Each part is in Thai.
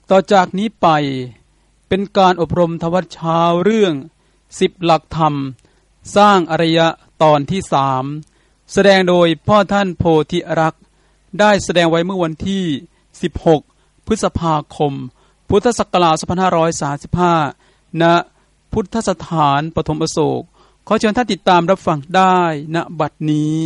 ต่อจากนี้ไปเป็นการอบรมทวัชชาวเรื่อง10หลักธรรมสร้างอริยะตอนที่3แสดงโดยพ่อท่านโพธิรักษ์ได้แสดงไว้เมื่อวันที่16พฤษภาคมพุทธศักราช2535ณพุทธสถานปฐมอโศกขอเชิญท่านติดตามรับฟังได้ณบัดนี้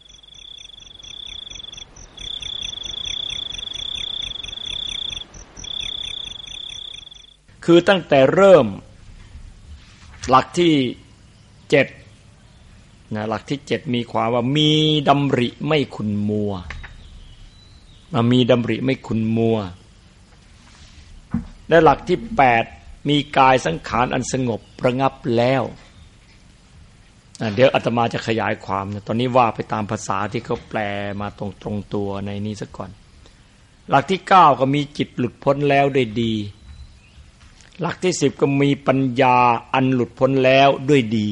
คือตั้งแต่เริ่มหลักที่7นะหลักที่7มีความว่ามีดำริไม่ขุ่นมัวมีดำริไม่ขุ่นมัวและหลักที่8มีกายสังขารอันสงบระงับแล้วเดี๋ยวอาตมาจะขยายความนะตอนนี้ว่าไปตามภาษาที่เขาแปลมาตรงตัวในนี้ซะก่อนหลักที่9ก็มีจิตหลุดพ้นแล้วด้วยดีหลักที่10ก็มีปัญญาอันหลุดพ้นแล้วด้วยดี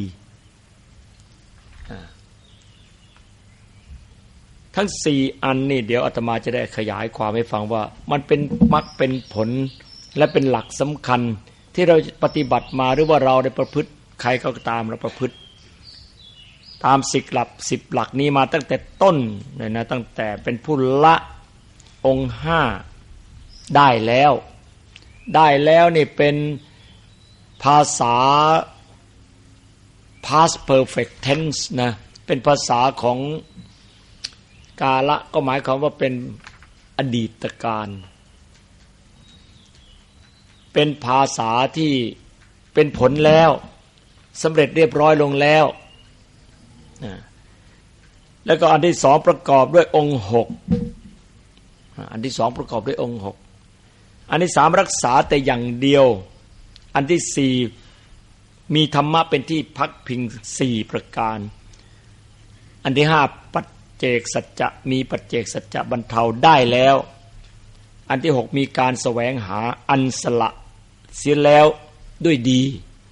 ทั้ง4อันนี่เดี๋ยวอาตมาจะได้ขยายความให้ฟังว่ามันเป็นมรรคเป็นผลและเป็นหลักสำคัญที่เราปฏิบัติมาหรือว่าเราได้ประพฤติใครก็ตามเราประพฤติตาม10หลักนี้มาตั้งแต่ต้นเลยนะตั้งแต่เป็นผู้ละองค์5ได้แล้วนี่เป็นภาษา past perfect tense นะเป็นภาษาของกาละก็หมายความว่าเป็นอดีตการเป็นภาษาที่เป็นผลแล้วสำเร็จเรียบร้อยลงแล้วแล้วก็อันที่2ประกอบด้วยองค์6อันที่2ประกอบด้วยองค์6อันที่3รักษาแต่อย่างเดียวอันที่4มีธรรมะเป็นที่พักพิง4ประการอันที่5ปัจเจกสัจจะมีปัจเจกสัจจะบรรเทาได้แล้วอันที่6มีการแสวงหาอันสละเสียแล้วด้วยดี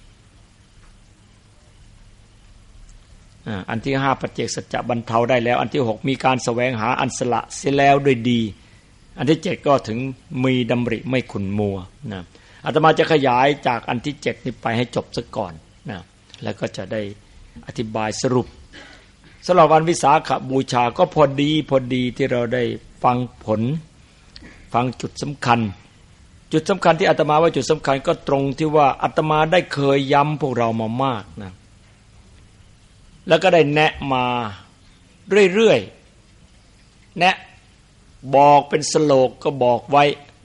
อันที่5ปัจเจกสัจจะบรรเทาได้แล้วอันที่6มีการแสวงหาอันสละเสียแล้วด้วยดีอันที่7ก็ถึงมีดำริไม่ขุ่นมัวนะอาตมาจะขยายจากอันที่7นี้ไปให้จบซะก่อนนะแล้วก็จะได้อธิบายสรุปสำหรับวันวิสาขบูชาก็พอดีที่เราได้ฟังผลฟังจุดสำคัญที่อาตมาว่าจุดสำคัญก็ตรงที่ว่าอาตมาได้เคยย้ำพวกเรามามากนะแล้วก็ได้แนะมาเรื่อยๆแนะบอกเป็นสโลกก็บอกไว้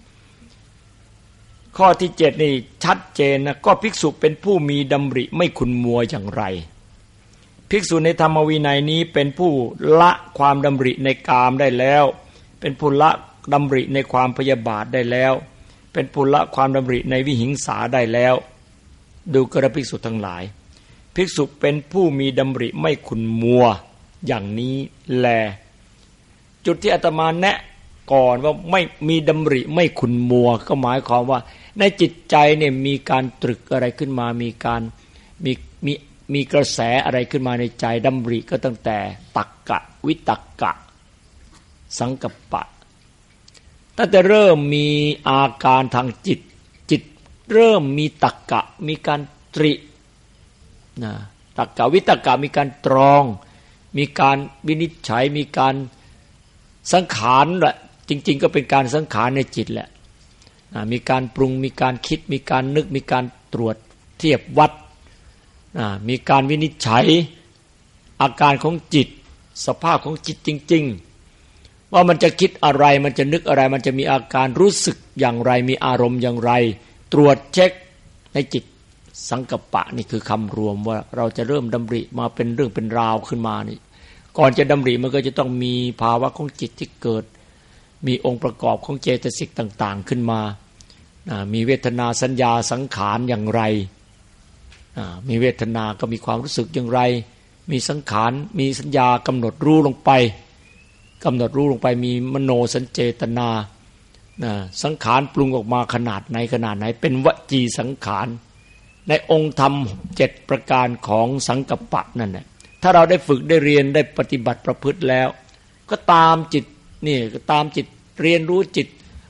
ข้อที่7นี่ชัดเจนนะก็ภิกษุเป็นผู้มีดำริไม่ขุ่นมัวอย่างไรภิกษุในธรรมวินัยนี้เป็นผู้ละความดำริในกามได้แล้วเป็นผู้ละดำริในความพยาบาทได้แล้วเป็นผู้ละความดำริในวิหิงสาได้แล้วดูกระภิกษุทั้งหลายภิกษุเป็นผู้มีดำริไม่ขุ่นมัวอย่างนี้แลจุดที่อาตมาแนะก่อนว่าไม่มีดำริไม่ขุ่นมัวก็หมายความว่าในจิตใจเนี่ยมีการตรึกอะไรขึ้นมามีการมีกระแสอะไรขึ้นมาในใจดำริก็ตั้งแต่ตักกะวิตักกะสังกัปปะตั้งแต่เริ่มมีอาการทางจิตเริ่มมีตักกะมีการตรินะตักกะวิตักกะมีการตรองมีการวินิจฉัยมีการสังขารแหละจริงๆก็เป็นการสังขารในจิตแหละมีการปรุงมีการคิดมีการนึกมีการตรวจเทียบวัดมีการวินิจฉัยอาการของจิตสภาพของจิตจริงๆว่ามันจะคิดอะไรมันจะนึกอะไรมันจะมีอาการรู้สึกอย่างไรมีอารมณ์อย่างไรตรวจเช็คในจิตสังกัปปะนี่คือคำรวมว่าเราจะเริ่มดำริมาเป็นเรื่องเป็นราวขึ้นมานี่ก่อนจะดำริมันก็จะต้องมีภาวะของจิตที่เกิดมีองค์ประกอบของเจตสิกต่างๆขึ้นมามีเวทนาสัญญาสังขารอย่างไรมีเวทนาก็มีความรู้สึกอย่างไรมีสังขารมีสัญญากำหนดรู้ลงไปมีมโนสัญเจตนาสังขารปรุงออกมาขนาดไหนเป็นวจีสังขารในองค์ธรรม7ประการของสังกัปปะนั่นแหละถ้าเราได้ฝึกได้เรียนได้ปฏิบัติประพฤติแล้วก็ตามจิตนี่ก็ตามจิตเรียนรู้จิต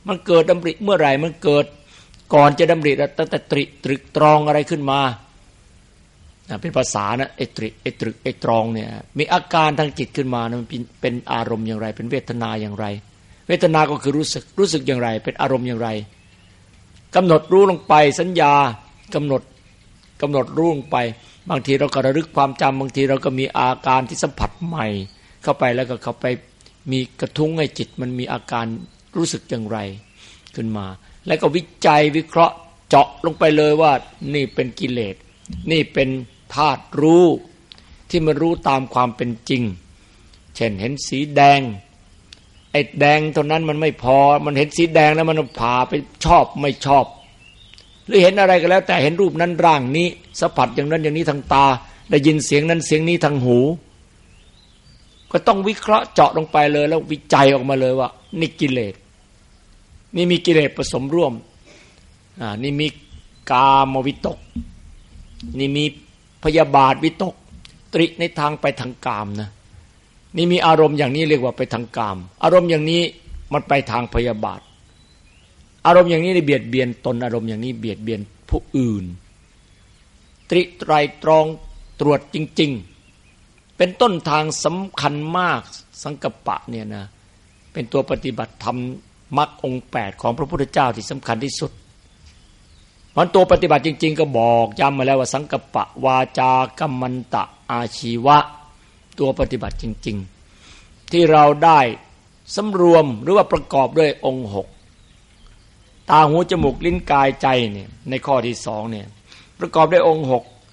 มันเกิดดำริเมื่อไหร่มันเกิดก่อนจะดำริตั้งแต่ตรึกตรองอะไรขึ้นมาเป็นภาษานะไอ้ตรึกไอ้ตรองเนี่ยมีอาการทางจิตขึ้นมานะมันเป็นอารมณ์อย่างไรเป็นเวทนาอย่างไรเวทนาก็คือรู้สึกอย่างไรเป็นอารมณ์อย่างไรกำหนดรู้ลงไปสัญญากำหนดรู้ลงไปบางทีเราก็ระลึกความจำบางทีเราก็มีอาการที่สัมผัสใหม่เข้าไปแล้วก็เข้าไปมีกระทุ้งให้จิตมันมีอาการรู้สึกอย่างไรขึ้นมาแล้วก็วิจัยวิเคราะห์เจาะลงไปเลยว่านี่เป็นกิเลสนี่เป็นธาตุรู้ที่มันรู้ตามความเป็นจริงเช่นเห็นสีแดงไอ้แดงเท่านั้นมันไม่พอมันเห็นสีแดงแล้วมันพาไปชอบไม่ชอบหรือเห็นอะไรก็แล้วแต่เห็นรูปนั้นร่างนี้สัมผัสอย่างนั้นอย่างนี้ทางตาได้ยินเสียงนั้นเสียงนี้ทางหูก็ต้องวิเคราะห์เจาะลงไปเลยแล้ววิจัยออกมาเลยว่านี่กิเลสนี่มีกิเลสผสมร่วมนี่มีกามวิตกนี่มีพยาบาทวิตกตริในทางไปทางกามนะนี่มีอารมณ์อย่างนี้เรียกว่าไปทางกามอารมณ์อย่างนี้มันไปทางพยาบาทอารมณ์อย่างนี้เบียดเบียนตนอารมณ์อย่างนี้เบียดเบียนผู้อื่นตริไตรตรองตรวจจริงๆเป็นต้นทางสำคัญมากสังกัปปะเนี่ยนะเป็นตัวปฏิบัติธรรมมรรคองค์8ของพระพุทธเจ้าที่สำคัญที่สุดมันตัวปฏิบัติจริงๆก็บอกย้ำมาแล้วว่าสังกัปปะวาจากัมมันตะอาชีวะตัวปฏิบัติจริงๆที่เราได้สำรวมหรือว่าประกอบด้วยองค์6ตาหูจมูกลิ้นกายใจเนี่ยในข้อที่2เนี่ยประกอบด้วยองค์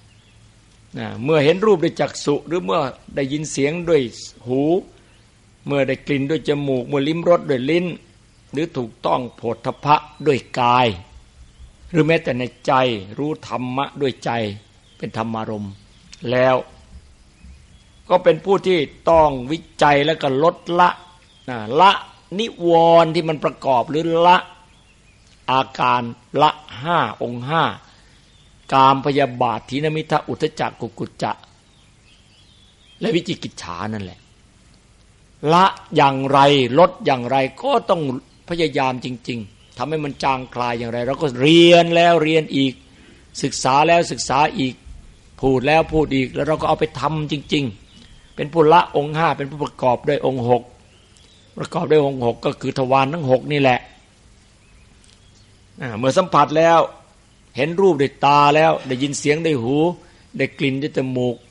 6นะเมื่อเห็นรูปด้วยจักษุหรือเมื่อได้ยินเสียงด้วยหูเมื่อได้กลิ่นด้วยจมูกเมื่อลิ้มรสด้วยลิ้นหรือถูกต้องโผฏฐัพพะด้วยกายหรือแม้แต่ในใจรู้ธรรมะด้วยใจเป็นธรรมารมณ์แล้วก็เป็นผู้ที่ต้องวิจัยแล้วก็ลดละนิวรณ์ที่มันประกอบหรือละอาการละ5องค์5กามพยาบาทถีนมิทะอุทธัจจะกุกุจจะและวิจิกิจฉานั่นแหละละอย่างไรลดอย่างไรก็ต้องพยายามจริงๆทำให้มันจางคลายอย่างไรเราก็เรียนแล้วเรียนอีกศึกษาแล้วศึกษาอีกพูดแล้วพูดอีกแล้วเราก็เอาไปทำจริงๆเป็นผู้ละองค์5เป็นผู้ประกอบด้วยองค์6ประกอบด้วยองค์6ก็คือทวารทั้ง6นี่แหละเมื่อสัมผัสแล้วเห็นรูปด้วยตาแล้วได้ยินเสียงด้วยหูได้กลิ่นด้วยจมูก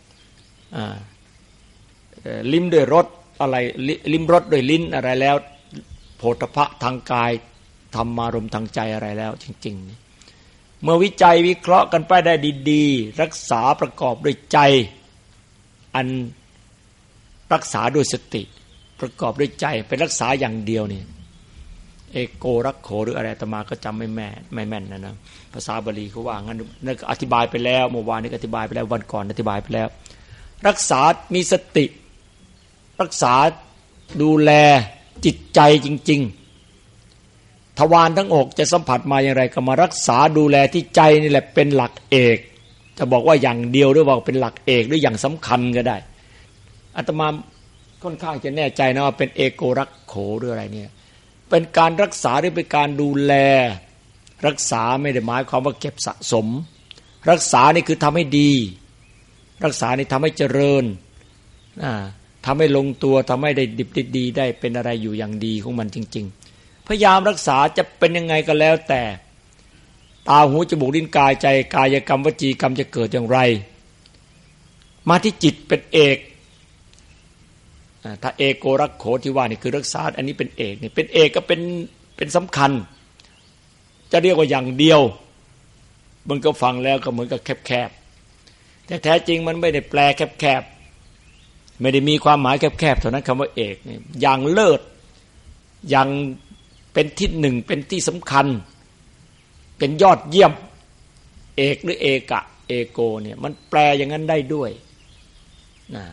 ลิ้มด้วยรสอะไรลิ้มรสด้วยลิ้นอะไรแล้วโผฏฐัพพะทางกายธรรมารมณ์ทางใจอะไรแล้วจริงๆเมื่อวิจัยวิเคราะห์กันไปได้ดีๆรักษาประกอบด้วยใจอันรักษาด้วยสติประกอบด้วยใจเป็นรักษาอย่างเดียวนี่เอโกรักโขหรืออะไรอาตมาก็จำไม่แม่นนะภาษาบาลีเขาว่างั้นนั่นอธิบายไปแล้วเมื่อวานนี้อธิบายไปแล้ววันก่อนอธิบายไปแล้วรักษามีสติรักษาดูแลจิตใจจริงๆทวารทั้ง6จะสัมผัสมาอย่างไรก็มารักษาดูแลที่ใจนี่แหละเป็นหลักเอกจะบอกว่าอย่างเดียวหรือว่าเป็นหลักเอกหรืออย่างสำคัญก็ได้อาตมาค่อนข้างจะแน่ใจนะว่าเป็นเอโกรักโขหรืออะไรเนี่ยเป็นการรักษาหรือเป็นการดูแลรักษาไม่ได้หมายความว่าเก็บสะสมรักษานี่คือทำให้ดีรักษานี่ทำให้เจริญทำให้ลงตัวทำให้ได้ดิบได้ดีได้เป็นอะไรอยู่อย่างดีของมันจริงๆพยายามรักษาจะเป็นยังไงก็แล้วแต่ตาหูจมูกลิ้นกายใจกายกรรมวจีกรรมจะเกิดอย่างไรมาที่จิตเป็นเอกถ้าเอโกรักโขที่ว่านี่คือรักษาอันนี้เป็นเอกนี่เป็นเอกก็เป็นสำคัญจะเรียกว่าอย่างเดียวมันก็ฟังแล้วก็เหมือนกับแคบๆแต่แท้จริงมันไม่ได้แปลแคบๆไม่ได้มีความหมายแคบๆเท่านั้นคำว่าเอกนี่อย่างเลิศอย่างเป็นที่หนึ่งเป็นที่สำคัญเป็นยอดเยี่ยมเอกหรือเอกะเอโกเนี่ยมันแปลอย่างนั้นได้ด้วยนะ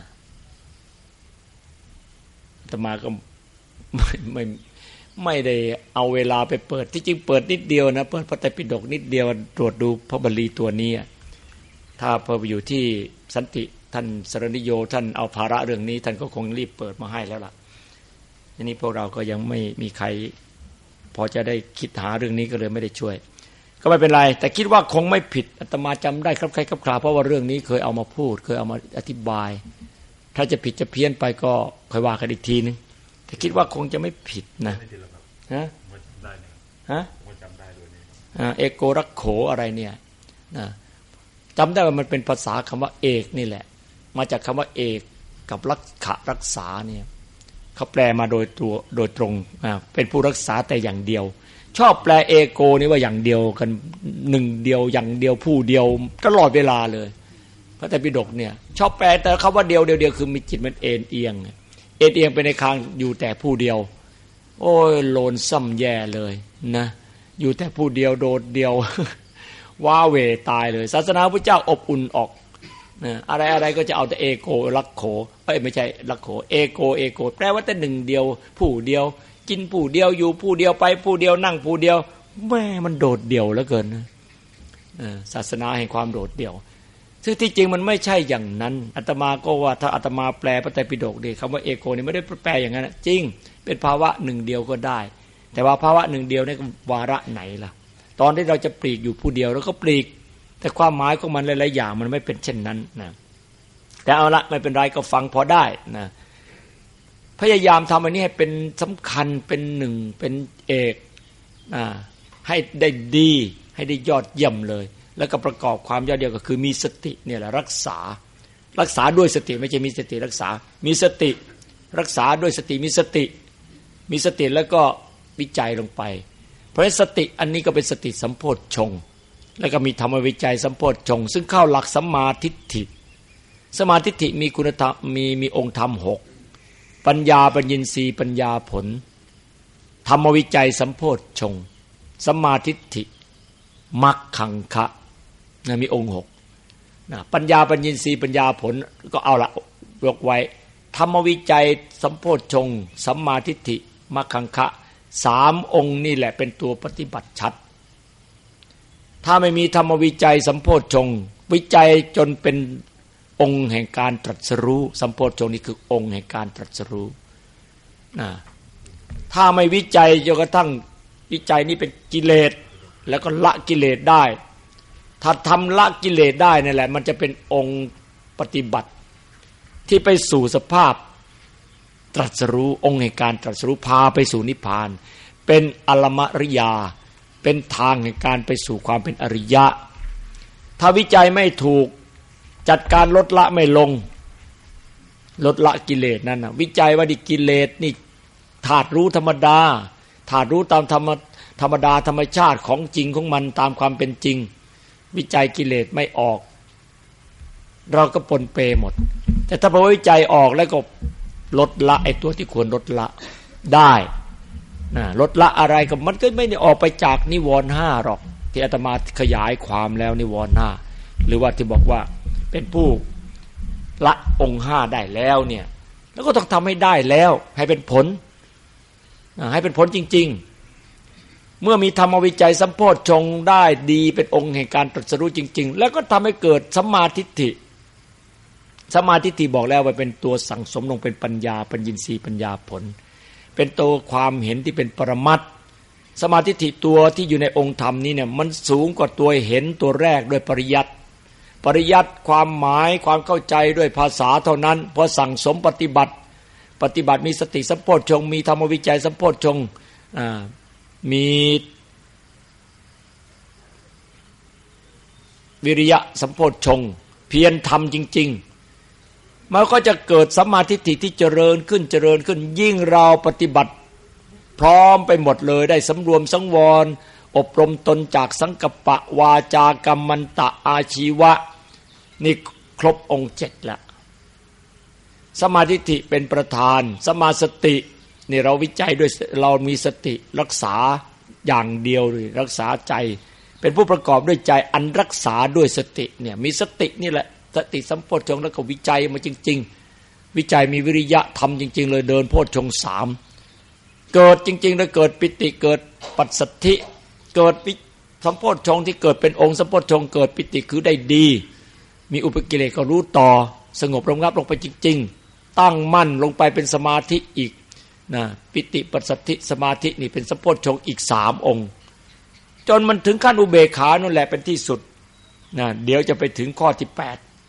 อาตมาก็ไม่ได้เอาเวลาไปเปิดที่จริงเปิดนิดเดียวนะเปิดพระไตรปิฎกนิดเดียวตรวจดูพระบาลีตัวนี้ถ้าพออยู่ที่สันติท่านสรณิโยท่านเอาภาระเรื่องนี้ท่านก็คงรีบเปิดมาให้แล้วล่ะทีนี้พวกเราก็ยังไม่มีใครพอจะได้คิดหาเรื่องนี้ก็เลยไม่ได้ช่วยก็ไม่เป็นไรแต่คิดว่าคงไม่ผิดอาตมาจำได้ครับใครครับคลาเพราะว่าเรื่องนี้เคยเอามาพูดเคยเอามาอธิบายถ้าจะผิดจะเพี้ยนไปก็ค่อยว่ากันอีกทีนึงแต่คิดว่าคงจะไม่ผิดนะฮะเอโกรักโขอะไรเนี่ยนะจำได้ว่ามันเป็นภาษาคำว่าเอกนี่แหละมาจากคำว่าเอกกับรักษาเนี่ยเขาแปลมาโดยตรงเป็นผู้รักษาแต่อย่างเดียวชอบแปลเอโกนี่ว่าอย่างเดียวกันหนึ่งเดียวอย่างเดียวผู้เดียวตลอดเวลาเลยพระไตรปิฎกเนี่ยชอบแปลแต่คำว่าเดียวคือมีจิตมันเอ็นเอียงไปในทางอยู่แต่ผู้เดียวโอ้ยโลนซ้ำแย่เลยนะอยู่แต่ผู้เดียวโดดเดียวว้าเวตายเลยศาสนาพระเจ้าอบอุ่นออกนะอะไรก็จะเอาแต่เอโกรักโขไม่ใช่รักโขเอโกแปลว่าแต่หนึ่งเดียวผู้เดียวกินผู้เดียวอยู่ผู้เดียวไปผู้เดียวนั่งผู้เดียวแม่มันโดดเดี่ยวเหลือเกินนะศาสนาแห่งความโดดเดี่ยวซึ่งที่จริงมันไม่ใช่อย่างนั้นอาตมาก็ว่าถ้าอาตมาแปลพระไตรปิฎกดีคำว่าเอโกนี่ไม่ได้แปลอย่างนั้นจริงเป็นภาวะหนึ่งเดียวก็ได้แต่ว่าภาวะหนึ่งเดียวนี่วาระไหนล่ะตอนที่เราจะปลีกอยู่ผู้เดียวเราก็ปลีกแต่ความหมายของมันหลายๆอย่างมันไม่เป็นเช่นนั้นนะแต่เอาละไม่เป็นไรก็ฟังพอได้นะพยายามทำอันนี้ให้เป็นสำคัญเป็นหนึ่งเป็นเอกให้ได้ดีให้ได้ยอดเยี่ยมเลยแล้วก็ประกอบความยอดเยี่ยมก็คือมีสติเนี่ยแหละรักษาด้วยสติไม่ใช่มีสติรักษามีสติรักษาด้วยสติมีสติแล้วก็วิจัยลงไปเพราะสติอันนี้ก็เป็นสติสัมโพชฌงค์แล้วก็มีธรรมวิจัยสัมโพชฌงค์ซึ่งเข้าหลักสัมมาทิฏฐิสัมมาทิฏฐิมีคุณธรรมมีองค์ธรรม6ปัญญาปัญญีสีปัญญาผลธรรมวิจัยสัมโพชฌงค์สัมมาทิฏฐิมรรคขังคะนะมีองค์6นะปัญญาปัญญีสีปัญญาผลก็เอาละยกไว้ธรรมวิจัยสัมโพชฌงค์สัมมาทิฏฐิมรรคขังคะ3องค์นี่แหละเป็นตัวปฏิบัติชัดถ้าไม่มีธรรมวิจัยสัมโพชฌงค์วิจัยจนเป็นองค์แห่งการตรัสรู้สัมโพชฌงค์นี่คือองค์แห่งการตรัสรู้นะถ้าไม่วิจัยจนกระทั่งวิจัยนี้เป็นกิเลสแล้วก็ละกิเลสได้ถ้าทำละกิเลสได้นี่แหละมันจะเป็นองค์ปฏิบัติที่ไปสู่สภาพตรัสรู้องค์แห่งการตรัสรู้พาไปสู่นิพพานเป็นอรมริยาเป็นทางแห่งการไปสู่ความเป็นอริยะถ้าวิจัยไม่ถูกจัดการลดละไม่ลงลดละกิเลสนั่นนะวิจัยว่าดิกิเลสนี่ธาตุรู้ธรรมดาธาตุรู้ตามธรรมดาธรรมชาติของจริงของมันตามความเป็นจริงวิจัยกิเลสไม่ออกเราก็ปนเปหมดแต่ถ้าพอวิจัยออกแล้วก็ลดละไอ้ตัวที่ควรลดละได้นะลดละอะไรก็มันก็ไม่ได้ออกไปจากนิวรณ์5หรอกที่อาตมาขยายความแล้วนิวรณ์5หรือว่าที่บอกว่าเป็นผู้ละองค์5ได้แล้วเนี่ยแล้วก็ต้องทำให้ได้แล้วให้เป็นผลให้เป็นผลจริงๆเมื่อมีธรรมวิจัยสัมโพชฌงค์ได้ดีเป็นองค์แห่งการตรัสรู้จริงๆแล้วก็ทำให้เกิดสัมมาทิฏฐิสัมมาทิฏฐิบอกแล้วว่าเป็นตัวสั่งสมลงเป็นปัญญาปัญญีสีปัญญาผลเป็นตัวความเห็นที่เป็นปรมัตถ์สัมมาทิฏฐิตัวที่อยู่ในองค์ธรรมนี้เนี่ยมันสูงกว่าตัวเห็นตัวแรกด้วยปริยัติความหมายความเข้าใจด้วยภาษาเท่านั้นพอสั่งสมปฏิบัติมีสติสัมโพชฌงค์มีธรรมวิจัยสัมโพชฌงค์มีวิริยะสัมโพชฌงค์เพียรทำจริงๆมันก็จะเกิดสัมมาทิฏฐิที่เจริญขึ้นยิ่งเราปฏิบัติพร้อมไปหมดเลยได้สำรวมสังวรอบรมตนจากสังกัปปะวาจากัมมันตะอาชีวะนี่ครบองค์7แล้วสัมมาทิฏฐิเป็นประธานสัมมาสตินี่เราวิจัยด้วยเรามีสติรักษาอย่างเดียวเลยรักษาใจเป็นผู้ประกอบด้วยใจอันรักษาด้วยสติเนี่ยมีสตินี่แหละสติสัมโพชฌงค์แล้วก็วิจัยมาจริงๆวิจัยมีวิริยะทำจริงๆเลยเดินโพชฌงค์3เกิดจริงๆแล้วเกิดปิติเกิดปัสสัทธิเกิดสัมโพชฌงค์ที่เกิดเป็นองค์สัมโพชฌงค์เกิดปิติคือได้ดีมีอุปกิเลสก็รู้ต่อสงบระงับลงไปจริงๆตั้งมั่นลงไปเป็นสมาธิอีกนะปิติปัสสัทธิสมาธินี่เป็นสัพพชฌงค์อีก3องค์จนมันถึงขั้นอุเบกขานั่นแหละเป็นที่สุดนะเดี๋ยวจะไปถึงข้อที่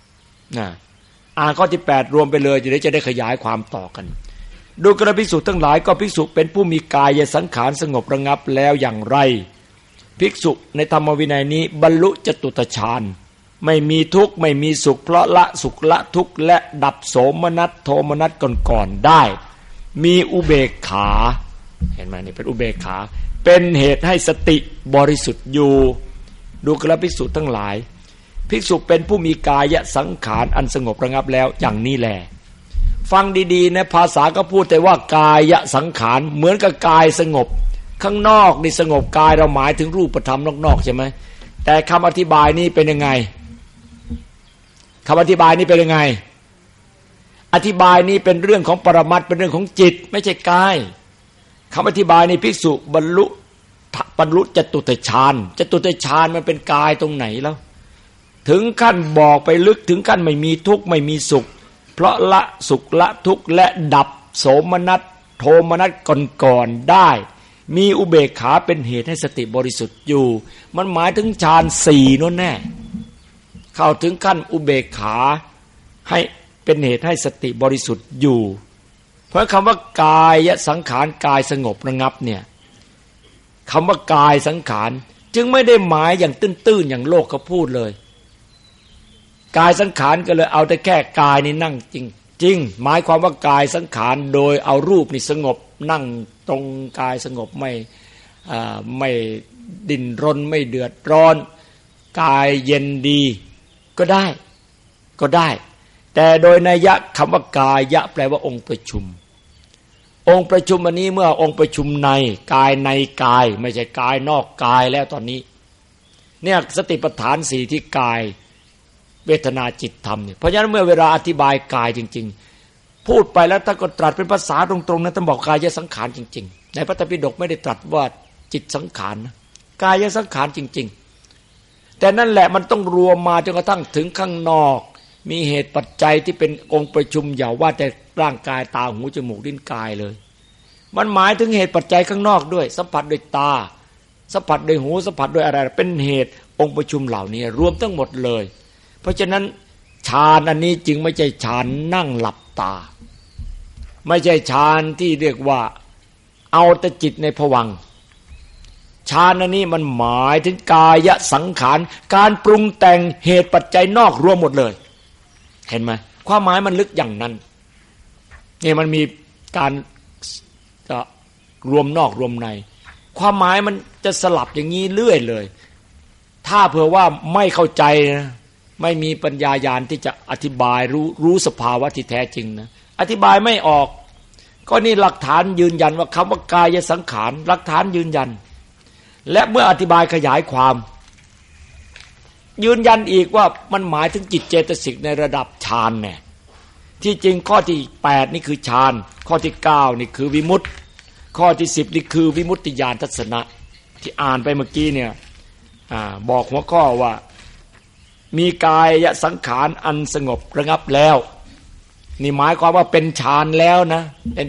8นะอ่านข้อที่8รวมไปเลยเดี๋ยวจะได้ขยายความต่อกันดูกระภิกษุทั้งหลายก็ภิกษุเป็นผู้มีกายสังขารสงบระงับแล้วอย่างไรภิกษุในธรรมวินัยนี้บรรลุจตุตฌานไม่มีทุกข์ไม่มีสุขเพราะละสุขละทุกข์และดับโสมนัสโทมนัสก่อนๆได้มีอุเบกขาเห็นไหมนี่เป็นอุเบกขาเป็นเหตุให้สติบริสุทธิ์อยู่ดูกระภิกษุทั้งหลายภิกษุเป็นผู้มีกายสังขารอันสงบระงับแล้วอย่างนี้แลฟังดีๆนะภาษาก็พูดแต่ว่ากายสังขารเหมือนกับกายสงบข้างนอกนี่สงบกายเราหมายถึงรูปธรรมนอกๆใช่ไหมแต่คำอธิบายนี้เป็นยังไงคำอธิบายนี้เป็นยังไงอธิบายนี้เป็นเรื่องของปรมัตถ์เป็นเรื่องของจิตไม่ใช่กายคำอธิบายนี้ภิกษุบรรลุจตุตฌานจตุตฌานมันเป็นกายตรงไหนแล้วถึงขั้นบอกไปลึกถึงขั้นไม่มีทุกข์ไม่มีสุขเพราะละสุขละทุกข์และดับโสมนัสโทมนัสก่อนๆได้มีอุเบกขาเป็นเหตุให้สติบริสุทธิ์อยู่มันหมายถึงฌาน4นั่นแน่เข้าถึงขั้นอุเบกขาให้เป็นเหตุให้สติบริสุทธิ์อยู่เพราะคำว่ากายสังขารกายสงบระงับเนี่ยคำว่ากายสังขารจึงไม่ได้หมายอย่างตื้นๆอย่างโลกเขาพูดเลยกายสังขารก็เลยเอาแต่แค่กายนี่นั่งจริงหมายความว่ากายสังขารโดยเอารูปนี่สงบนั่งตรงกายสงบไม่ดิ้นรนไม่เดือดร้อนกายเย็นดีก็ได้แต่โดยนัยยะคำว่ากายะแปลว่าองค์ประชุมองค์ประชุมอันนี้เมื่อองค์ประชุมในกายในกายไม่ใช่กายนอกกายแล้วตอนนี้เนี่ยสติปัฏฐาน4ที่กายเวทนาจิตธรรมเนี่ยเพราะฉะนั้นเมื่อเวลาอธิบายกายจริงๆพูดไปแล้วถ้าก็ตรัสเป็นภาษาตรงๆนะต้องบอกกายสังขารจริงๆในพระไตรปิฎกไม่ได้ตรัสว่าจิตสังขารนะกายสังขารจริงๆแต่นั่นแหละมันต้องรวมมาจนกระทั่งถึงข้างนอกมีเหตุปัจจัยที่เป็นองค์ประชุมอย่าว่าแต่ร่างกายตาหูจมูกลิ้นกายเลยมันหมายถึงเหตุปัจจัยข้างนอกด้วยสัมผัสด้วยตาสัมผัสด้วยหูสัมผัสด้วยอะไรเป็นเหตุองค์ประชุมเหล่านี้รวมทั้งหมดเลยเพราะฉะนั้นฌานอันนี้จึงไม่ใช่ฌานนั่งหลับตาไม่ใช่ฌานที่เรียกว่าเอาแต่จิตในภวังค์ฌานอันนี้มันหมายถึงกายสังขารการปรุงแต่งเหตุปัจจัยนอกรวมหมดเลยเห็นไหมความหมายมันลึกอย่างนั้นนี่มันมีการรวมนอกรวมในความหมายมันจะสลับอย่างนี้เรื่อยเลยถ้าเผื่อว่าไม่เข้าใจนะไม่มีปัญญาญาณที่จะอธิบายรู้สภาวะที่แท้จริงนะอธิบายไม่ออกก็นี่หลักฐานยืนยันว่าคำว่ากายสังขารหลักฐานยืนยันและเมื่ออธิบายขยายความยืนยันอีกว่ามันหมายถึงจิตเจตสิกในระดับฌานเนี่ยที่จริงข้อที่8นี่คือฌานข้อที่9นี่คือวิมุตติข้อที่10นี่คือวิมุตติญาณทัศนะที่อ่านไปเมื่อกี้เนี่ยบอกหัวข้อว่ามีกายสังขารอันสงบระงับแล้วนี่หมายความว่าเป็นฌานแล้วนะเป็น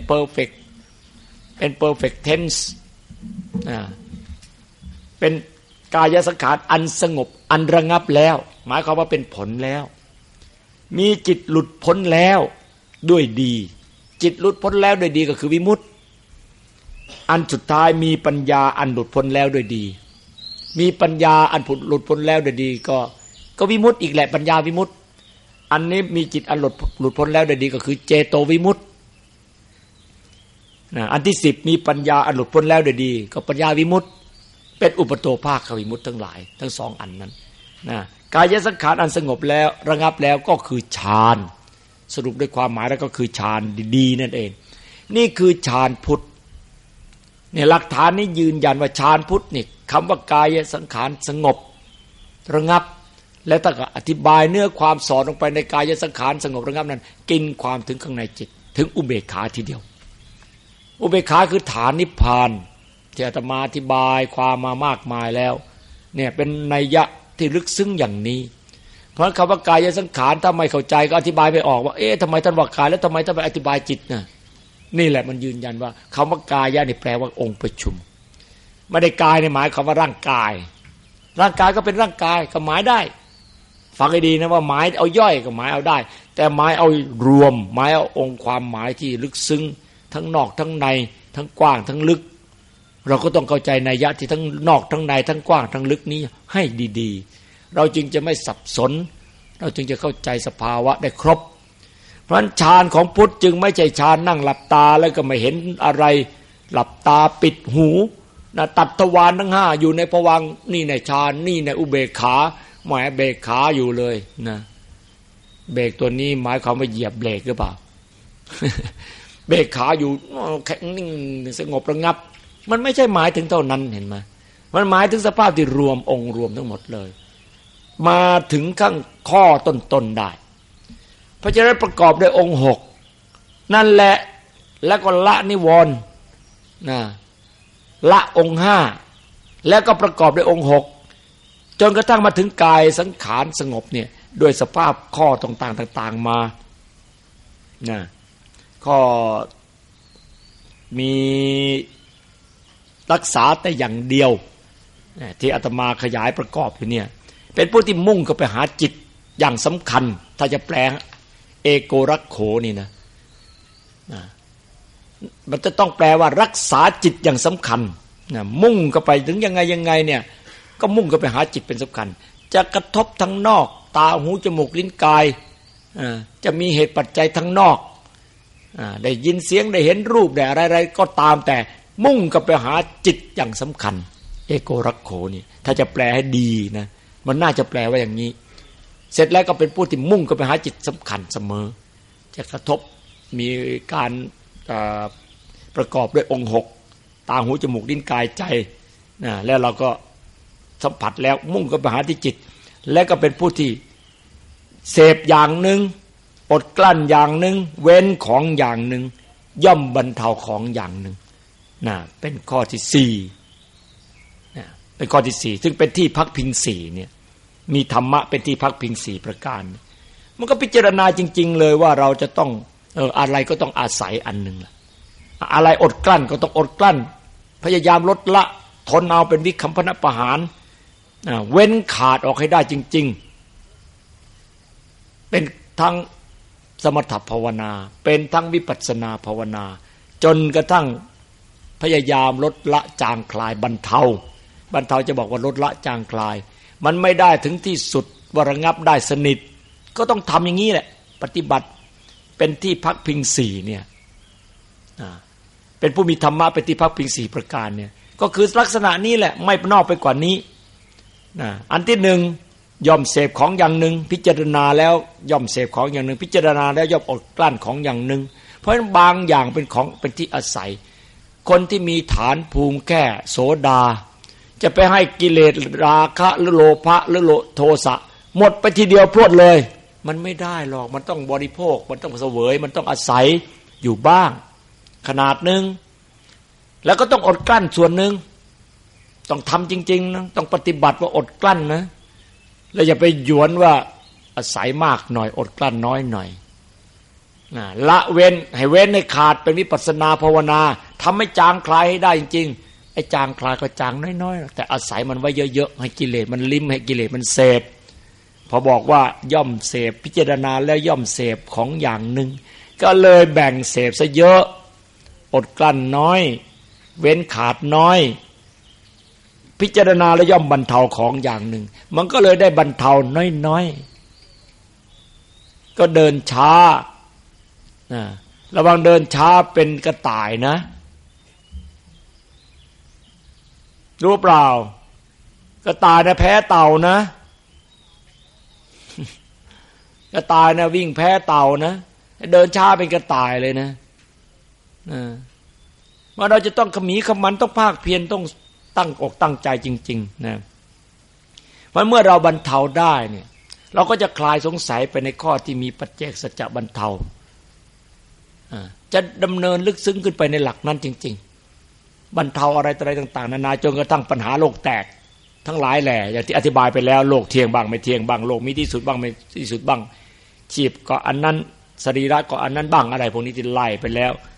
perfect tense เป็นกายสังขารอันสงบอันระงับแล้วหมายความว่าเป็นผลแล้วมีจิตหลุดพ้นแล้วด้วยดีจิตหลุดพ้นแล้วด้วยดีก็คือวิมุตติอันสุดท้ายมีปัญญาอันหลุดพ้นแล้วด้วยดีมีปัญญาอันหลุดพ้นแล้วด้วยดีก็วิมุตติอีกแหละปัญญาวิมุตติอันนี้มีจิตอันหลุดพ้นแล้วด้วยดีก็คือเจโตวิมุตติอันที่10มีปัญญาอันหลุดพ้นแล้วด้วยดีก็ปัญญาวิมุตติเป็นอุปโตภาควิมุตติทั้งหลายทั้ง2อันนั้นกายสังขารอันสงบแล้วระงับแล้วก็คือฌานสรุปด้วยความหมายแล้วก็คือฌานดีนั่นเองนี่คือฌานพุทธเนี่ยหลักฐานนี้ยืนยันว่าฌานพุทธนี่คำว่ากายสังขารสงบระงับและถ้าอธิบายเนื้อความสอนลงไปในกายสังขารสงบระงับนั้นกินความถึงข้างในจิตถึงอุเบกขาทีเดียวอุเบกขาคือฐานนิพพานที่อาตมาอธิบายความมามากมายแล้วเนี่ยเป็นนัยยะที่ลึกซึ้งอย่างนี้เพราะคำว่ากายสังขารถ้าไม่เข้าใจก็อธิบายไม่ออกว่าเอ๊ะทำไมท่านว่ากายแล้วทำไมท่านไปอธิบายจิตนะนี่แหละมันยืนยันว่าคำว่ากายะนี่แปลว่าองค์ประชุมไม่ได้กายในหมายคำว่าร่างกายร่างกายก็เป็นร่างกายก็หมายได้ฟังให้ดีนะว่าหมายเอาย่อยก็หมายเอาได้แต่หมายเอารวมหมายเอาองค์ความหมายที่ลึกซึ้งทั้งนอกทั้งในทั้งกว้างทั้งลึกเราก็ต้องเข้าใจนัยยะที่ทั้งนอกทั้งในทั้งกว้างทั้งลึกนี้ให้ดีๆเราจึงจะไม่สับสนเราจึงจะเข้าใจสภาวะได้ครบเพราะฉะนั้นฌานของพุทธจึงไม่ใช่ฌานนั่งหลับตาแล้วก็ไม่เห็นอะไรหลับตาปิดหูนะตัดทวารทั้ง5อยู่ในภวังค์นี่ในฌานนี่ในอุเบกขาหมายเบรกขาอยู่เลยนะเบรกตัวนี้หมายความว่าเหยียบเบรกหรือเปล่า เบรกขาอยู่แข็งนิ่งสงบระงับมันไม่ใช่หมายถึงเท่านั้นเห็นไหมมันหมายถึงสภาพที่รวมองค์รวมทั้งหมดเลยมาถึงข้างข้อต้นๆได้เพราะฉะนั้นประกอบด้วยองค์6นั่นแหละแล้วก็ละนิวรณ์นะละองค์5แล้วก็ประกอบด้วยองค์6จนกระทั่งมาถึงกายสังขารสงบเนี่ยด้วยสภาพข้อต่างๆมานะข้อมีรักษาแต่อย่างเดียวที่อาตมาขยายประกอบอยู่เนี่ยเป็นผู้ที่มุ่งเข้าไปหาจิตอย่างสำคัญถ้าจะแปลเอโกรักโขนี่นะมันจะต้องแปลว่ารักษาจิตอย่างสำคัญนะมุ่งเข้าไปถึงยังไงเนี่ยก็มุ่งเข้าไปหาจิตเป็นสำคัญจะกระทบทั้งนอกตาหูจมูกลิ้นกายจะมีเหตุปัจจัยทั้งนอกได้ยินเสียงได้เห็นรูปได้อะไรๆก็ตามแต่มุ่งเข้าไปหาจิตอย่างสำคัญเอโกรักโขนี่ถ้าจะแปลให้ดีนะมันน่าจะแปลว่าอย่างนี้เสร็จแล้วก็เป็นผู้ที่มุ่งเข้าไปหาจิตสำคัญเสมอจะกระทบมีการประกอบด้วยองค์6ตาหูจมูกลิ้นกายใจแล้วเราก็สัมผัสแล้วมุ่งเข้าไปหาที่จิตและก็เป็นผู้ที่เสพอย่างหนึ่งอดกลั้นอย่างหนึ่งเว้นของอย่างหนึ่งย่อมบรรเทาของอย่างหนึ่งเป็นข้อที่4เป็นข้อที่4ซึ่งเป็นที่พักพิง4เนี่ยมีธรรมะเป็นที่พักพิง4ประการมันก็พิจารณาจริงๆเลยว่าเราจะต้องอะไรก็ต้องอาศัยอันหนึ่งล่ะอะไรอดกลั้นก็ต้องอดกลั้นพยายามลดละทนเอาเป็นวิคัมพนประหารเว้นขาดออกให้ได้จริงๆเป็นทั้งสมถภาวนาเป็นทั้งวิปัสสนาภาวนาจนกระทั่งพยายามลดละจางคลายบรรเทาจะบอกว่าลดละจางคลายมันไม่ได้ถึงที่สุดว่าระงับได้สนิทก็ต้องทำอย่างนี้แหละปฏิบัติเป็นที่พักพิง4เนี่ยเป็นผู้มีธรรมะเป็นที่พักพิง4ประการเนี่ยก็คือลักษณะนี้แหละไม่นอกไปกว่านี้อันที่หนึ่งย่อมเสพของอย่างหนึ่งพิจารณาแล้วย่อมเสพของอย่างหนึ่งพิจารณาแล้วย่อมอดกลั้นของอย่างหนึ่งเพราะฉะนั้นบางอย่างเป็นของเป็นที่อาศัยคนที่มีฐานภูมิแค่โสดาจะไปให้กิเลสราคะหรือโลภะหรือโทสะหมดไปทีเดียวพรวดเลยมันไม่ได้หรอกมันต้องบริโภคมันต้องเสวยมันต้องอาศัยอยู่บ้างขนาดนึงแล้วก็ต้องอดกลั้นส่วนนึงต้องทำจริงๆนะต้องปฏิบัติว่าอดกลั้นนะแล้วอย่าไปหยวนว่าอาศัยมากหน่อยอดกลั้นน้อยหน่อยละเว้นให้เว้นให้ขาดเป็นวิปัสสนาภาวนาทำให้จางคลายให้ได้จริงๆไอ้จางคลายก็จางน้อยๆแต่อาศัยมันไว้เยอะๆให้กิเลสมันลิ้มให้กิเลสมันเสพพอบอกว่าย่อมเสพพิจารณาแล้วย่อมเสพของอย่างหนึ่งก็เลยแบ่งเสพซะเยอะอดกลั้นน้อยเว้นขาดน้อยพิจารณาแล้วย่อมบรรเทาของอย่างหนึ่งมันก็เลยได้บรรเทาน้อยๆก็เดินช้าระวังเดินช้าเป็นกระต่ายนะรู้เปล่ากระต่ายนะแพ้เต่านะกระต่ายนะวิ่งแพ้เต่านะเดินช้าเป็นกระต่ายเลยนะว่าเราจะต้องขมีขมันต้องภาคเพียรต้องตั้งอกตั้งใจจริงๆนะเพราะเมื่อเราบรรเทาได้เนี่ยเราก็จะคลายสงสัยไปในข้อที่มีปัจเจกสัจจะบรรเทาจะดำเนินลึกซึ้งขึ้นไปในหลักนั้นจริงๆบรรเทาอะไรต่างๆนานาจนกระทั่งปัญหาโลกแตกทั้งหลายแหล่อย่างที่อธิบายไปแล้วโลกเที่ยงบ้างไม่เที่ยงบ้างโลกมีที่สุดบ้างไม่ที่สุดบ้างชีพก็อันนั้นสรีระก็อันนั้นบ้างอะไรพวกนี้ที่ไล่ไปแล้ว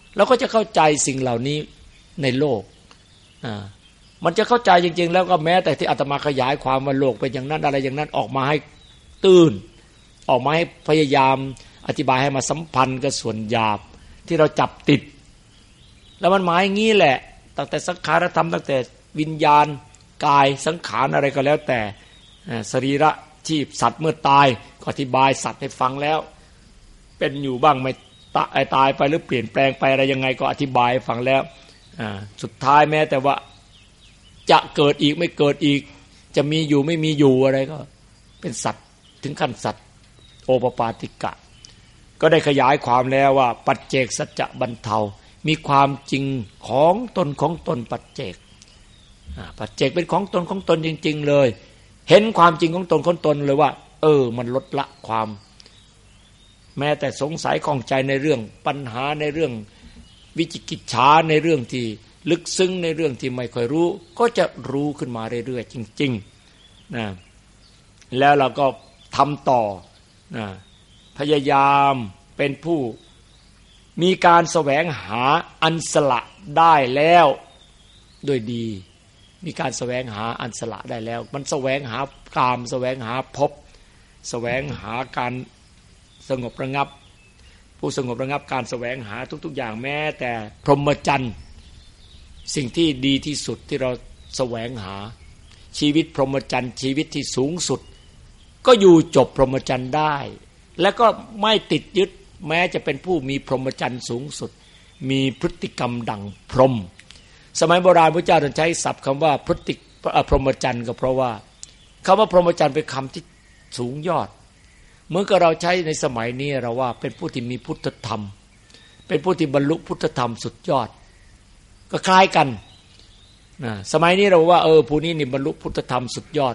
เราก็จะเข้าใจสิ่งเหล่านี้ในโลกมันจะเข้าใจจริงๆแล้วก็แม้แต่ที่อาตมาขยายความว่าโลกเป็นอย่างนั้นอะไรอย่างนั้นออกมาให้ตื้นออกมาให้พยายามอธิบายให้มาสัมพันธ์กับส่วนหยาบที่เราจับติดแล้วมันหมายงี้แหละตั้งแต่สังขารธรรมตั้งแต่วิญญาณกายสังขารอะไรก็แล้วแต่สรีระชีพสัตว์เมื่อตายก็อธิบายสัตว์ให้ฟังแล้วเป็นอยู่บ้างไม่ตายไปหรือเปลี่ยนแปลงไปอะไรยังไงก็อธิบายฟังแล้วสุดท้ายแม้แต่ว่าจะเกิดอีกไม่เกิดอีกจะมีอยู่ไม่มีอยู่อะไรก็เป็นสัตว์ถึงขั้นสัตว์โอปปาติกะก็ได้ขยายความแล้วว่าปัจเจกสัจจะบรรเทามีความจริงของตนของตนปัจเจกปัจเจกเป็นของตนของตนจริงๆเลยเห็นความจริงของตนของตนเลยว่ามันลดละความแม้แต่สงสัยข้องใจในเรื่องปัญหาในเรื่องวิจิกิจฉาในเรื่องที่ลึกซึ้งในเรื่องที่ไม่ค่อยรู้ก็จะรู้ขึ้นมาเรื่อยๆจริงๆนะแล้วเราก็ทำต่อนะพยายามเป็นผู้มีการแสวงหาอันสละได้แล้วโดยดีมีการแสวงหาอันสละได้แล้วมันแสวงหากามแสวงหาภพแสวงหาการสงบระงับผู้สงบระงับการแสวงหาทุกๆอย่างแม้แต่พรหมจรรย์สิ่งที่ดีที่สุดที่เราแสวงหาชีวิตพรหมจรรย์ชีวิตที่สูงสุดก็อยู่จบพรหมจรรย์ได้และก็ไม่ติดยึดแม้จะเป็นผู้มีพรหมจรรย์สูงสุดมีพฤติกรรมดังพรหมสมัยโบราณพระเจ้าท่านใช้ศัพท์คำว่าพรหมจรรย์ก็เพราะว่าคำว่าพรหมจรรย์เป็นคำที่สูงยอดเหมือนกับเราใช้ในสมัยนี้เราว่าเป็นผู้ที่มีพุทธธรรมเป็นผู้ที่บรรลุพุทธธรรมสุดยอดก็คล้ายกันนะสมัยนี้เราว่าผู้นี้นี่บรรลุพุทธธรรมสุดยอด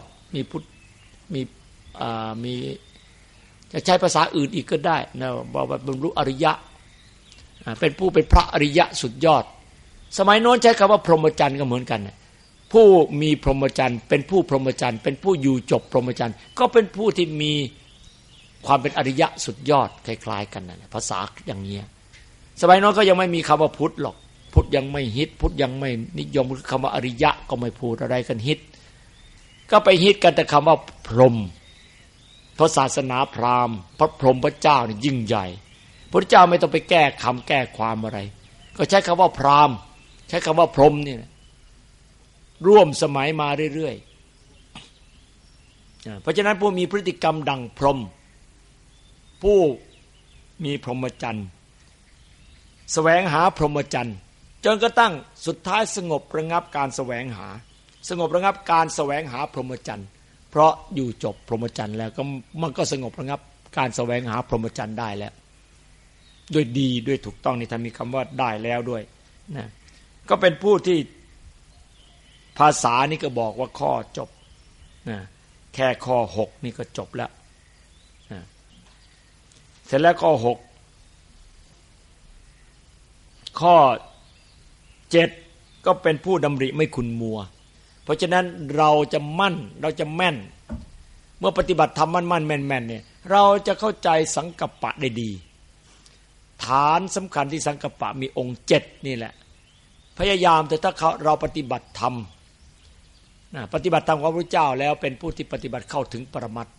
มีจะใช้ภาษาอื่นอีกก็ได้นะบอกว่าบรรลุอริยะเป็นผู้เป็นพระอริยะสุดยอดสมัยโน้นใช้คำว่าพรหมจรรย์ก็เหมือนกันผู้มีพรหมจรรย์เป็นผู้พรหมจรรย์เป็นผู้อยู่จบพรหมจรรย์ก็เป็นผู้ที่มีความเป็นอริยะสุดยอดคล้ายๆกันนะภาษาอย่างนี้สมัยโน้นก็ยังไม่มีคำว่าพุทธหรอกพุทธยังไม่ฮิตพุทธยังไม่นิยมคำว่าอริยะก็ไม่พูดอะไรกันฮิตก็ไปฮิตกันแต่คำว่าพรหมเพราะศาสนาพราหมณ์พระพรหมพระเจ้านี่ยิ่งใหญ่พระเจ้าไม่ต้องไปแก้คำแก้ความอะไรก็ใช้คำว่าพราหมณ์ใช้คำว่าพรหมนี่ร่วมสมัยมาเรื่อยๆเพราะฉะนั้นผู้มีพฤติกรรมดังพรหมผู้มีพรหมจรรย์แสวงหาพรหมจรรย์จนกระทั่งสุดท้ายสงบระงับการแสวงหาสงบระงับการแสวงหาพรหมจรรย์เพราะอยู่จบพรหมจรรย์แล้วก็มันก็สงบระงับการแสวงหาพรหมจรรย์ได้แล้วด้วยดีด้วยถูกต้องนี่ท่านมีคำว่าได้แล้วด้วยนะก็เป็นผู้ที่ภาษานี่ก็บอกว่าข้อจบนะแค่ข้อ6นี่ก็จบแล้วนะเสร็จแล้วข้อ6ข้อ7ก็เป็นผู้ดำริไม่ขุ่นมัวเพราะฉะนั้นเราจะมั่นเราจะแม่นเมื่อปฏิบัติธรรมมั่นๆแม่นๆเนี่ยเราจะเข้าใจสังกัปปะได้ดีฐานสำคัญที่สังกัปปะมีองค์7นี่แหละพยายามแต่ถ้าเราปฏิบัติธรรมปฏิบัติธรรมของพระเจ้าแล้วเป็นผู้ที่ปฏิบัติเข้าถึงปรมัตถ์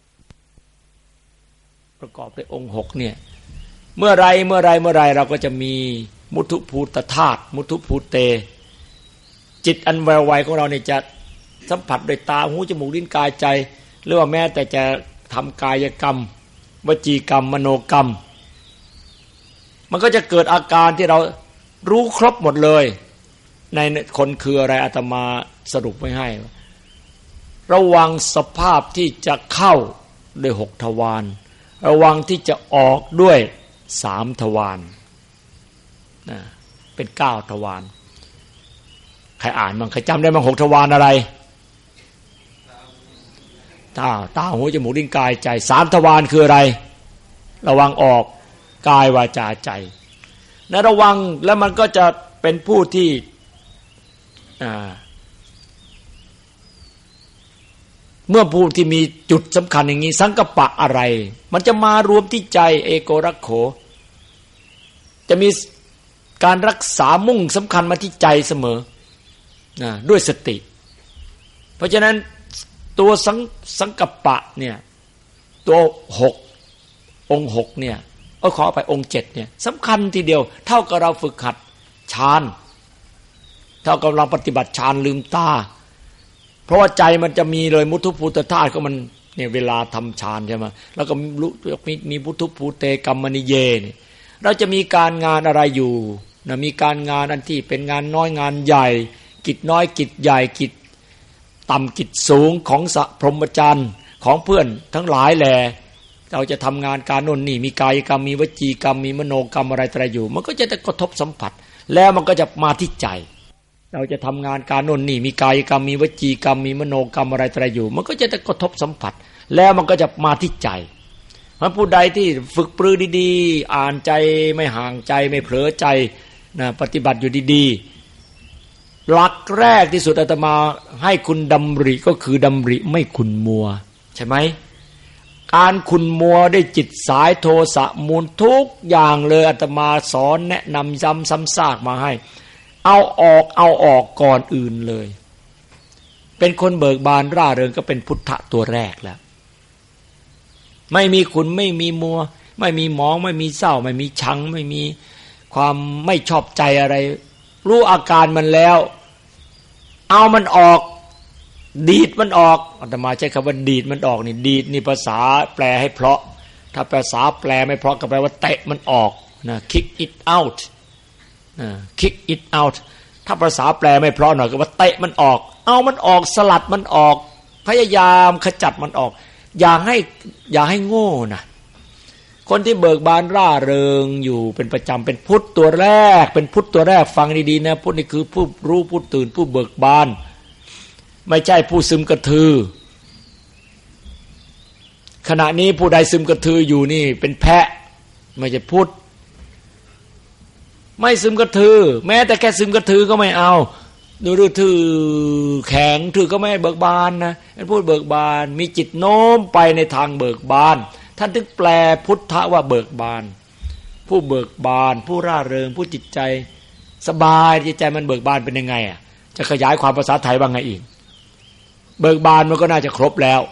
ประกอบด้วยองค์6เนี่ยเมื่อไรเราก็จะมีมุทุภูตธาตุมุทุภูเตจิตอันแววไวของเราเนี่ยจะสัมผัสด้วยตาหูจมูกลิ้นกายใจหรือว่าแม้แต่จะทำกายกรรมวจีกรรมมโนกรรมมันก็จะเกิดอาการที่เรารู้ครบหมดเลยในคนคืออะไรอาตมาสรุปไว้ให้ระวังสภาพที่จะเข้าด้วย6ทวารระวังที่จะออกด้วย3ทวารเป็น9ทวารใครอ่านมั้งใครจำได้มั้ง6ทวารอะไรตาหูจมูกลิ้นกายใจ3ทวารคืออะไรระวังออกกายวาจาใจนะระวังแล้วมันก็จะเป็นผู้ที่เมื่อผู้ที่มีจุดสำคัญอย่างนี้สังกัปปะอะไรมันจะมารวมที่ใจเอโกรักโขจะมีการรักษามุ่งสำคัญมาที่ใจเสมอด้วยสติเพราะฉะนั้นตัวสังกัปปะเนี่ยตัว6องค์6เนี่ยขอไปองค์7เนี่ยสำคัญทีเดียวเท่ากับเราฝึกหัดฌานเท่ากับเราปฏิบัติฌานลืมตาเพราะว่าใจมันจะมีเลยมุทุภูตธาตุก็มันเนี่ยเวลาทำฌานใช่ไหมแล้วก็มีมุทุภูเตกัมมนิเยเนี่ยเราจะมีการงานอะไรอยู่นะมีการงานอันที่เป็นงานน้อยงานใหญ่กิจน้อยกิจใหญ่กิจต่ำกิจสูงของพรหมจรรย์ของเพื่อนทั้งหลายแหละเราจะทำงานการโน่นนี่มีกายกรรมมีวจีกรรมมีมโนกรรมอะไรต่างอยู่มันก็จะกระทบสัมผัสแล้วมันก็จะมาที่ใจเราจะทำงานการโน่นนี่มีกายกรรมมีวจีกรรมมีมโนกรรมอะไรต่างอยู่มันก็จะกระทบสัมผัสแล้วมันก็จะมาที่ใจเพราะผู้ใดที่ฝึกปรือดีๆอ่านใจไม่ห่างใจไม่เผลอใจนะปฏิบัติอยู่ดีๆหลักแรกที่สุดอาตมาให้คุณดำริก็คือดำริไม่ขุ่นมัวใช่ไหมการขุ่นมัวได้จิตสายโทสะมูลทุกอย่างเลยอาตมาสอนแนะนำย้ำซ้ำซากมาให้เอาออกก่อนอื่นเลยเป็นคนเบิกบานร่าเริงก็เป็นพุทธะตัวแรกแล้วไม่มีขุ่นไม่มีมัวไม่มีหมองไม่มีเศร้าไม่มีชังไม่มีความไม่ชอบใจอะไรรู้อาการมันแล้วเอามันออกดีดมันออกอาตมาใช้คำว่าดีดมันออกนี่ดีดนี่ภาษาแปลให้เพราะถ้าภาษาแปลไม่เพราะก็แปลว่าเตะมันออกนะ kick it out kick it out ถ้าภาษาแปลไม่เพราะหน่อยก็ว่าเตะมันออกเอามันออกสลัดมันออกพยายามขจัดมันออกอย่าให้โง่นะคนที่เบิกบานร่าเริงอยู่เป็นประจำเป็นพุทธตัวแรกเป็นพุทธตัวแรกฟังดีๆนะพุทธนี่คือผู้รู้ผู้ตื่นผู้เบิกบานไม่ใช่ผู้ซึมกระทือขณะนี้ผู้ใดซึมกระทืออยู่นี่เป็นแพะไม่ใช่พุทธไม่ซึมกระทือแม้แต่แค่ซึมกระทือก็ไม่เอาดูทื่อแข็งทื่อก็ไม่เบิกบานนะเป็นผู้เบิกบานมีจิตโน้มไปในทางเบิกบานท่านถึงแปลพุทธะว่าเบิกบานผู้เบิกบานผู้ร่าเริงผู้จิตใจสบายจิตใจมันเบิกบานเป็นยังไงอ่ะจะขยายความภาษาไทยว่าไงอีกเบิกบานมันก็น่าจะครบแล้ว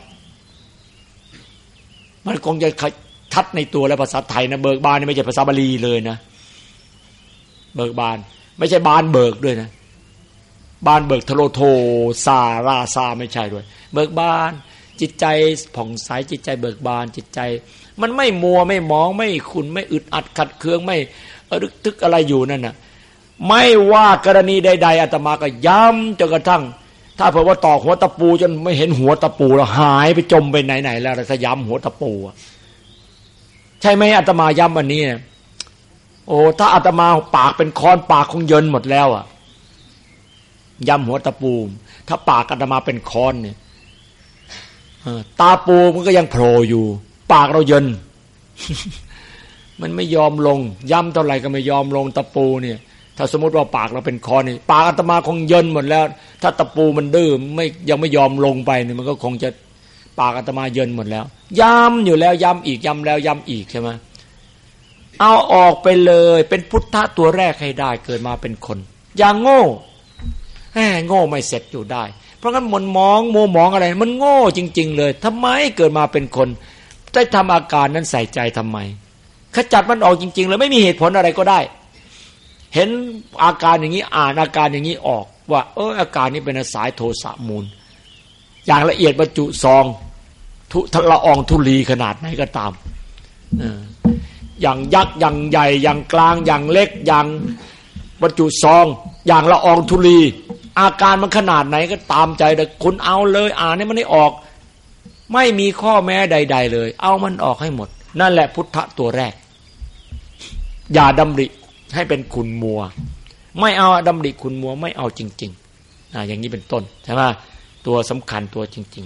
มันคงจะชัดในตัวแล้วภาษาไทยนะเบิกบานนี่ไม่ใช่ภาษาบาลีเลยนะเบิกบานไม่ใช่บานเบิกด้วยนะบานเบิกทะโลโทซาราซาไม่ใช่ด้วยเบิกบานจิตใจผ่องใสจิตใจเบิกบานจิตใจมันไม่มัวไม่มองไม่ขุ่นไม่อึดอัดขัดเคืองไม่รึกทึกอะไรอยู่นั่นน่ะไม่ว่ากรณีใดๆอาตมาก็ย้ำจนกระทั่งถ้าเผื่อว่าตอกหัวตะปูจนไม่เห็นหัวตะปูแล้วหายไปจมไปไหนๆแล้วถ้าย้ำหัวตะปูใช่ไหมอาตมาย้ำอันนี้โอ้ถ้าอาตมาปากเป็นค้อนปากคงเยินหมดแล้วอ่ะย้ำหัวตะปูถ้าปากอาตมาเป็นค้อนเนี่ยตาปูมันก็ยังโผล่อยู่ปากเราเยิน มันไม่ยอมลงย้ำเท่าไหร่ก็ไม่ยอมลงตะปูเนี่ยถ้าสมมติว่าปากเราเป็นค้อนนี่ปากอาตมาคงเยินหมดแล้วถ้าตะปูมันดื้อยังไม่ยอมลงไปเนี่ยมันก็คงจะปากอาตมาเยินหมดแล้วย้ำอยู่แล้วย้ำอีกย้ำแล้วย้ำอีกใช่ไหมเอาออกไปเลยเป็นพุทธะตัวแรกให้ได้เกิดมาเป็นคนอย่างโง่โง่ไม่เสร็จอยู่ได้เพราะงั้นมันมองมัวมองอะไรมันโง่จริงๆเลยทำไมเกิดมาเป็นคนได้ทำอาการนั้นใส่ใจทำไมขจัดมันออกจริงๆเลยไม่มีเหตุผลอะไรก็ได้เห็นอาการอย่างนี้อ่านอาการอย่างนี้ออกว่าอาการนี้เป็นสายโทสะมูลอย่างละเอียดบรรจุซองละอองธุลีขนาดไหนก็ตามอย่างยักษ์อย่างใหญ่อย่างกลางอย่างเล็กอย่างบรรจุซองอย่างละอองธุลีอาการมันขนาดไหนก็ตามใจแต่คุณเอาเลยอ่านให้มันได้ออกไม่มีข้อแม้ใดๆเลยเอามันออกให้หมดนั่นแหละพุทธะตัวแรกอย่าดำริให้เป็นขุ่นมัวไม่เอาดำริขุ่นมัวไม่เอาจริงๆอย่างนี้เป็นต้นใช่ไหมตัวสำคัญตัวจริง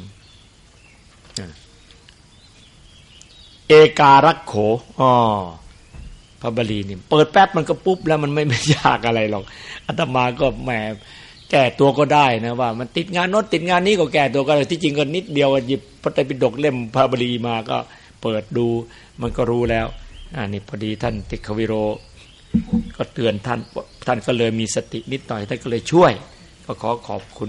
ๆเอการักโขพระบาลีนี่เปิดแป๊บมันก็ปุ๊บแล้วมันไม่ยากอะไรหรอกอาตมาก็แหมแก้ตัวก็ได้นะว่ามันติดงานโน้นติดงานนี้ก็แก้ตัวก็ได้ที่จริงก็นิดเดียวหยิบพระไตรปิฎกเล่มพระบาลีมาก็เปิดดูมันก็รู้แล้วนี่พอดีท่านติขวิโรก็เตือนท่านก็เลยมีสตินิดหน่อยท่านก็เลยช่วยก็ขอขอบคุณ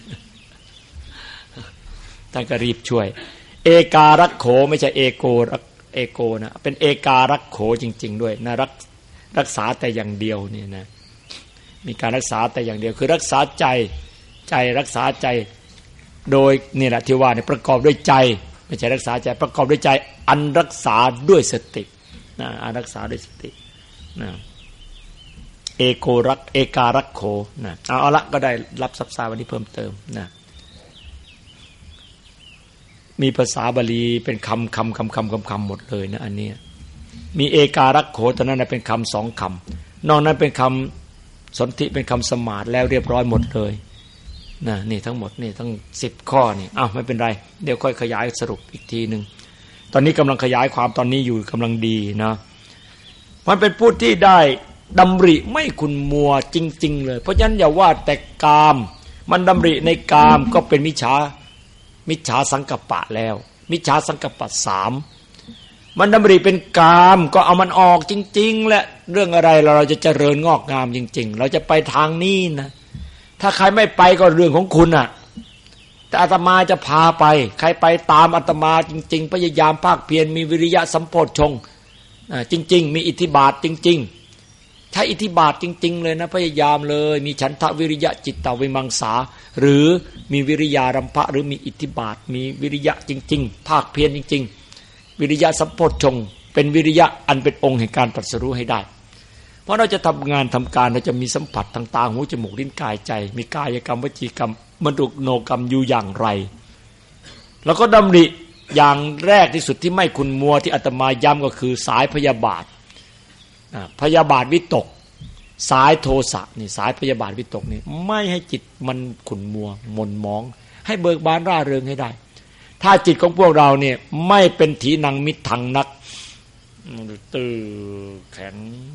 ท่านก็รีบช่วยเอการักโขไม่ใช่เอโกนะเป็นเอการักโขจริงๆด้วยนะรักษาแต่อย่างเดียวนี่นะมีการรักษาแต่อย่างเดียวคือรักษาใจรักษาใจโดยนี่แหละที่ว่าเนี่ยประกอบด้วยใจไม่ใช่รักษาใจประกอบด้วยใจอันรักษาด้วยสตินะอันรักษาด้วยสตินะเอการักโขนะเอาละก็ได้รับทรัพย์สาวันนี้เพิ่มเติมนะมีภาษาบาลีเป็นคำหมดเลยนะอันนี้มีเอการักโขตอนนั้นเป็นคำ2 คำนอกนั้นเป็นคำสนธิเป็นคำสมาทแล้วเรียบร้อยหมดเลยนะนี่ทั้งหมดนี่ทั้ง10 ข้อนี่ไม่เป็นไรเดี๋ยวค่อยขยายสรุปอีกทีนึงตอนนี้กำลังขยายความตอนนี้อยู่กำลังดีนะมันเป็นผู้ที่ได้ดำริไม่ขุ่นมัวจริงๆเลยเพราะฉะนั้นอย่าว่าแต่กามมันดำริในกามก็เป็นมิจฉาสังกัปปะแล้วมิจฉาสังกัปปะ3มันดำริเป็นกามก็เอามันออกจริงๆและเรื่องอะไรเราจะเจริญงอกงามจริงๆเราจะไปทางนี้นะถ้าใครไม่ไปก็เรื่องของคุณแต่อาตมาจะพาไปใครไปตามอาตมาจริงๆพยายามภาคเพียรมีวิริยะสัมโพชฌงค์จริงๆมีอิทธิบาทจริงๆใช้อิทธิบาทจริงๆเลยนะพยายามเลยมีฉันทะวิริยะจิตตวิมังสาหรือมีวิริยารัมภะหรือมีอิทธิบาทมีวิริยะจริงๆภาคเพียรจริงๆวิริยะสัมโพชฌงค์เป็นวิริยะอันเป็นองค์แห่งการตรัสรู้ให้ได้เพราะเราจะทำงานทำการเราจะมีสัมผัสทางตาหูจมูกลิ้นกายใจมีกายกรรมวจีกรรมมโนกรรมอยู่อย่างไรแล้วก็ดำริอย่างแรกที่สุดที่ไม่ขุ่นมัวที่อาตมาย้ำก็คือสายพยาบาทวิตกสายโทสะนี่สายพยาบาทวิตกนี่ไม่ให้จิตมันขุ่นมัวหม่นหมองให้เบิกบานร่าเริงให้ได้ถ้าจิตของพวกเราเนี่ยไม่เป็นถีนังมิตรทังนักตื้อแข็ง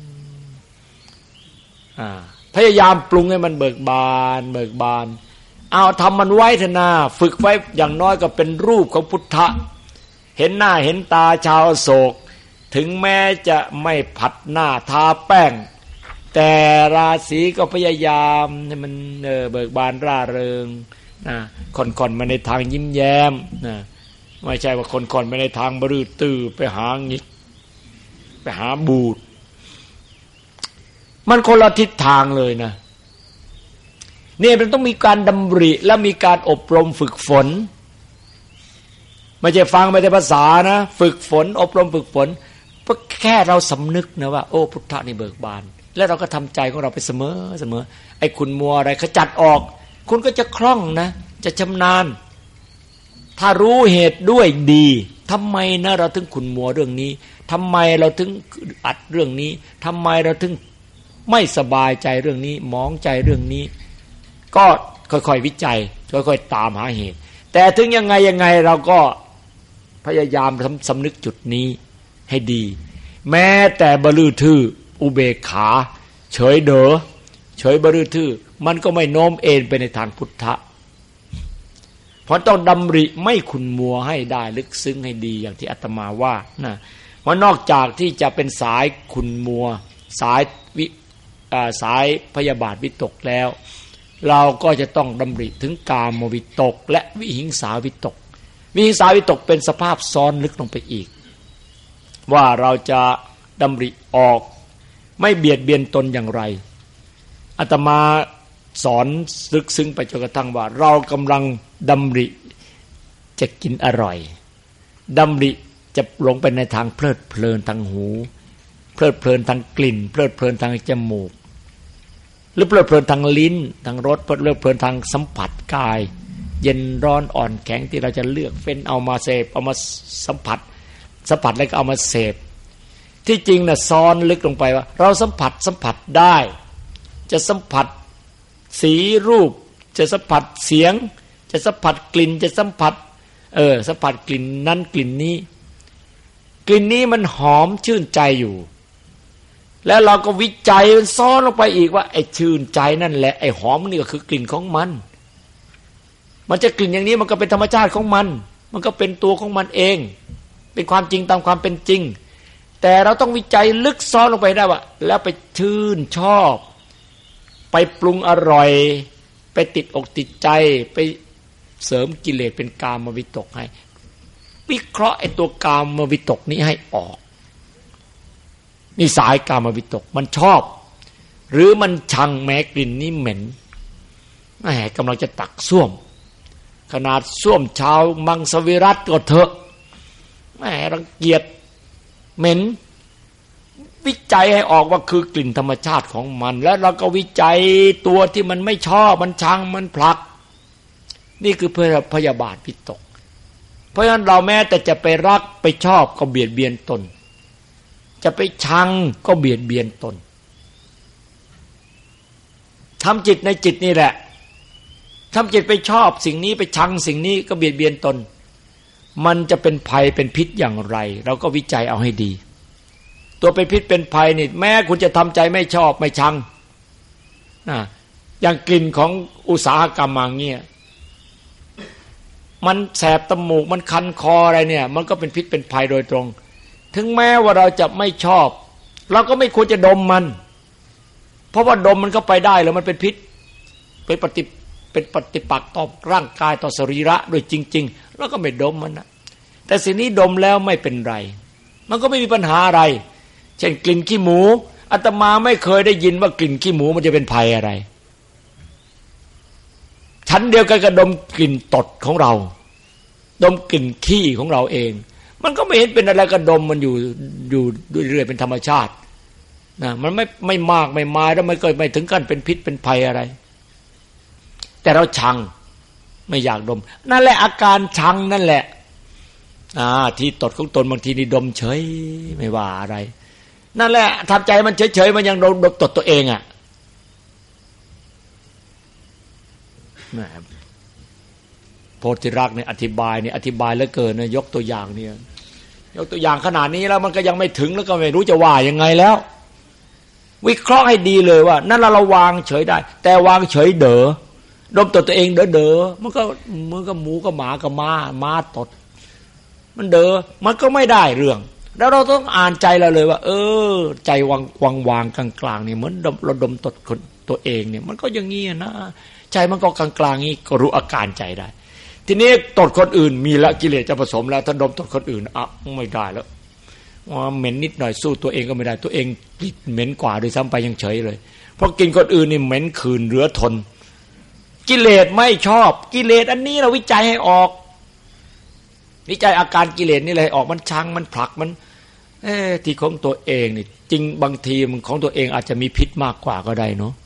พยายามปรุงให้มันเบิกบานเอาทำมันไว้เถอะนะฝึกไว้อย่างน้อยก็เป็นรูปของพุทธะเห็นหน้าเห็นตาชาวอโศกถึงแม้จะไม่ผัดหน้าทาแป้งแต่ราศีก็พยายามให้มันเบิกบานร่าเริงนะค่อนมาในทางยิ้มแย้มนะไม่ใช่ว่าค่อนมาในทางบรื้อตื้อไปหางิกไปหาบูดมันคนละทิศทางเลยนะเนี่ยมันต้องมีการดำริและมีการอบรมฝึกฝนไม่ใช่ฟังไม่ได้ภาษานะฝึกฝนอบรมฝึกฝนเพื่อแค่เราสำนึกนะว่าโอ้พุทธะนี่เบิกบานและเราก็ทำใจของเราไปเสมอไอ้คุณมัวอะไรขจัดออกคุณก็จะคล่องนะจะชำนาญถ้ารู้เหตุด้วยดีทำไมนะเราถึงขุ่นมัวเรื่องนี้ทำไมเราถึงอัดเรื่องนี้ทำไมเราถึงไม่สบายใจเรื่องนี้มองใจเรื่องนี้ก็ค่อยๆวิจัยค่อยๆตามหาเหตุแต่ถึงยังไงเราก็พยายามสำนึกจุดนี้ให้ดีแม้แต่บลือทื่ออุเบกขาเฉยบลือทื่อมันก็ไม่โน้มเอ็นไปในทางพุทธะเพราะต้องดำริไม่ขุ่นมัวให้ได้ลึกซึ้งให้ดีอย่างที่อาตมาว่านะเพราะนอกจากที่จะเป็นสายขุ่นมัวสายพยาบาทวิตกแล้วเราก็จะต้องดำริถึงกามวิตกและวิหิงสาวิตกเป็นสภาพซ้อนลึกลงไปอีกว่าเราจะดำริออกไม่เบียดเบียนตนอย่างไรอาตมาสอนลึกซึ้งไปจนกระทั่งว่าเรากำลังดำริจะกินอร่อยดำริจะหลงไปในทางเพลิดเพลินทางหูเพลิดเพลินทางกลิ่นเพลิดเพลินทางจมูกหรือเพลิดเพลินทางลิ้นทางรสเพลิดเพลินทางสัมผัสกายเย็นร้อนอ่อนแข็งที่เราจะเลือกเฟ้นเอามาเสพเอามาสัมผัสแล้วก็เอามาเสพที่จริงน่ะซ้อนลึกลงไปว่าเราสัมผัสได้จะสัมผัสสีรูปจะสัมผัสเสียงจะสัมผัสกลิ่นจะสัมผัสสัมผัสกลิ่นนั้นกลิ่นนี้มันหอมชื่นใจอยู่แล้วเราก็วิจัยมันซ้อนลงไปอีกว่าไอ้ชื่นใจนั่นแหละไอ้หอมนี่ก็คือกลิ่นของมันจะกลิ่นอย่างนี้มันก็เป็นธรรมชาติของมันก็เป็นตัวของมันเองเป็นความจริงตามความเป็นจริงแต่เราต้องวิจัยลึกซ้อนลงไปได้ว่าแล้วไปชื่นชอบไปปรุงอร่อยไปติดอกติดใจไปเสริมกิเลสเป็นกามวิตกให้วิเคราะห์ไอ้ตัวกามวิตกนี้ให้ออกนี่สายกามวิตกมันชอบหรือมันชังแม้กลิ่นนี้เหม็นแหมกำลังจะตักส้วมขนาดส้วมชาวมังสวิรัติก็เถอะแหมรังเกียจเหม็นวิจัยให้ออกว่าคือกลิ่นธรรมชาติของมันแล้วเราก็วิจัยตัวที่มันไม่ชอบมันชังมันผลักนี่คือพยาบาทวิตกเพราะฉะนั้นเราแม้แต่จะไปรักไปชอบก็เบียดเบียนตนจะไปชังก็เบียดเบียนตนทำจิตในจิตนี่แหละทำจิตไปชอบสิ่งนี้ไปชังสิ่งนี้ก็เบียดเบียนตนมันจะเป็นภัยเป็นพิษอย่างไรเราก็วิจัยเอาให้ดีตัวเป็นพิษเป็นภัยนี่แม้คุณจะทำใจไม่ชอบไม่ชังนะอย่างกลิ่นของอุตสาหกรรมมาเงี้ยมันแสบตมูกมันคันคออะไรเนี่ยมันก็เป็นพิษเป็นภัยโดยตรงถึงแม้ว่าเราจะไม่ชอบเราก็ไม่ควรจะดมมันเพราะว่าดมมันก็ไปได้แล้วมันเป็นพิษเป็นปฏิปักษ์ต่อร่างกายต่อสรีระโดยจริงๆแล้วก็ไม่ดมมันนะแต่สิ่งนี้ดมแล้วไม่เป็นไรมันก็ไม่มีปัญหาอะไรเช่นกลิ่นขี้หมูอาตมาไม่เคยได้ยินว่ากลิ่นขี้หมูมันจะเป็นภัยอะไรชั้นเดียวกันกับดมกลิ่นตดของเราดมกลิ่นขี้ของเราเองมันก็ไม่เห็นเป็นอะไรก็ดมมันอยู่เรื่อยๆเป็นธรรมชาตินะมันไม่มากไม่มายแล้วมันก็ไม่ถึงขั้นเป็นพิษเป็นภัยอะไรแต่เราชังไม่อยากดมนั่นแหละอาการชังนั่นแหละที่ตดของตนบางทีนี่ดมเฉยไม่ว่าอะไรนั่นแหละทำใจมันเฉยๆมันยังดมตดตัวเองอ่ะโพธิรักษ์เนี่ยอธิบายเหลือเกินนะยกตัวอย่างเนี่ยยกตัวอย่างขนาดนี้แล้วมันก็ยังไม่ถึงแล้วก็ไม่รู้จะว่ายังไงแล้ววิเคราะห์ให้ดีเลยว่านั่นเราวางเฉยได้แต่วางเฉยเด๋อดมตัวเองเด๋อมันก็หมูก็หมาก็ม้าตดมันเด๋อมันก็ไม่ได้เรื่องแล้วเราต้องอ่านใจเราเลยว่าใจวางกลางๆเนี่ยเหมือนเราดมตดตัวเองเนี่ยมันก็อย่างงี้นะใจมันก็กลางๆงี้ก็รู้อาการใจได้ทีนี้ตดคนอื่นมีละกิเลสจะผสมแล้วถ้าดมตดคนอื่นไม่ได้แล้วเหม็นนิดหน่อยสู้ตัวเองก็ไม่ได้ตัวเองกลิ่นเหม็นกว่าโดยซ้ำไปยังเฉยเลยเพราะกินคนอื่นนี่เหม็นคืนเหลือทนกิเลสไม่ชอบกิเลสอันนี้เราวิจัยให้ออกวิจัยอาการกิเลสนี่เลยออกมันชังมันผลักมันที่ของตัวเองนี่จริงบางทีมันของตัวเองอาจจะมีพิษมากกว่าก็ได้เนาะ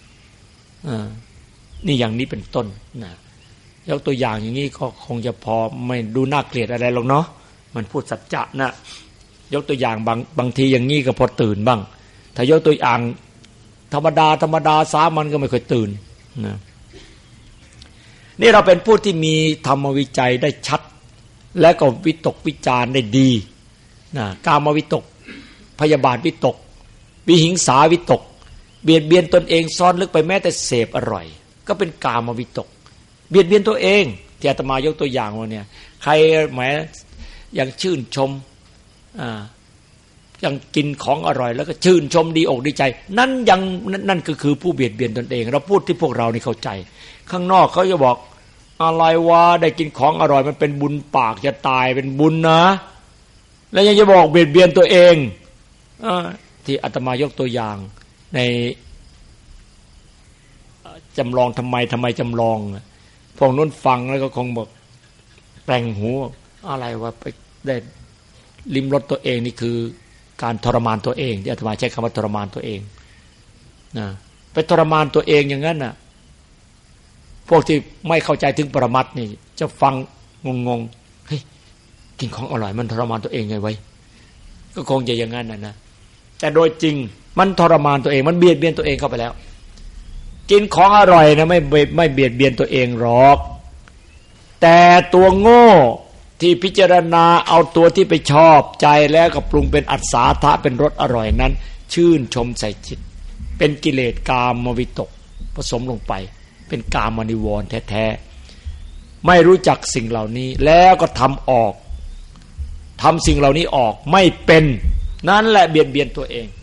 นี่อย่างนี้เป็นต้นนะยกตัวอย่างอย่างนี้ก็คงจะพอไม่ดูน่าเกลียดอะไรหรอกเนาะมันพูดสัจจะนะยกตัวอย่างบางทีอย่างนี้ก็พอตื่นบ้างถ้ายกตัวอย่างธรรมดาสามัญก็ไม่ค่อยตื่นนะนี่เราเป็นผู้ที่มีธรรมวิจัยได้ชัดและก็วิตกวิจารได้ดีนะกามวิตกพยาบาทวิตกวิหิงสาวิตกเบียดเบียนตนเองซ่อนลึกไปแม้แต่เสพอร่อยก็เป็นกามวิตกเบียดเบียนตัวเองที่อาตมายกตัวอย่างว่าเนี่ยใครแหมยังชื่นชมยังกินของอร่อยแล้วก็ชื่นชมดีอกดีใจนั่นคือผู้เบียดเบียนตนเองเราพูดที่พวกเรานี่เข้าใจข้างนอกเขาจะบอกอะไรวะได้กินของอร่อยมันเป็นบุญปากจะตายเป็นบุญนะแล้วยังจะบอกเบียดเบียนตัวเองที่อาตมายกตัวอย่างในจำลองทำไมจำลองพวกนู้นฟังแล้วก็คงบอกแปลงหูอะไรวะไปได้ลิ้มรสตัวเองนี่คือการทรมานตัวเองที่อาตมาใช้คำว่าทรมานตัวเองนะไปทรมานตัวเองอย่างนั้นน่ะพวกที่ไม่เข้าใจถึงปรมัตถ์นี่จะฟังงงเฮ้ยกินของอร่อยมันทรมานตัวเองไงไว้ก็คงจะอย่างนั้นนะแต่โดยจริงมันทรมานตัวเองมันเบียดเบียนตัวเองเข้าไปแล้วกินของอร่อยนะไม่เบียดเบียนตัวเองหรอกแต่ตัวโง่ที่พิจารณาเอาตัวที่ไปชอบใจแล้วก็ปรุงเป็นอัศาทะเป็นรสอร่อยนั้นชื่นชมใส่จิตเป็นกิเลสกามวิตกผสมลงไปเป็นกามนิวรณ์แท้ๆไม่รู้จักสิ่งเหล่านี้แล้วก็ทำสิ่งเหล่านี้ออกไม่เป็นนั่นแหละเบียดเบียนตัวเอง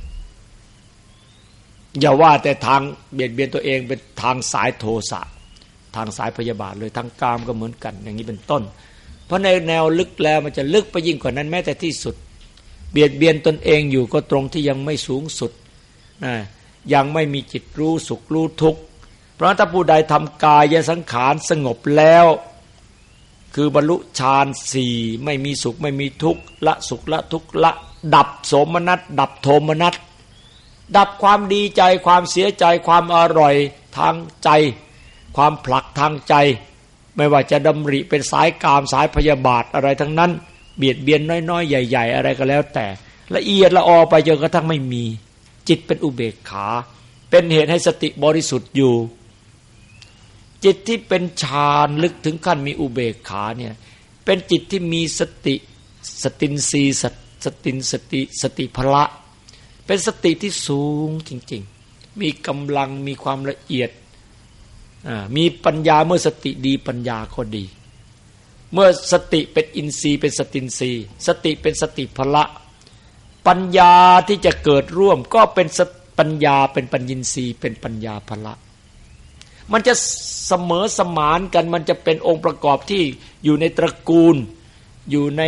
อย่าว่าแต่ทางเบียดเบียนตัวเองเป็นทางสายโทสะทางสายพยาบาทเลยทางกามก็เหมือนกันอย่างนี้เป็นต้นเพราะในแนวลึกแล้วมันจะลึกไปยิ่งกว่านั้นแม้แต่ที่สุดเบียดเบียนตนเองอยู่ก็ตรงที่ยังไม่สูงสุดนะยังไม่มีจิตรู้สุขรู้ทุกข์เพราะถ้าผู้ใดทำกายสังขารสงบแล้วคือบรรลุฌานสี่ไม่มีสุขไม่มีทุกข์ละสุขละทุกข์ละดับโสมนัสดับโทมนัสดับความดีใจความเสียใจความอร่อยทางใจความผลักทางใจไม่ว่าจะดำริเป็นสายกามสายพยาบาทอะไรทั้งนั้นเบียดเบียนน้อยๆใหญ่ๆอะไรก็แล้วแต่ละเอียดละออไปจนกระทั่งไม่มีจิตเป็นอุเบกขาเป็นเหตุให้สติบริสุทธิ์อยู่จิตที่เป็นฌานลึกถึงขั้นมีอุเบกขาเนี่ยเป็นจิตที่มีสติสตินทรีย์สติพละเป็นสติที่สูงจริงๆมีกำลังมีความละเอียดมีปัญญาเมื่อสติดีปัญญาก็ดีเมื่อสติเป็นอินทรีย์เป็นสตินทรีย์สติเป็นสติพละปัญญาที่จะเกิดร่วมก็เป็นปัญญาเป็นปัญญินทรีย์เป็นปัญญาพละมันจะเสมอสมานกันมันจะเป็นองค์ประกอบที่อยู่ในตระกูลอยู่ใน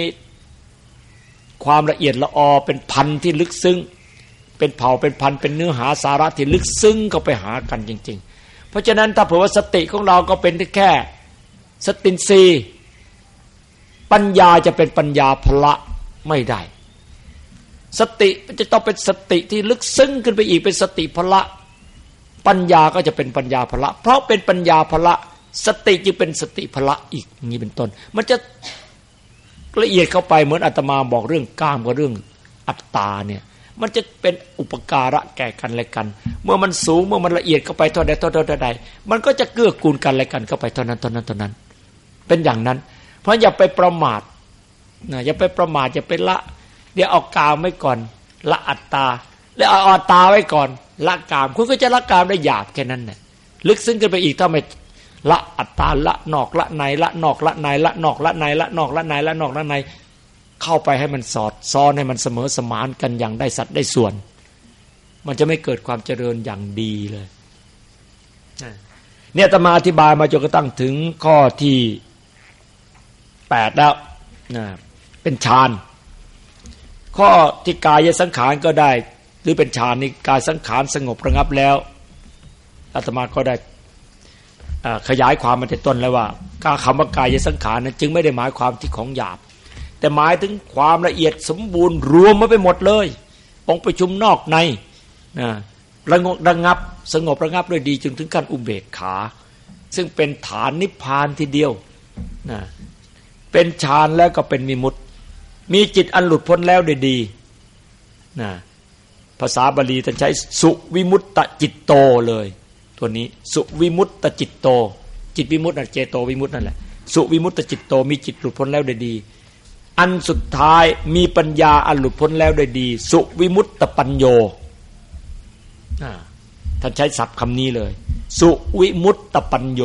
ความละเอียดละออเป็นพันธุ์ที่ลึกซึ้งเป็นเผ่าเป็นพันธุ์เป็นเนื้อหาสาระที่ลึกซึ้งเข้าไปหากันจริงๆเพราะฉะนั้นถ้าเผื่อว่าสติของเราก็เป็นแค่สตินทรีย์ปัญญาจะเป็นปัญญาพละไม่ได้สติจะต้องเป็นสติที่ลึกซึ้งขึ้นไปอีกเป็นสติพละปัญญาก็จะเป็นปัญญาพละเพราะเป็นปัญญาพละสติจึงเป็นสติพละอีกอย่างนี้เป็นต้นมันจะละเอียดเข้าไปเหมือนอาตมาบอกเรื่องกามกับเรื่องอัตตาเนี่ยมันจะเป็นอุปการะแก่กันและกันเมื่อมันสูงเมื่อมันละเอียดเข้าไปเท่าใดมันก็จะเกื้อกูลกันและกันเข้าไปเท่านั้นเป็นอย่างนั้นเพราะอย่าไปประมาทนะอย่าไปประมาทอย่าไปละเดี๋ยวเอากามไว้ก่อนละอัตตาแล้วเอาอัตตาไว้ก่อนละกามคุณก็จะละกามได้หยาบแค่นั้นน่ะลึกซึ้งขึ้นไปอีกถ้าไม่ละอัตตาละนอกละในละนอกละในละนอกละในละนอกละในละนอกละในเข้าไปให้มันสอดซ้อนให้มันเสมอสมานกันอย่างได้สัดได้ส่วนมันจะไม่เกิดความเจริญอย่างดีเลยเนี่ยอาตมาอธิบายมาจนกระทั่งถึงข้อที่8แล้วเป็นฌานข้อที่กายสังขารก็ได้หรือเป็นฌานนี่กายสังขารสงบระงับแล้วอาตมาก็ได้ขยายความมาแต่ต้นแล้วว่าคำว่ากายสังขารนั้นจึงไม่ได้หมายความที่ของหยาบแต่หมายถึงความละเอียดสมบูรณ์รวมมาไปหมดเลยองค์ประชุมนอกในระงับสงบระงับด้วยดีจนถึงขั้นอุเบกขาซึ่งเป็นฐานนิพพานทีเดียวเป็นฌานแล้วก็เป็นวิมุตติมีจิตอันหลุดพ้นแล้วด้วยดีภาษาบาลีท่านใช้สุวิมุตตจิตโตเลยตัวนี้สุวิมุตตจิตโตจิตวิมุตติเจโตวิมุตตินั่นแหละสุวิมุตตจิตโตมีจิตหลุดพ้นแล้วด้วยดีอันสุดท้ายมีปัญญาอันหลุดพ้นแล้วด้วยดีสุวิมุตตปัญโยท่านใช้ศัพท์คำนี้เลยสุวิมุตตปัญโย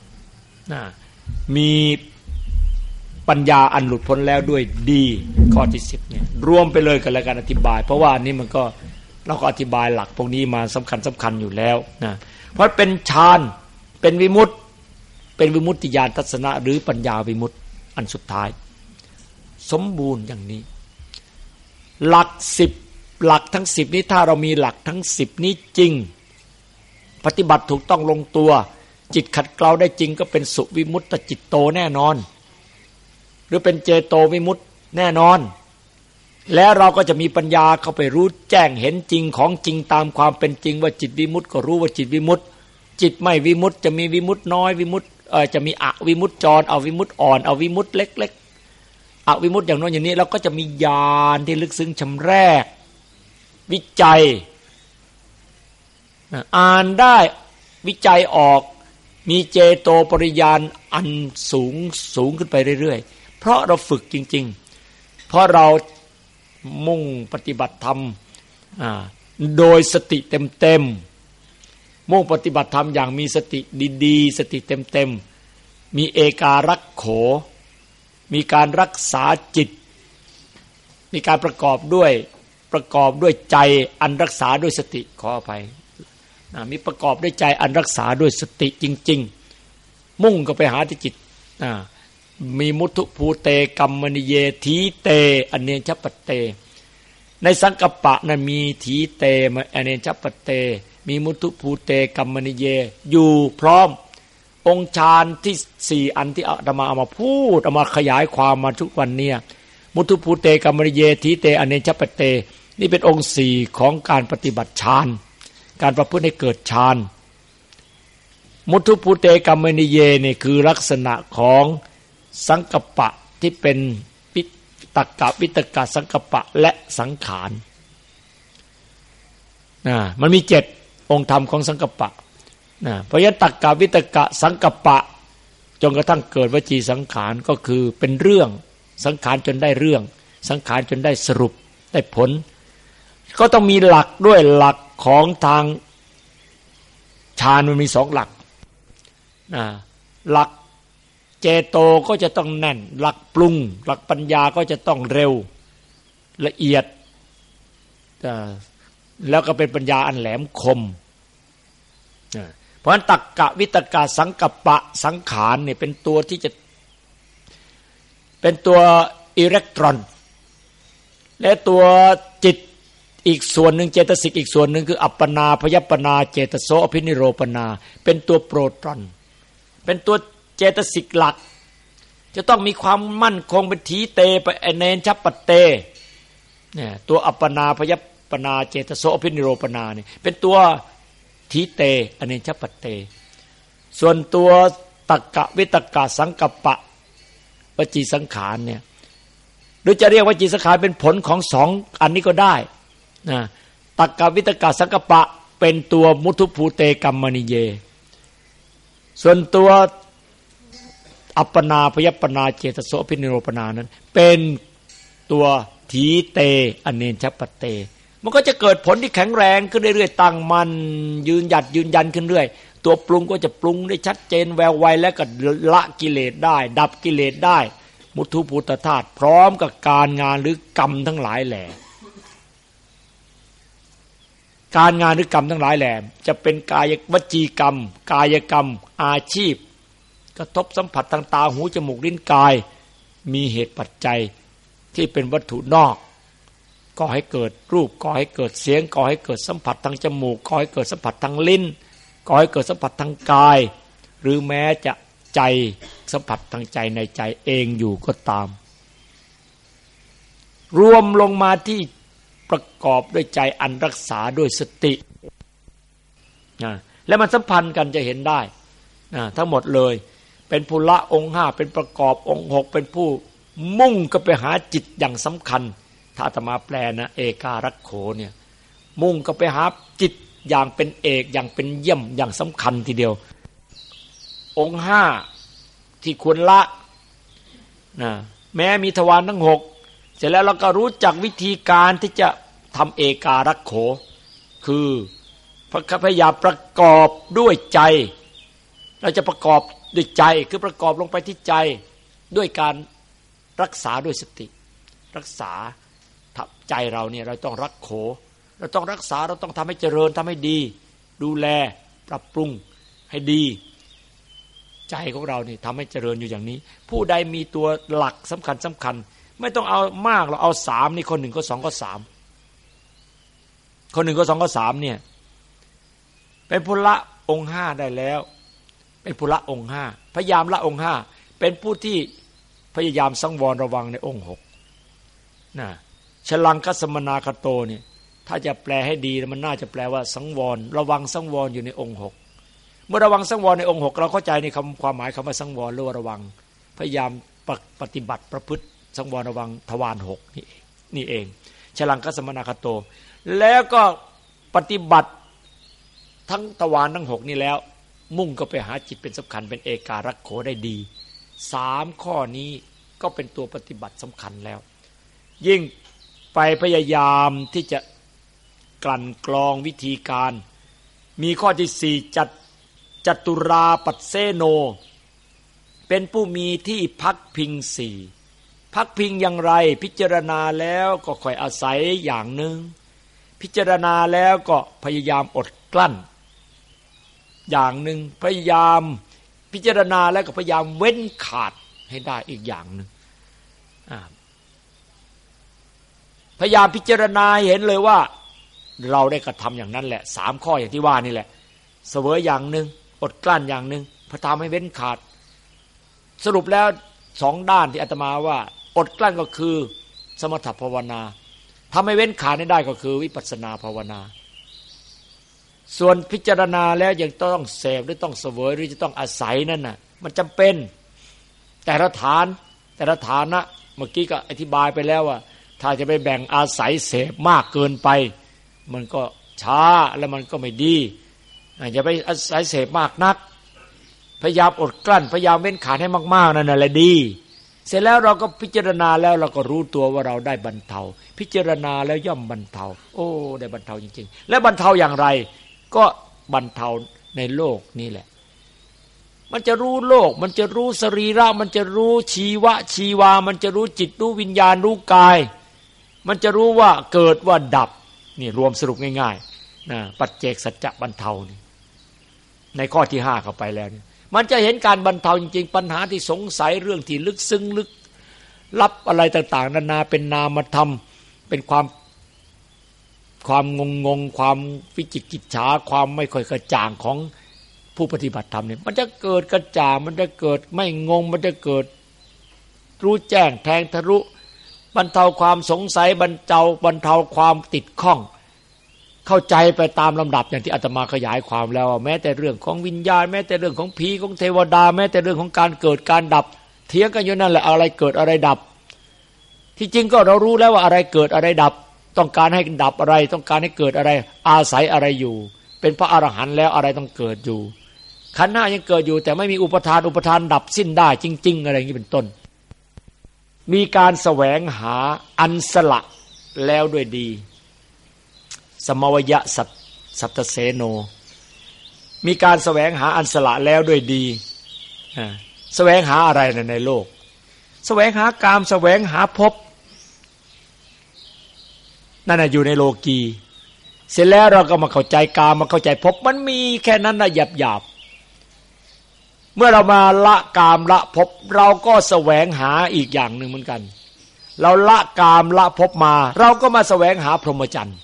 มีปัญญาอันหลุดพ้นแล้วด้วยดีข้อที่10เนี่ยรวมไปเลยกันแล้วกันอธิบายเพราะว่าอันนี้มันก็เราก็อธิบายหลักพวกนี้มาสำคัญอยู่แล้วนะเพราะเป็นฌานเป็นวิมุตติเป็นวิมุตติญาณทัศนะหรือปัญญาวิมุตติอันสุดท้ายสมบูรณ์อย่างนี้หลัก10หลักทั้ง10นี้ถ้าเรามีหลักทั้ง10นี้จริงปฏิบัติถูกต้องลงตัวจิตขัดเกลาได้จริงก็เป็นสุวิมุตตจิตโตแน่นอนหรือเป็นเจโตวิมุตติแน่นอนแล้วเราก็จะมีปัญญาเข้าไปรู้แจ้งเห็นจริงของจริงตามความเป็นจริงว่าจิตวิมุตติก็รู้ว่าจิตวิมุตติจิตไม่วิมุตติจะมีวิมุตติน้อยวิมุตติจะมีอวิมุตติจรเอาวิมุตติอ่อนเอาวิมุตติเล็กๆอวิมุตติอย่างโน้นอย่างนี้เราก็จะมีญาณที่ลึกซึ้งชำแรกวิจัยอ่านได้วิจัยออกมีเจโตปริญาณอันสูงขึ้นไปเรื่อยๆเพราะเราฝึกจริงๆเพราะเรามุ่งปฏิบัติธรรมโดยสติเต็มๆมุ่งปฏิบัติธรรมอย่างมีสติดีๆสติเต็มๆมีเอการักโขมีการรักษาจิตมีการประกอบด้วยใจอันรักษาด้วยสติขออภัยมีประกอบด้วยใจอันรักษาด้วยสติจริงๆมุ่งก็ไปหาที่จิตมีมุทุภูเตกัมมณิเยทีเตอเนชปเตในสังกัปปะนั้นมีทีเตอเนชปเตมีมุทุภูเตกัมมณิเยอยู่พร้อมองค์ฌานที่สี่อันที่อาตมาเอามาพูดเอามาขยายความมาทุกวันเนี่ยมุทุภูเตกัมมณิเยทีเตอเนชปเตนี่เป็นองค์สี่ของการปฏิบัติฌานการประพฤติให้เกิดฌานมุทุภูเตกัมมณิเยนี่คือลักษณะของสังกัปปะที่เป็นตักกะวิตกะสังกัปปะและสังขารมันมี7องค์ธรรมของสังกัปปะเพราะฉะนั้นตักกะวิตกะสังกัปปะจนกระทั่งเกิดวจีสังขารก็คือเป็นเรื่องสังขารจนได้เรื่องสังขารจนได้สรุปได้ผลก็ต้องมีหลักด้วยหลักของทางฌานมันมี2หลักหลักเจโตก็จะต้องแน่นหลักปรุงหลักปัญญาก็จะต้องเร็วละเอียดแล้วก็เป็นปัญญาอันแหลมคมเพราะฉะนั้นตักกะวิตกะสังกัปปะสังขารเนี่ยเป็นตัวที่จะเป็นตัวอิเล็กตรอนและตัวจิตอีกส่วนหนึ่งเจตสิกอีกส่วนหนึ่งคืออัปปนาพยัปปนาเจตโสอภินิโรปนาเป็นตัวโปรตอนเป็นตัวเจตสิกหลักจะต้องมีความมั่นคงเป็นทีเตไปเนนชัปปเตเนี่ยตัวอัปปนาพยัปปนาเจตโสอภินิโรปนานี่เป็นตัวทีเตอเนนชัปปเตส่วนตัวตักกะวิตกะสังกัปปะวจีสังขารเนี่ยหรือจะเรียกวจีสังขารเป็นผลของ2อันนี้ก็ได้ตักกะวิตกะสังกัปปะเป็นตัวมุทุภูเตกัมมณิเยส่วนตัวอัปปนาพยัปปนาเจตโสอภินิโรปนานั้นเป็นตัวทีเตอเนนชัปปเตมันก็จะเกิดผลที่แข็งแรงขึ้นเรื่อยๆตั้งมั่นยืนยันขึ้นเรื่อยตัวปรุงก็จะปรุงได้ชัดเจนแววไวและก็ละกิเลสได้ดับกิเลสได้มุทุภูตธาตุพร้อมกับการงานหรือกรรมทั้งหลายแหล่การงานหรือกรรมทั้งหลายแหล่จะเป็นกายวจีกรรมกายกรรมอาชีพกระทบสัมผัสทางตาหูจมูกลิ้นกายมีเหตุปัจจัยที่เป็นวัตถุนอกก่อให้เกิดรูปก่อให้เกิดเสียงก่อให้เกิดสัมผัสทางจมูกก่อให้เกิดสัมผัสทางลิ้นก่อให้เกิดสัมผัสทางกายหรือแม้จะใจสัมผัสทางใจในใจเองอยู่ก็ตามรวมลงมาที่ประกอบด้วยใจอันรักษาด้วยสติและมันสัมพันธ์กันจะเห็นได้ทั้งหมดเลยเป็นผู้ละองค์5เป็นประกอบองค์6เป็นผู้มุ่งก็ไปหาจิตอย่างสำคัญถ้าอาตมาแปลนะเอการัคโขเนี่ยมุ่งก็ไปหาจิตอย่างเป็นเอกอย่างเป็นเยี่ยมอย่างสำคัญทีเดียวองค์5ที่ควรละแม้มีทวารทั้ง6เสร็จแล้วเราก็รู้จักวิธีการที่จะทำเอการัคโขคือพยายามประกอบด้วยใจเราจะประกอบด้วยใจคือประกอบลงไปที่ใจด้วยการรักษาด้วยสติรักษาใจเราเนี่ยเราต้องรักโขเราต้องรักษาเราต้องทำให้เจริญทำให้ดีดูแลปรับปรุงให้ดีใจของเรานี่ทำให้เจริญอยู่อย่างนี้ผู้ใดมีตัวหลักสำคัญไม่ต้องเอามากเราเอา3นี่ข้อ1ข้อ2ข้อ3ข้อ1ข้อ2ข้อ3เนี่ยเป็นผู้ละองค์5ได้แล้วเป็นผู้ละองค์5พยายามละองค์5เป็นผู้ที่พยายามสังวรระวังในองค์6ฉลังคัสมนาคโตเนี่ยถ้าจะแปลให้ดีมันน่าจะแปลว่าสังวรระวังสังวรอยู่ในองค์6เมื่อระวังสังวรในองค์6เราเข้าใจในความหมายคำว่าสังวรหรือว่าระวังพยายามปฏิบัติประพฤติสังวรระวังทวาร6นี่เองฉลังคัสมนาคโตแล้วก็ปฏิบัติทั้งทวารทั้ง6นี่แล้วมุ่งก็ไปหาจิตเป็นสำคัญเป็นเอการัคโขได้ดี3ข้อนี้ก็เป็นตัวปฏิบัติสำคัญแล้วยิ่งไปพยายามที่จะกลั่นกรองวิธีการมีข้อที่4จัตุราปัสเสโนเป็นผู้มีที่พักพิงพักพิงอย่างไรพิจารณาแล้วก็ค่อยอาศัยอย่างหนึ่งพิจารณาแล้วก็พยายามอดกลั้นอย่างหนึ่งพยายามพิจารณาแล้วก็พยายามเว้นขาดให้ได้อีกอย่างหนึ่งพยายามพิจารณาเห็นเลยว่าเราได้กระทำอย่างนั้นแหละ3ข้ออย่างที่ว่านี่แหละเสวยอย่างหนึ่งอดกลั้นอย่างหนึ่งพยายามให้เว้นขาดสรุปแล้ว2ด้านที่อาตมาว่าอดกลั้นก็คือสมถภาวนาทำให้เว้นขาดได้ก็คือวิปัสสนาภาวนาส่วนพิจารณาแล้วยังต้องเสพหรือต้องเสวยหรือจะต้องอาศัยนั่นน่ะมันจำเป็นแต่ละฐานแต่ละฐานะเมื่อกี้ก็อธิบายไปแล้วว่าถ้าจะไปแบ่งอาศัยเสพมากเกินไปมันก็ช้าแล้วมันก็ไม่ดีอย่าไปอาศัยเสพมากนักพยายามอดกลั้นพยายามเว้นขาดให้มากๆนั่นแหละดีเสร็จแล้วเราก็พิจารณาแล้วเราก็รู้ตัวว่าเราได้บรรเทาพิจารณาแล้วย่อมบรรเทาโอ้ได้บรรเทาจริงๆและบรรเทาอย่างไรก็บรรเทาในโลกนี่แหละมันจะรู้โลกมันจะรู้สรีระมันจะรู้ชีวะชีวามันจะรู้จิตรู้วิญญาณรู้กายมันจะรู้ว่าเกิดว่าดับนี่รวมสรุปง่ายๆนะปัจเจกสัจจะบรรเทานี่ในข้อที่5เข้าไปแล้วนี่มันจะเห็นการบรรเทาจริงๆปัญหาที่สงสัยเรื่องที่ลึกซึ้งลึกลับอะไรต่างๆนานาเป็นนามธรรมเป็นความงงความวิจิกิจฉาความไม่ค่อยกระจ่างของผู้ปฏิบัติธรรมเนี่ยมันจะเกิดกระจ่างมันจะเกิดไม่งงมันจะเกิดรู้แจ้งแทงทะลุบรรเทาความสงสัยบรรเทาความติดข้องเข้าใจไปตามลำดับอย่างที่อาตมาขยายความแล้วแม้แต่เรื่องของวิญญาณแม้แต่เรื่องของผีของเทวดาแม้แต่เรื่องของการเกิดการดับเถียงกันอยู่นั่นแหละอะไรเกิดอะไรดับที่จริงก็เรารู้แล้วว่าอะไรเกิดอะไรดับต้องการให้ดับอะไรต้องการให้เกิดอะไรอาศัยอะไรอยู่เป็นพระอรหันต์แล้วอะไรต้องเกิดอยู่ขันธ์5ยังเกิดอยู่แต่ไม่มีอุปทานดับสิ้นได้จริงๆอะไรอย่างนี้เป็นต้นมีการแสวงหาอันสละแล้วด้วยดีสมวยะสัตตเสโนมีการแสวงหาอันสละแล้วด้วยดีแสวงหาอะไรในโลกแสวงหากามแสวงหาภพนั่นน่ะอยู่ในโลกีเสร็จแล้วเราก็มาเข้าใจกามมาเข้าใจภพมันมีแค่นั้นน่ะหยาบๆเมื่อเรามาละกามละภพเราก็แสวงหาอีกอย่างหนึ่งเหมือนกันเราละกามละภพมาเราก็มาแสวงหาพรหมจรรย์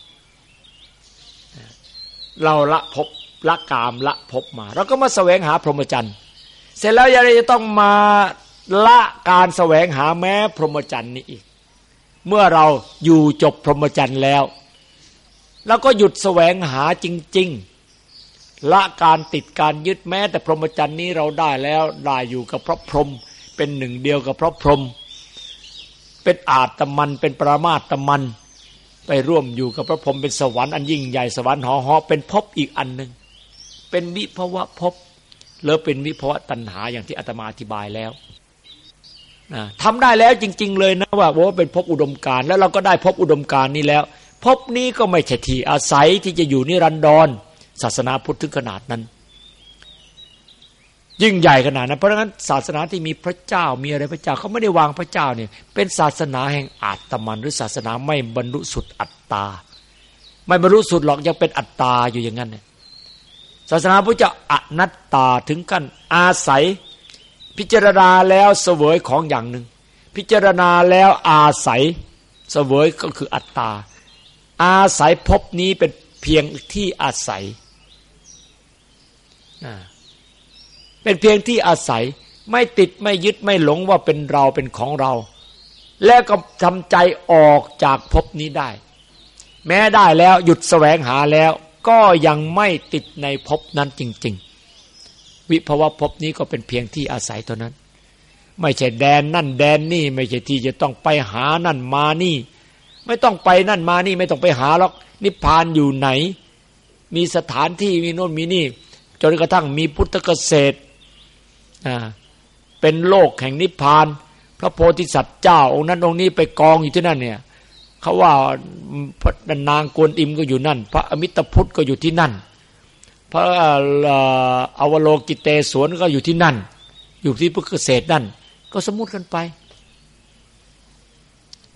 เราละภพละกามละภพมาเราก็มาแสวงหาพรหมจรรย์เสร็จแล้วยังจะต้องมาละการแสวงหาแม้พรหมจรรย์นี้อีกเมื่อเราอยู่จบพรหมจรรย์แล้วเราก็หยุดแสวงหาจริงๆละการติดการยึดแม้แต่พรหมจรรย์นี้เราได้แล้วได้อยู่กับพระพรหมเป็นหนึ่งเดียวกับพระพรหมเป็นอาตมันเป็นปรามาตมันไปร่วมอยู่กับพระพรหมเป็นสวรรค์อันยิ่งใหญ่สวรรค์เหาะเป็นภพอีกอันหนึ่งเป็นวิภวะภพหรือเป็นวิภวะตัณหาอย่างที่อาตมาอธิบายแล้วทำได้แล้วจริงๆเลยนะว่าเป็นภพอุดมการณ์แล้วเราก็ได้ภพอุดมการณ์นี้แล้วภพนี้ก็ไม่ใช่ที่อาศัยที่จะอยู่นิรันดรศาสนาพุทธถึงขนาดนั้นยิ่งใหญ่ขนาดนั้นเพราะฉะนั้นศาสนาที่มีพระเจ้ามีอะไรพระเจ้าเขาไม่ได้วางพระเจ้าเนี่ยเป็นศาสนาแห่งอาตมันหรือศาสนาไม่บรรลุสุดอัตตาไม่บรรลุสุดหรอกยังเป็นอัตตาอยู่อย่างนั้นศาสนาพุทธเจ้าอนัตตาถึงกันอาศัยพิจารณาแล้วเสวยของอย่างหนึ่งพิจารณาแล้วอาศัยเสวยก็คืออัตตาอาศัยภพนี้เป็นเพียงที่อาศัยเป็นเพียงที่อาศัยไม่ติดไม่ยึดไม่หลงว่าเป็นเราเป็นของเราแล้วก็ทำใจออกจากภพนี้ได้แม้ได้แล้วหยุดแสวงหาแล้วก็ยังไม่ติดในภพนั้นจริงๆวิภวภพนี้ก็เป็นเพียงที่อาศัยเท่านั้นไม่ใช่แดนนั่นแดนนี่ไม่ใช่ที่จะต้องไปหานั่นมานี่ไม่ต้องไปนั่นมานี่ไม่ต้องไปหาหรอกนิพพานอยู่ไหนมีสถานที่มีโน่นมีนี่จนกระทั่งมีพุทธเกษตรเป็นโลกแห่งนิพพานพระโพธิสัตว์เจ้าองค์นั้นองค์นี้ไปกองอยู่ที่นั่นเนี่ยเขาว่าพระนางกวนอิมก็อยู่นั่นพระอมิตพุทธก็อยู่ที่นั่นพระอวโลกิเตศวรก็อยู่ที่นั่นอยู่ที่พุทธเกษตรนั่นก็สมมุติกันไป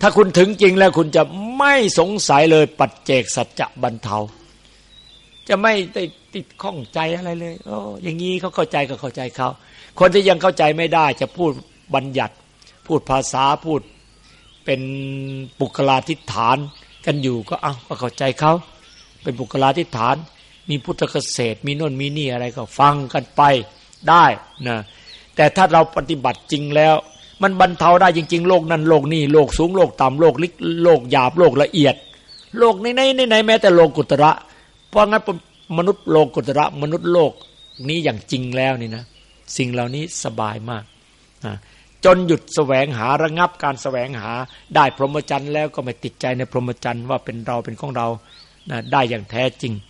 ถ้าคุณถึงจริงแล้วคุณจะไม่สงสัยเลยปัจเจกสัจจะบรรเทาจะไม่ติดข้องใจอะไรเลยโอ้อย่างนี้เขาเข้าใจก็เข้าใจเขาคนที่ยังเข้าใจไม่ได้จะพูดบัญญัติพูดภาษาพูดเป็นปุคลาธิฐานกันอยู่ก็ก็เข้าใจเขาเป็นปุคลาธิฐานมีพุทธเกษตรมีโน่นมีนี่อะไรก็ฟังกันไปได้นะแต่ถ้าเราปฏิบัติจริงแล้วมันบรรเทาได้จริงๆโลกนั้นโลกนี้โลกสูงโลกต่ำโลกลึกโลกหยาบโลกละเอียดโลกในแม้แต่โลกกุตระเพราะงั้นมนุษย์โลกกุตระมนุษย์โลกนี้อย่างจริงแล้วนี่นะสิ่งเหล่านี้สบายมากจนหยุดแสวงหาระงับการแสวงหาได้พรหมจรรย์แล้วก็ไม่ติดใจในพรหมจรรย์ว่าเป็นเราเป็นของเราได้อย่างแท้จริง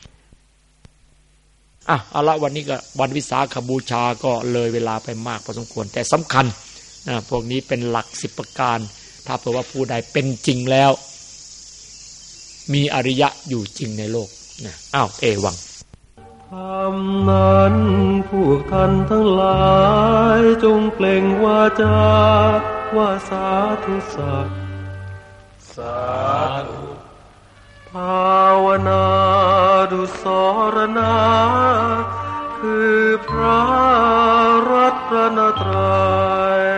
เอาละวันนี้ก็วันวิสาขบูชาก็เลยเวลาไปมากพอสมควรแต่สำคัญพวกนี้เป็นหลัก10ประการถ้าเผื่อว่าผู้ใดเป็นจริงแล้วมีอริยะอยู่จริงในโลกเอวังธรรมนั้นพวกท่านทั้งหลายจงเปล่งวาจาว่าสาธุสัพสาธุภาวนาดุสรณาคือพระรัตนตรัย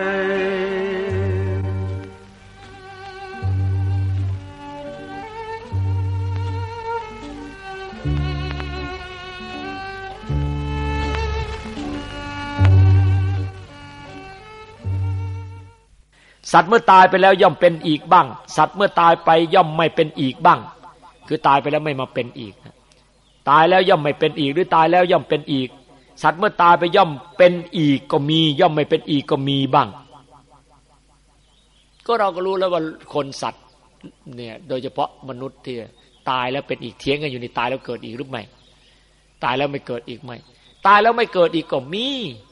สัตว์เมื่อตายไปแล้วย่อมเป็นอีกบ้างสัตว์เมื่อตายไปย่อมไม่เป็นอีกบ้างคือตายไปแล้วไม่มาเป็นอีกตายแล้วย่อมไม่เป็นอีกหรือตายแล้วย่อมเป็นอีกสัตว์เมื่อตายไปย่อมเป็นอีกก็มีย่อมไม่เป็นอีกก็มีบ้างก็เราก็รู้แล้วว่าคนสัตว์เนี่ยโดยเฉพาะมนุษย์ที่ตายแล้วเป็นอีกเถียงกันอยู่ในตายแล้วเกิดอีกหรือไม่ตายแล้วไม่เกิดอีกไหมตายแล้วไม่เกิดอีกก็มี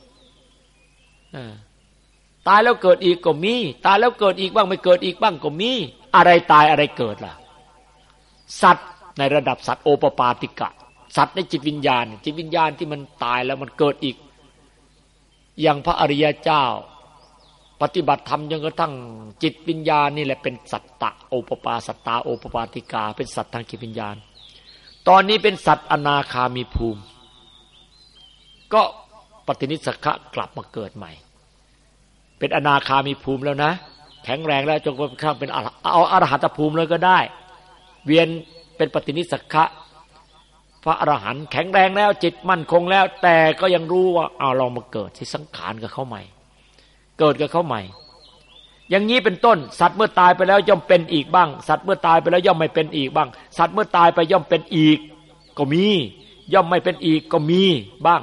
ตายแล้วเกิดอีกก็มีตายแล้วเกิดอีกบ้างไม่เกิดอีกบ้างก็มีอะไรตายอะไรเกิดล่ะสัตว์ในระดับสัตว์โอปปาติกะสัตว์ในจิตวิญญาณที่มันตายแล้วมันเกิดอีกอย่างพระอริยเจ้าปฏิบัติธรรมจนกระทั่งจิตวิญญาณนี่แหละเป็นสัตตะโอปปาสัตตาโอปปาติกาเป็นสัตว์ทางจิตวิญญาณตอนนี้เป็นสัตว์อนาคามีภูมิก็ปฏินิสสขะกลับมาเกิดใหม่เป็นอนาคามีภูมิแล้วนะแข็งแรงแล้วจนกระทั่งเป็นเอาอรหัตภูมิเลยก็ได้เวียนเป็นปฏินิสสขะพระอรหันต์แข็งแรงแล้วจิตมั่นคงแล้วแต่ก็ยังรู้ว่าเอาลองมาเกิดที่สังขารกับเขาใหม่เกิดกับเขาใหม่อย่างนี้เป็นต้นสัตว์เมื่อตายไปแล้วย่อมเป็นอีกบ้างสัตว์เมื่อตายไปแล้วย่อมไม่เป็นอีกบ้างสัตว์เมื่อตายไปย่อมเป็นอีกก็มีย่อมไม่เป็นอีกก็มีบ้าง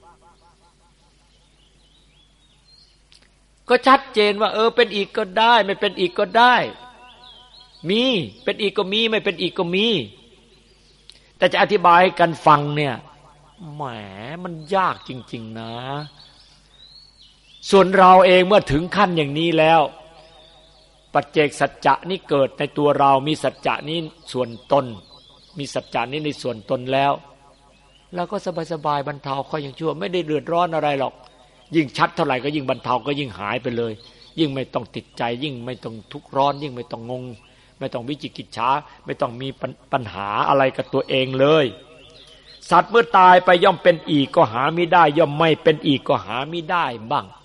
ก็ชัดเจนว่าเป็นอีกก็ได้ไม่เป็นอีกก็ได้มีเป็นอีกก็มีไม่เป็นอีกก็มีแต่จะอธิบายให้กันฟังเนี่ยแหมมันยากจริงๆนะส่วนเราเองเมื่อถึงขั้นอย่างนี้แล้วปัจเจกสัจจะนี่เกิดในตัวเรามีสัจจะนี้ส่วนตนมีสัจจะนี้ในส่วนตนแล้วเราก็สบายๆบรรเทาค่อยยังชั่วไม่ได้เดือดร้อนอะไรหรอกยิ่งชัดเท่าไหร่ก็ยิ่งบรรเทาก็ยิ่งหายไปเลยยิ่งไม่ต้องติดใจยิ่งไม่ต้องทุกข์ร้อนยิ่งไม่ต้องงงไม่ต้องวิจิกิจฉาไม่ต้องมีปัญหาอะไรกับตัวเองเลยสัตว์เมื่อตายไปย่อมเป็นอีกก็หาไม่ได้ย่อมไม่เป็นอีกก็หาไม่ได้บ้าง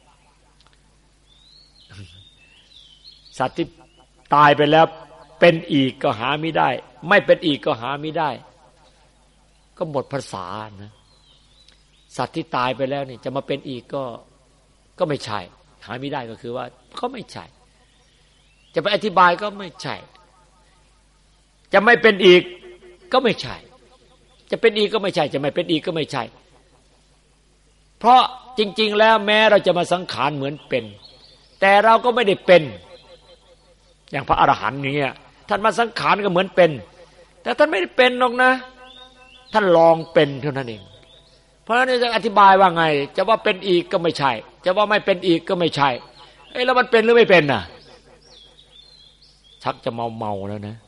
สัตว์ที่ตายไปแล้วเป็นอีกก็หาไม่ได้ไม่เป็นอีกก็หาไม่ได้ก็หมดภาษานะสัตว์ที่ตายไปแล้วนี่จะมาเป็นอีกก็ไม่ใช่หาไม่ได้ก็คือว่าก็ไม่ใช่จะไปอธิบายก็ไม่ใช่จะไม่เป็นอีกก็ไม่ใช่จะเป็นอีกก็ไม่ใช่จะไม่เป็นอีกก็ไม่ใช่เพราะจริงๆแล้วแม้เราจะมาสังขารเหมือนเป็นแต่เราก็ไม่ได้เป็นอย่างพระอรหันต์อย่างเงี้ยท่านมาสังขารก็เหมือนเป็นแต่ท่านไม่ได้เป็นหรอกนะท่านลองเป็นเท่านั้นเองเพราะฉะนั้นจะอธิบายว่าไงจะว่าเป็นอีกก็ไม่ใช่จะว่าไม่เป็นอีกก็ไม่ใช่แล้วมันเป็นหรือไม่เป็นน่ะชักจะเมาแล้วนะ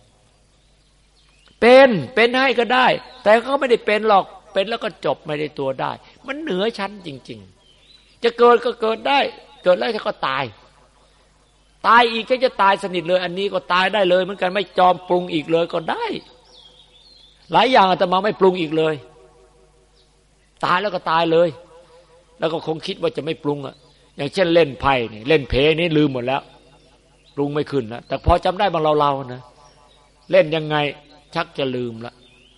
เป็นให้ก็ได้แต่เขาไม่ได้เป็นหรอกเป็นแล้วก็จบไม่ได้ตัวได้มันเหนือชั้นจริงๆจะเกิดก็เกิดได้เกิดแล้วก็ตายตายอีกฉันจะตายสนิทเลยอันนี้ก็ตายได้เลยเหมือนกันไม่จอมปรุงอีกเลยก็ได้หลายอย่างอาตมาไม่ปรุงอีกเลยตายแล้วก็ตายเลยแล้วก็คงคิดว่าจะไม่ปรุงอ่ะอย่างเช่นเล่นไพ่นี่เล่นเพนี่ลืมหมดแล้วปรุงไม่ขึ้นแล้วแต่พอจำได้บางเราๆนะเล่นยังไงชักจะลืมละ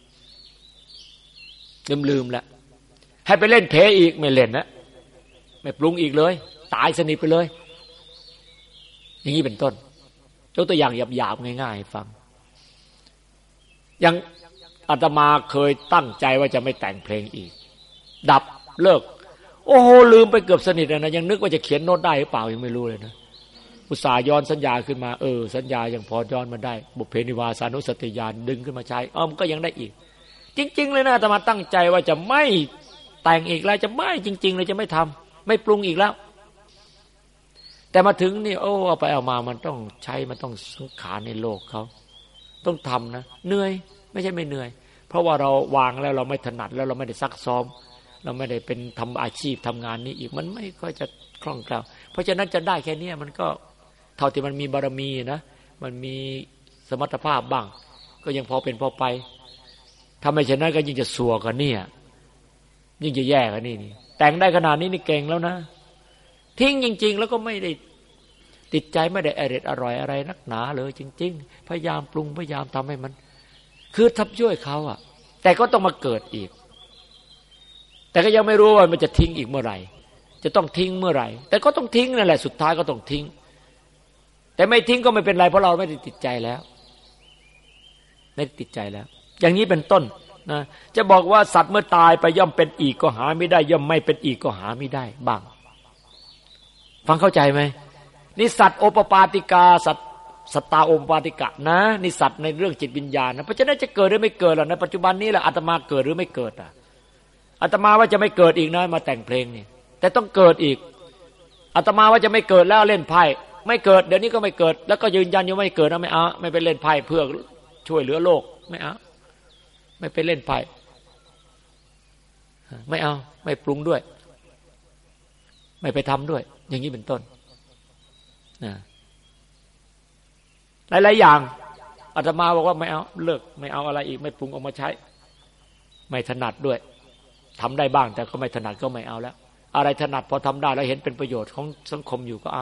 ลืมละให้ไปเล่นเพอีกไม่เล่นนะไม่ปรุงอีกเลยตายสนิทไปเลยอย่างนี้เป็นต้นยกตัวอย่างหยาบๆง่ายๆให้ฟังอย่างอาตมาเคยตั้งใจว่าจะไม่แต่งเพลงอีกดับเลิกโอ้โหลืมไปเกือบสนิทนะยังนึกว่าจะเขียนโน้ตได้หรือเปล่ายังไม่รู้เลยนะอุตส่าห์ย้อนสัญญาขึ้นมาสัญญายังพอย้อนมาได้บุพเพนิวาสานุสติญาณดึงขึ้นมาใช้มันก็ยังได้อีกจริงๆเลยนะอาตมาตั้งใจว่าจะไม่แต่งอีกแล้วจะไม่จริงๆเลยจะไม่ทำไม่ปรุงอีกแล้วแต่มาถึงนี่เอาไปเอามามันต้องใช้มันต้องสังขารในโลกเขาต้องทำนะเหนื่อยไม่ใช่ไม่เหนื่อยเพราะว่าเราวางแล้วเราไม่ถนัดแล้วเราไม่ได้ซักซ้อมเราไม่ได้เป็นทำอาชีพทำงานนี้อีกมันไม่ค่อยจะคล่องแคล่วเพราะฉะนั้นจะได้แค่นี้มันก็เท่าที่มันมีบารมีนะมันมีสมรรถภาพบ้างก็ยังพอเป็นพอไปถ้าไม่เช่นนั้นก็ยิ่งจะสัวกันเนี่ยยิ่งจะแย่กันนี่แต่งได้ขนาดนี้นี่เก่งแล้วนะทิ้งจริงๆแล้วก็ไม่ได้ติดใจไม่ได้อร่อยอะไรนักหนาเลยจริงๆพยายามปรุงพยายามทำให้มันคือทับช่วยเขาอ่ะแต่ก็ต้องมาเกิดอีกแต่ก็ยังไม่รู้ว่ามันจะทิ้งอีกเมื่อไหร่จะต้องทิ้งเมื่อไหร่แต่ก็ต้องทิ้งนั่นแหละสุดท้ายก็ต้องทิ้งแต่ไม่ทิ้งก็ไม่เป็นไรเพราะเราไม่ได้ติดใจแล้วไม่ได้ติดใจแล้วอย่างนี้เป็นต้นนะจะบอกว่าสัตว์เมื่อตายไปย่อมเป็นอีกก็หาไม่ได้ย่อมไม่เป็นอีกก็หาไม่ได้บ้างฟังเข้าใจไหมนี่สัตว์โอปปาติกาสัตตาโอปปาติกะนะนี่สัตว์ในเรื่องจิตวิญญาณนะเพราะฉะนั้นจะเกิดหรือไม่เกิดล่ะในปัจจุบันนี้แหละอาตมาเกิดหรือไม่เกิดอาตมาว่าจะไม่เกิดอีกนะมาแต่งเพลงนี่แต่ต้องเกิดอีกอาตมาว่าจะไม่เกิดแล้วเล่นไพ่ไม่เกิดเดี๋ยวนี้ก็ไม่เกิดแล้วก็ยืนยันยังไม่เกิดนะไม่เอาไม่ไปเล่นไพ่เพื่อช่วยเหลือโลกไม่เอาไม่ไปเล่นไพ่ไม่เอาไม่ปรุงด้วยไม่ไปทำด้วยอย่างนี้เป็นต้นหลายๆอย่างอาตมาบอกว่าไม่เอาเลิกไม่เอาอะไรอีกไม่ปรุงออกมาใช้ไม่ถนัดด้วยทำได้บ้างแต่ก็ไม่ถนัดก็ไม่เอาแล้วอะไรถนัดพอทำได้แล้วเห็นเป็นประโยชน์ของสังคมอยู่ก็เอา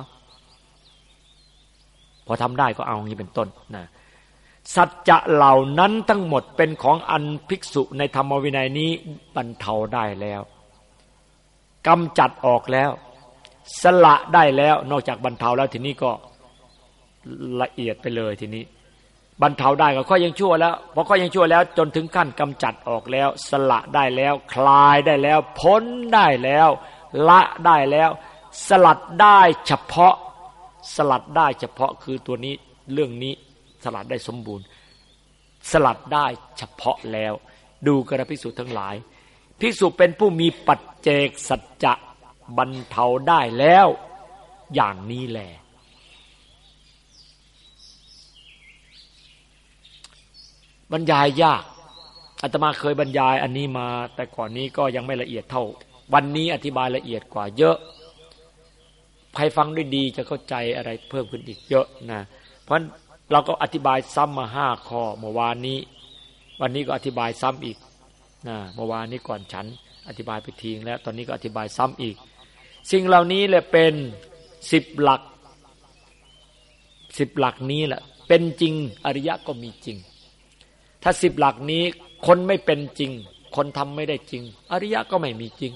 พอทำได้ก็เอาอย่างนี้เป็นต้นนะสัจจะเหล่านั้นทั้งหมดเป็นของอันภิกษุในธรรมวินัยนี้บรรเทาได้แล้วกำจัดออกแล้วสละได้แล้วนอกจากบรรเทาแล้วทีนี้ก็ละเอียดไปเลยทีนี้บรรเทาได้ก็ข้อยังชั่วแล้วพอข้อยังชั่วแล้วจนถึงขั้นกำจัดออกแล้วสละได้แล้วคลายได้แล้วพ้นได้แล้วละได้แล้วสลัดได้เฉพาะสลัดได้เฉพาะคือตัวนี้เรื่องนี้สลัดได้สมบูรณ์สลัดได้เฉพาะแล้วดูกระภิกษุทั้งหลายภิกษุเป็นผู้มีปัจเจกสัจจะบรรเทาได้แล้วอย่างนี้แลบรรยายยากอาตมาเคยบรรยายอันนี้มาแต่ก่อนนี้ก็ยังไม่ละเอียดเท่าวันนี้อธิบายละเอียดกว่าเยอะใครฟังด้วยดีจะเข้าใจอะไรเพิ่มขึ้นอีกเยอะนะเพราะเราก็อธิบายซ้ำมา5ข้อเมื่อวานนี้วันนี้ก็อธิบายซ้ำอีกนะเมื่อวานนี้ก่อนฉันอธิบายไปทีแล้วตอนนี้ก็อธิบายซ้ำอีกสิ่งเหล่านี้แหละเป็น10หลัก10หลักนี้แหละเป็นจริงอริยะก็มีจริงถ้า10หลักนี้คนไม่เป็นจริงคนทำไม่ได้จริงอริยะก็ไม่มีจริง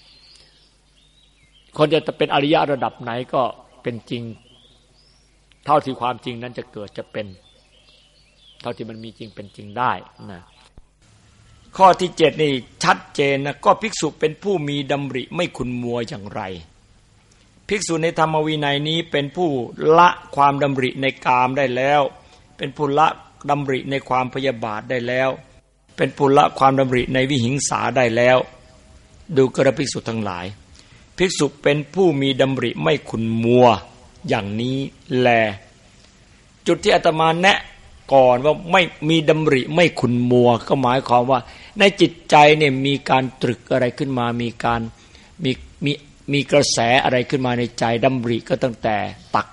คนจะเป็นอริยะระดับไหนก็เป็นจริงเท่าที่ความจริงนั้นจะเกิดจะเป็นเท่าที่มันมีจริงเป็นจริงได้นะข้อที่7นี่ชัดเจนนะก็ภิกษุเป็นผู้มีดำริไม่ขุ่นมัวอย่างไรภิกษุในธรรมวินัยนี้เป็นผู้ละความดำริในกามได้แล้วเป็นผู้ละดำริในความพยาบาทได้แล้วเป็นผู้ละความดำริในวิหิงสาได้แล้วดูกระภิกษุทั้งหลายภิกษุเป็นผู้มีดำริไม่ขุ่นมัวอย่างนี้แลจุดที่อาตมาแนะก่อนว่าไม่มีดำริไม่ขุ่นมัวก็หมายความว่าในจิตใจเนี่ยมีการตรึกอะไรขึ้นมามีการมีกระแสอะไรขึ้นมาในใจดำริก็ตั้งแต่ตักกะ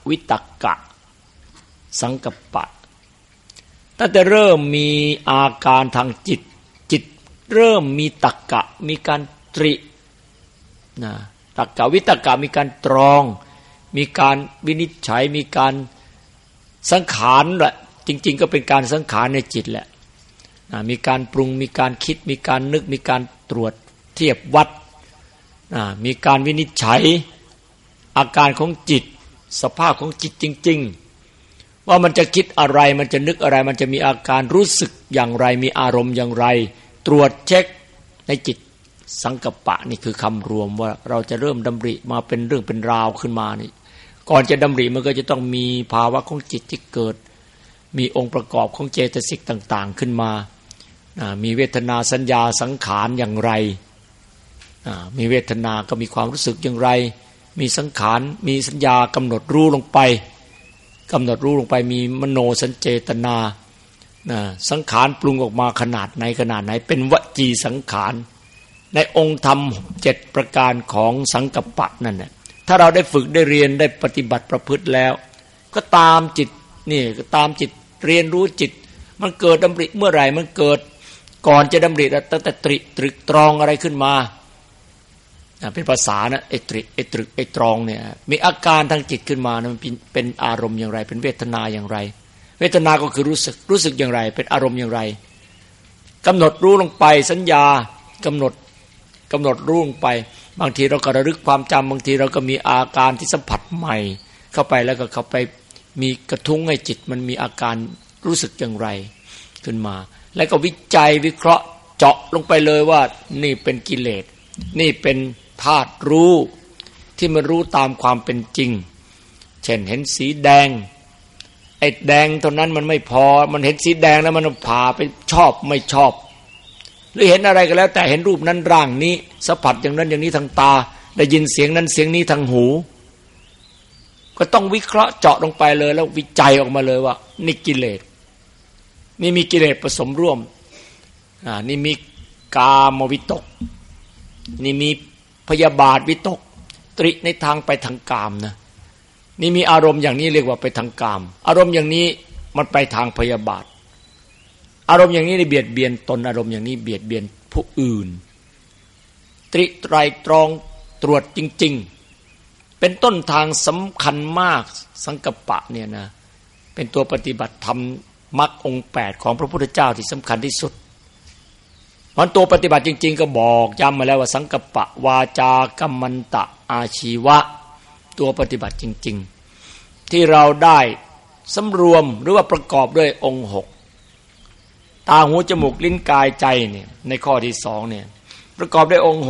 วิตกะสังกัปปะตั้งแต่เริ่มมีอาการทางจิตเริ่มมีตักกะมีการตรินะตักกะวิตกะมีการตรองมีการวินิจฉัยมีการสังขารแหละจริงๆก็เป็นการสังขารในจิตแหละมีการปรุงมีการคิดมีการนึกมีการตรวจเทียบวัดมีการวินิจฉัยอาการของจิตสภาพของจิตจริงๆว่ามันจะคิดอะไรมันจะนึกอะไรมันจะมีอาการรู้สึกอย่างไรมีอารมณ์อย่างไรตรวจเช็คในจิตสังกัปปะนี่คือคำรวมว่าเราจะเริ่มดำริมาเป็นเรื่องเป็นราวขึ้นมานี่ก่อนจะดำริมันก็จะต้องมีภาวะของจิตที่เกิดมีองค์ประกอบของเจตสิกต่างๆขึ้นมามีเวทนาสัญญาสังขารอย่างไรมีเวทนาก็มีความรู้สึกอย่างไรมีสังขารมีสัญญากำหนดรู้ลงไปมีมโนสัญเจตนาสังขารปรุงออกมาขนาดไหนเป็นวจีสังขารในองค์ธรรม7ประการของสังกัปปะนั่นน่ะถ้าเราได้ฝึกได้เรียนได้ปฏิบัติประพฤติแล้วก็ตามจิตนี่ก็ตามจิตเรียนรู้จิตมันเกิดดำริเมื่อไหร่มันเกิดก่อนจะดำริตั้งแต่ตรึกตรองอะไรขึ้นมาเป็นภาษานะไอ้ตรึกไอ้ตรองเนี่ยมีอาการทางจิตขึ้นมามันเป็นอารมณ์อย่างไรเป็นเวทนาอย่างไรเวทนาก็คือรู้สึกอย่างไรเป็นอารมณ์อย่างไรกำหนดรู้ลงไปสัญญากำหนดรู้ลงไปบางทีเราก็ระลึกความจำบางทีเราก็มีอาการที่สัมผัสใหม่เข้าไปแล้วก็เข้าไปมีกระทุ้งให้จิตมันมีอาการรู้สึกอย่างไรขึ้นมาแล้วก็วิจัยวิเคราะห์เจาะลงไปเลยว่านี่เป็นกิเลสนี่เป็นธาตุรู้ที่มันรู้ตามความเป็นจริงเช่นเห็นสีแดงไอ้แดงเท่านั้นมันไม่พอมันเห็นสีแดงแล้วมันพาไปชอบไม่ชอบหรือเห็นอะไรก็แล้วแต่เห็นรูปนั้นร่างนี้สัมผัสอย่างนั้นอย่างนี้ทางตาได้ยินเสียงนั้นเสียงนี้ทางหูก็ต้องวิเคราะห์เจาะลงไปเลยแล้ววิจัยออกมาเลยว่านี่กิเลสนี่มีกิเลสผสมร่วมนี่มีกามวิตกนี่มีพยาบาทวิตกตริในทางไปทางกามนะนี่มีอารมณ์อย่างนี้เรียกว่าไปทางกามอารมณ์อย่างนี้มันไปทางพยาบาทอารมณ์อย่างนี้เบียดเบียนตนอารมณ์อย่างนี้เบียดเบียนผู้อื่นตริไตรตรองตรวจจริงๆเป็นต้นทางสำคัญมากสังกัปปะเนี่ยนะเป็นตัวปฏิบัติธรรมมรรคองค์8ของพระพุทธเจ้าที่สำคัญที่สุดมันตัวปฏิบัติจริงๆก็บอกย้ำมาแล้วว่าสังกัปปะวาจากัมมันตะอาชีวะตัวปฏิบัติจริงๆที่เราได้สำรวมหรือว่าประกอบด้วยองค์6ตาหูจมูกลิ้นกายใจเนี่ยในข้อที่2เนี่ยประกอบด้วยองค์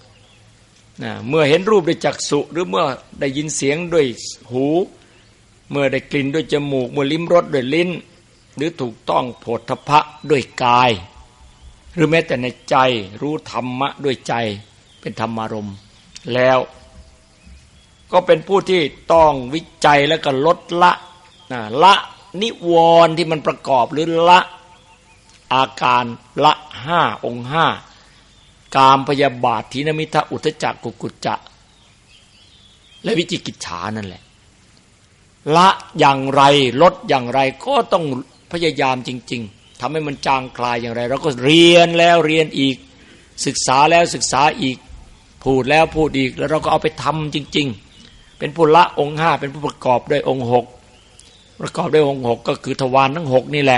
6นะเมื่อเห็นรูปด้วยจักษุหรือเมื่อได้ยินเสียงด้วยหูเมื่อได้กลิ่นด้วยจมูกเมื่อลิ้มรสด้วยลิ้นหรือถูกต้องโผฏฐัพพะด้วยกายหรือแม้แต่ในใจรู้ธรรมะด้วยใจเป็นธรรมารมณ์แล้วก็เป็นผู้ที่ต้องวิจัยแล้วก็ลดละนิวรณ์ที่มันประกอบหรือละอาการละ5องค์5กามพยาบาทถีนมิทะอุทธัจจะกุกุจจะและวิจิกิจฉานั่นแหละละอย่างไรลดอย่างไรก็ต้องพยายามจริงๆทำให้มันจางคลายอย่างไรเราก็เรียนแล้วเรียนอีกศึกษาแล้วศึกษาอีกพูดแล้วพูดอีกแล้วเราก็เอาไปทำจริงๆเป็นผู้ละองค์5เป็นผู้ประกอบด้วยองค์6ประกอบด้วยองค์6ก็คือทวารทั้ง6นี่แหละ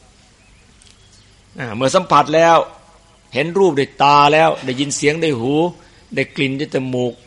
เมื่อสัมผัสแล้วเห็นรูปด้วยตาแล้วได้ยินเสียงด้วยหูได้กลิ่นด้วยจมูก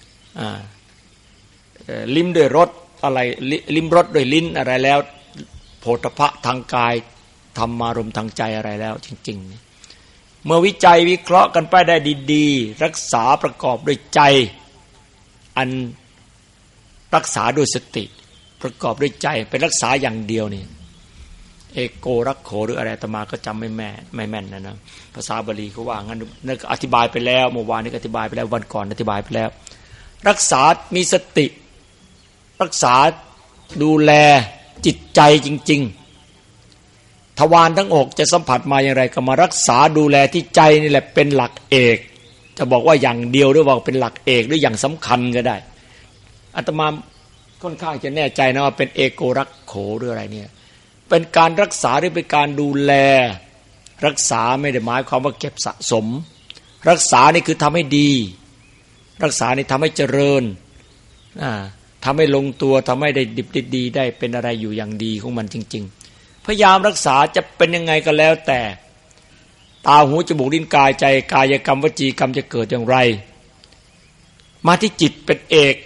ลิ้มด้วยรสอะไรลิ้มรสด้วยลิ้นอะไรแล้วโผฏฐัพพะทางกายธรรมารมณ์ทางใจอะไรแล้วจริงๆเมื่อวิจัยวิเคราะห์กันไปได้ดีๆรักษาประกอบด้วยใจอันรักษาด้วยสติประกอบด้วยใจเป็นรักษาอย่างเดียวนี่เอโกรักโขหรืออะไรอาตมาก็จำไม่แม่นนะภาษาบาลีเขาว่างั้นนั่นก็อธิบายไปแล้วเมื่อวานนี้ก็อธิบายไปแล้ววันก่อนอธิบายไปแล้วรักษามีสติรักษาดูแลจิตใจจริงๆทวารทั้ง6จะสัมผัสมาอย่างไรก็มารักษาดูแลที่ใจนี่แหละเป็นหลักเอกจะบอกว่าอย่างเดียวหรือว่าเป็นหลักเอกหรืออย่างสำคัญก็ได้อาตมาค่อนข้างจะแน่ใจนะว่าเป็นเอโกรักโขหรืออะไรเนี่ยเป็นการรักษาหรือเป็นการดูแลรักษาไม่ได้หมายความว่าเก็บสะสมรักษานี่คือทำให้ดีรักษานี่ทำให้เจริญทำให้ลงตัวทำให้ได้ดิบได้ดีได้เป็นอะไรอยู่อย่างดีของมันจริงๆพยายามรักษาจะเป็นยังไงก็แล้วแต่ตาหูจมูกลิ้นกายใจกายกรรมวจีกรรมจะเกิดอย่างไรมาที่จิตเป็นเอก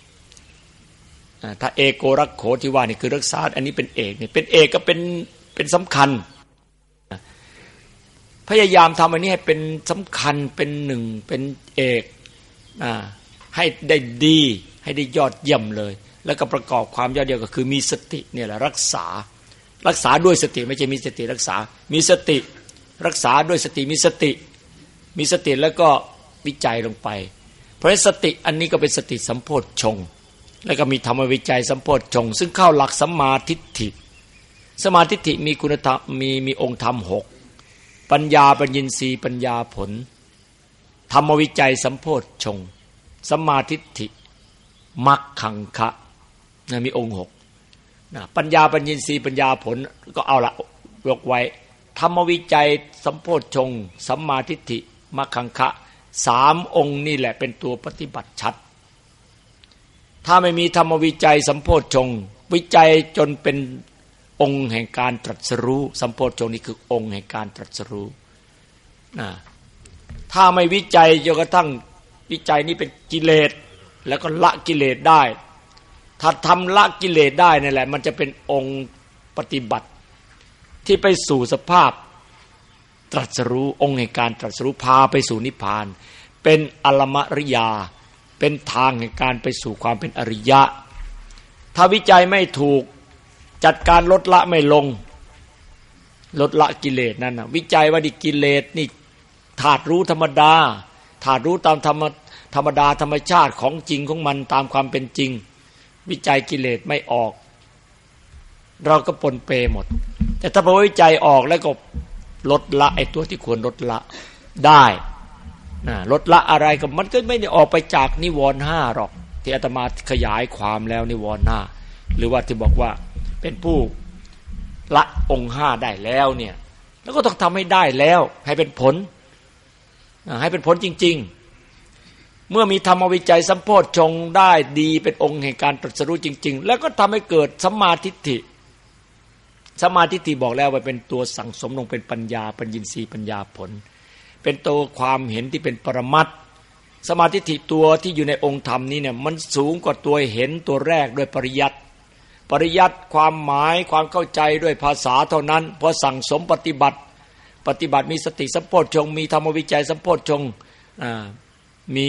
ถ้าเอโกรักโขที่ว่านี่คือรักษาอันนี้เป็นเอกนี่เป็นเอกก็เป็นสำคัญพยายามทำอันนี้ให้เป็นสำคัญเป็นหนึ่งเป็นเอกให้ได้ดีให้ได้ยอดเยี่ยมเลยแล้วก็ประกอบความยอดเยี่ยมก็คือมีสติเนี่ยแหละรักษาด้วยสติไม่ใช่มีสติรักษามีสติรักษาด้วยสติมีสติแล้วก็วิจัยลงไปเพราะสติอันนี้ก็เป็นสติสัมโพชฌงค์แล้วก็มีธรรมวิจัยสัมโพชฌงค์ซึ่งเข้าหลักสัมมาทิฏฐิสัมมาทิฏฐิมีคุณธรรมมีองค์ธรรม6ปัญญาปัญญินทรีย์ปัญญาผลธรรมวิจัยสัมโพชฌงค์สัมมาทิฏฐิมรรคขังคะมีองค์6ปัญญาปัญญินทรีย์ปัญญาผลก็เอาละยกไว้ธรรมวิจัยสัมโพชฌงค์สัมมาทิฏฐิมรรคขังคะ3องค์นี่แหละเป็นตัวปฏิบัติชัดถ้าไม่มีธรรมวิจัยสัมโพชฌงค์วิจัยจนเป็นองค์แห่งการตรัสรู้สัมโพชฌงค์นี่คือองค์แห่งการตรัสรู้ถ้าไม่วิจัยจนกระทั่งวิจัยนี้เป็นกิเลสแล้วก็ละกิเลสได้ถ้าทำละกิเลสได้นั่นแหละมันจะเป็นองค์ปฏิบัติที่ไปสู่สภาพตรัสรู้องค์แห่งการตรัสรู้พาไปสู่นิพพานเป็นอรมริยาเป็นทางแห่งการไปสู่ความเป็นอริยะถ้าวิจัยไม่ถูกจัดการลดละไม่ลงลดละกิเลสนั่นนะวิจัยว่าดิกิเลสนี่ธาตุรู้ธรรมดาธาตุรู้ตามธรรมดาธรรมชาติของจริงของมันตามความเป็นจริงวิจัยกิเลสไม่ออกเราก็ปนเปหมดแต่ถ้าพอวิจัยออกแล้วก็ลดละไอ้ตัวที่ควรลดละได้ลดละอะไรก็มันก็ไม่ได้ออกไปจากนิวรณ์5หรอกที่อาตมาขยายความแล้วนิวรณ์5หรือว่าที่บอกว่าเป็นผู้ละองค์5ได้แล้วเนี่ยแล้วก็ต้องทำให้ได้แล้วให้เป็นผลให้เป็นผลจริงๆเมื่อมีธรรมวิจัยสัมโพชฌงค์ได้ดีเป็นองค์แห่งการตรัสรู้จริงๆแล้วก็ทำให้เกิดสัมมาทิฏฐิสัมมาทิฏฐิบอกแล้วว่าเป็นตัวสั่งสมลงเป็นปัญญาปัญญินทรีย์ปัญญาผลเป็นตัวความเห็นที่เป็นปรมัตถ์สัมมาทิฏฐิตัวที่อยู่ในองค์ธรรมนี้เนี่ยมันสูงกว่าตัวเห็นตัวแรกด้วยปริยัติความหมายความเข้าใจด้วยภาษาเท่านั้นพอสั่งสมปฏิบัติมีสติสัมโพชฌงค์มีธรรมวิจัยสัมโพชฌงค์มี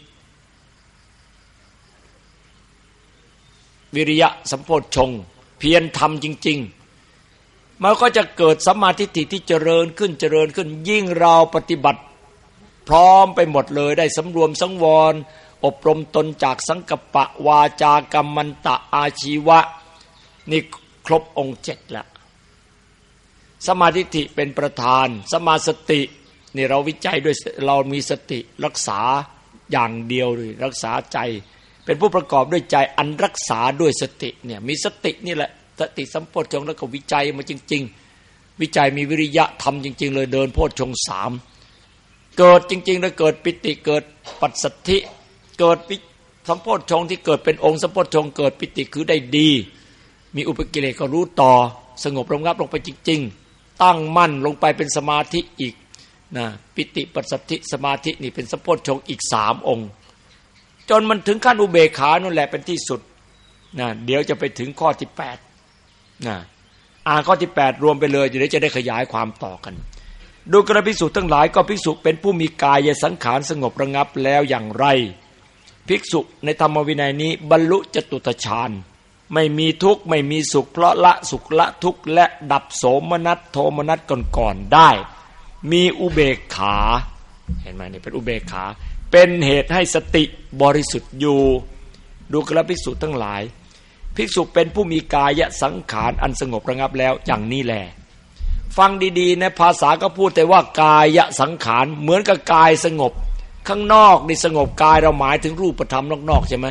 วิริยะสัมโพชฌงค์เพียรทำจริงๆมันก็จะเกิดสัมมาทิฏฐิที่เจริญขึ้นยิ่งเราปฏิบัติพร้อมไปหมดเลยได้สำรวมสังวรอบรมตนจากสังกัปปะวาจากัมมันตะอาชีวะนี่ครบองค์7แล้วสัมมาทิฏฐิเป็นประธานสัมมาสตินี่เราวิจัยด้วยเรามีสติรักษาอย่างเดียวเลยรักษาใจเป็นผู้ประกอบด้วยใจอันรักษาด้วยสติเนี่ยมีสตินี่แหละสติสัมโพชฌงค์แล้วก็วิจัยมาจริงๆวิจัยมีวิริยะทำจริงๆเลยเดินโพชฌงค์3เกิดจริงๆแล้วเกิดปิติเกิดปัสสัทธิเกิดสัมโพชฌงค์ที่เกิดเป็นองค์สัมโพชฌงค์เกิดปิติคือได้ดีมีอุปกิเลสก็รู้ต่อสงบระงับลงไปจริงๆตั้งมั่นลงไปเป็นสมาธิอีกนะปิติปัสสัทธิสมาธินี่เป็นสัมโพชฌงค์อีก3องค์จนมันถึงขั้นอุเบกขานั่นแหละเป็นที่สุดนะเดี๋ยวจะไปถึงข้อที่8นะอ่านข้อที่8รวมไปเลยเดี๋ยวจะได้ขยายความต่อกันดูกระภิกษุทั้งหลายก็ภิกษุเป็นผู้มีกายสังขารสงบระงับแล้วอย่างไรภิกษุในธรรมวินัยนี้บรรลุจตุตฌานไม่มีทุกข์ไม่มีสุขเพราะละสุขละทุกข์และดับโสมนัสโทมนัสก่อนๆได้มีอุเบกขาเห็นไหมนี่เป็นอุเบกขาเป็นเหตุให้สติบริสุทธิ์อยู่ดูกระภิกษุทั้งหลายภิกษุเป็นผู้มีกายสังขารอันสงบระงับแล้วอย่างนี้แหละฟังดีๆนะภาษาก็พูดแต่ว่ากายสังขารเหมือนกับกายสงบข้างนอกนี่สงบกายเราหมายถึงรูปธรรมนอกๆใช่ไหม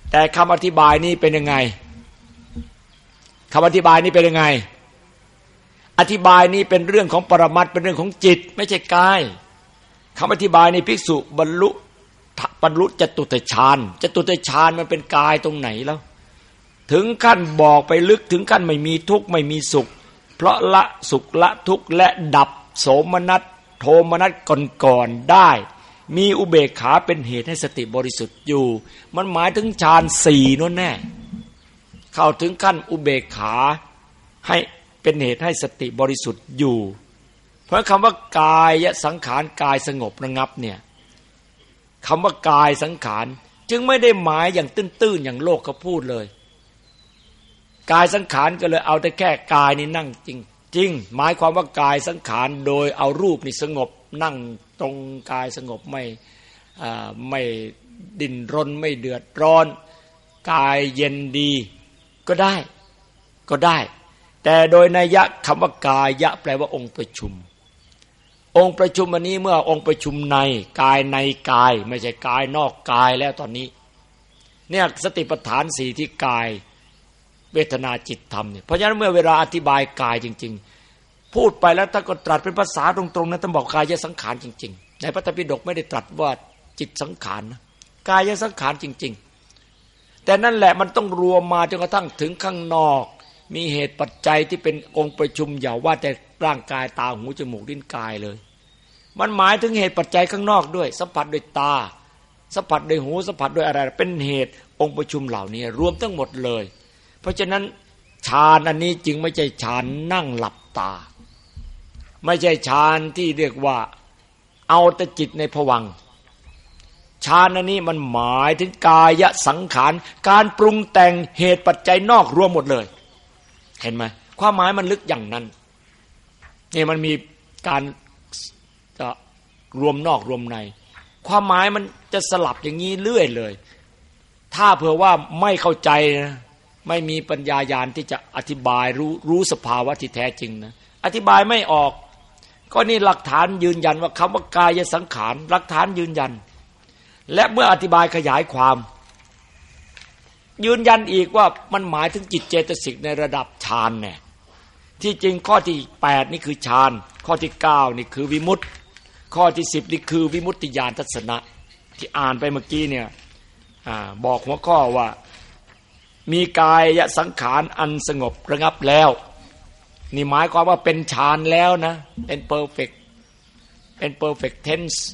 แต่คำอธิบายนี้เป็นยังไงคำอธิบายนี้เป็นยังไงอธิบายนี้เป็นเรื่องของปรมัตถ์เป็นเรื่องของจิตไม่ใช่กายคำอธิบายในภิกษุบรรลุจตุตฌานจตุตฌานมันเป็นกายตรงไหนแล้วถึงขั้นบอกไปลึกถึงขั้นไม่มีทุกข์ไม่มีสุขเพราะละสุขละทุกข์และดับโสมนัสโทมนัสก่อนๆได้มีอุเบกขาเป็นเหตุให้สติบริสุทธิ์อยู่มันหมายถึงฌาน4นั่นแน่เข้าถึงขั้นอุเบกขาให้เป็นเหตุให้สติบริสุทธิ์อยู่เพราะคำว่ากายสังขารกายสงบระงับเนี่ยคำว่ากายสังขารจึงไม่ได้หมายอย่างตื้นๆอย่างโลกเขาพูดเลยกายสังขารก็เลยเอาแต่แค่กายนี่นั่งจริงหมายความว่ากายสังขารโดยเอารูปนี่สงบนั่งตรงกายสงบไม่ดิ้นรนไม่เดือดร้อนกายเย็นดีก็ได้แต่โดยนัยยะคำว่ากายะแปลว่าองค์ประชุมองค์ประชุมอันนี้เมื่อองค์ประชุมในกายในกายไม่ใช่กายนอกกายแล้วตอนนี้เนี่ยสติปัฏฐาน4ที่กายเวทนาจิตธรรมเนี่ยเพราะฉะนั้นเมื่อเวลาอธิบายกายจริงๆพูดไปแล้วถ้าก็ตรัสเป็นภาษาตรงๆนะท่านบอกกายสังขารจริงๆในพระไตรปิฎกไม่ได้ตรัสว่าจิตสังขารนะกายสังขารจริงๆแต่นั่นแหละมันต้องรวมมาจนกระทั่งถึงข้างนอกมีเหตุปัจจัยที่เป็นองค์ประชุมอย่าว่าแต่ร่างกายตาหูจมูกลิ้นกายเลยมันหมายถึงเหตุปัจจัยข้างนอกด้วยสัมผัสด้วยตาสัมผัสด้วยหูสัมผัสด้วยอะไรเป็นเหตุองค์ประชุมเหล่านี้รวมทั้งหมดเลยเพราะฉะนั้นฌานอันนี้จึงไม่ใช่ฌานนั่งหลับตาไม่ใช่ฌานที่เรียกว่าเอาแต่จิตในภวังค์ฌานอันนี้มันหมายถึงกายสังขารการปรุงแต่งเหตุปัจจัยนอกรวมหมดเลยเห็นไหมความหมายมันลึกอย่างนั้นนี่มันมีการจะรวมนอกรวมในความหมายมันจะสลับอย่างนี้เรื่อยเลยถ้าเผื่อว่าไม่เข้าใจนะไม่มีปัญญาญาณที่จะอธิบายรู้สภาวะที่แท้จริงนะอธิบายไม่ออกก็นี่หลักฐานยืนยันว่าคำว่ากายสังขารหลักฐานยืนยันและเมื่ออธิบายขยายความยืนยันอีกว่ามันหมายถึงจิตเจตสิกในระดับฌานแน่ที่จริงข้อที่8นี่คือฌานข้อที่9นี่คือวิมุตติข้อที่10นี่คือวิมุตติญาณทัศนะที่อ่านไปเมื่อกี้เนี่ยบอกหัวข้อว่ามีกายสังขารอันสงบระงับแล้วนี่หมายความว่าเป็นฌานแล้วนะเป็นเพอร์เฟกต์เทนส์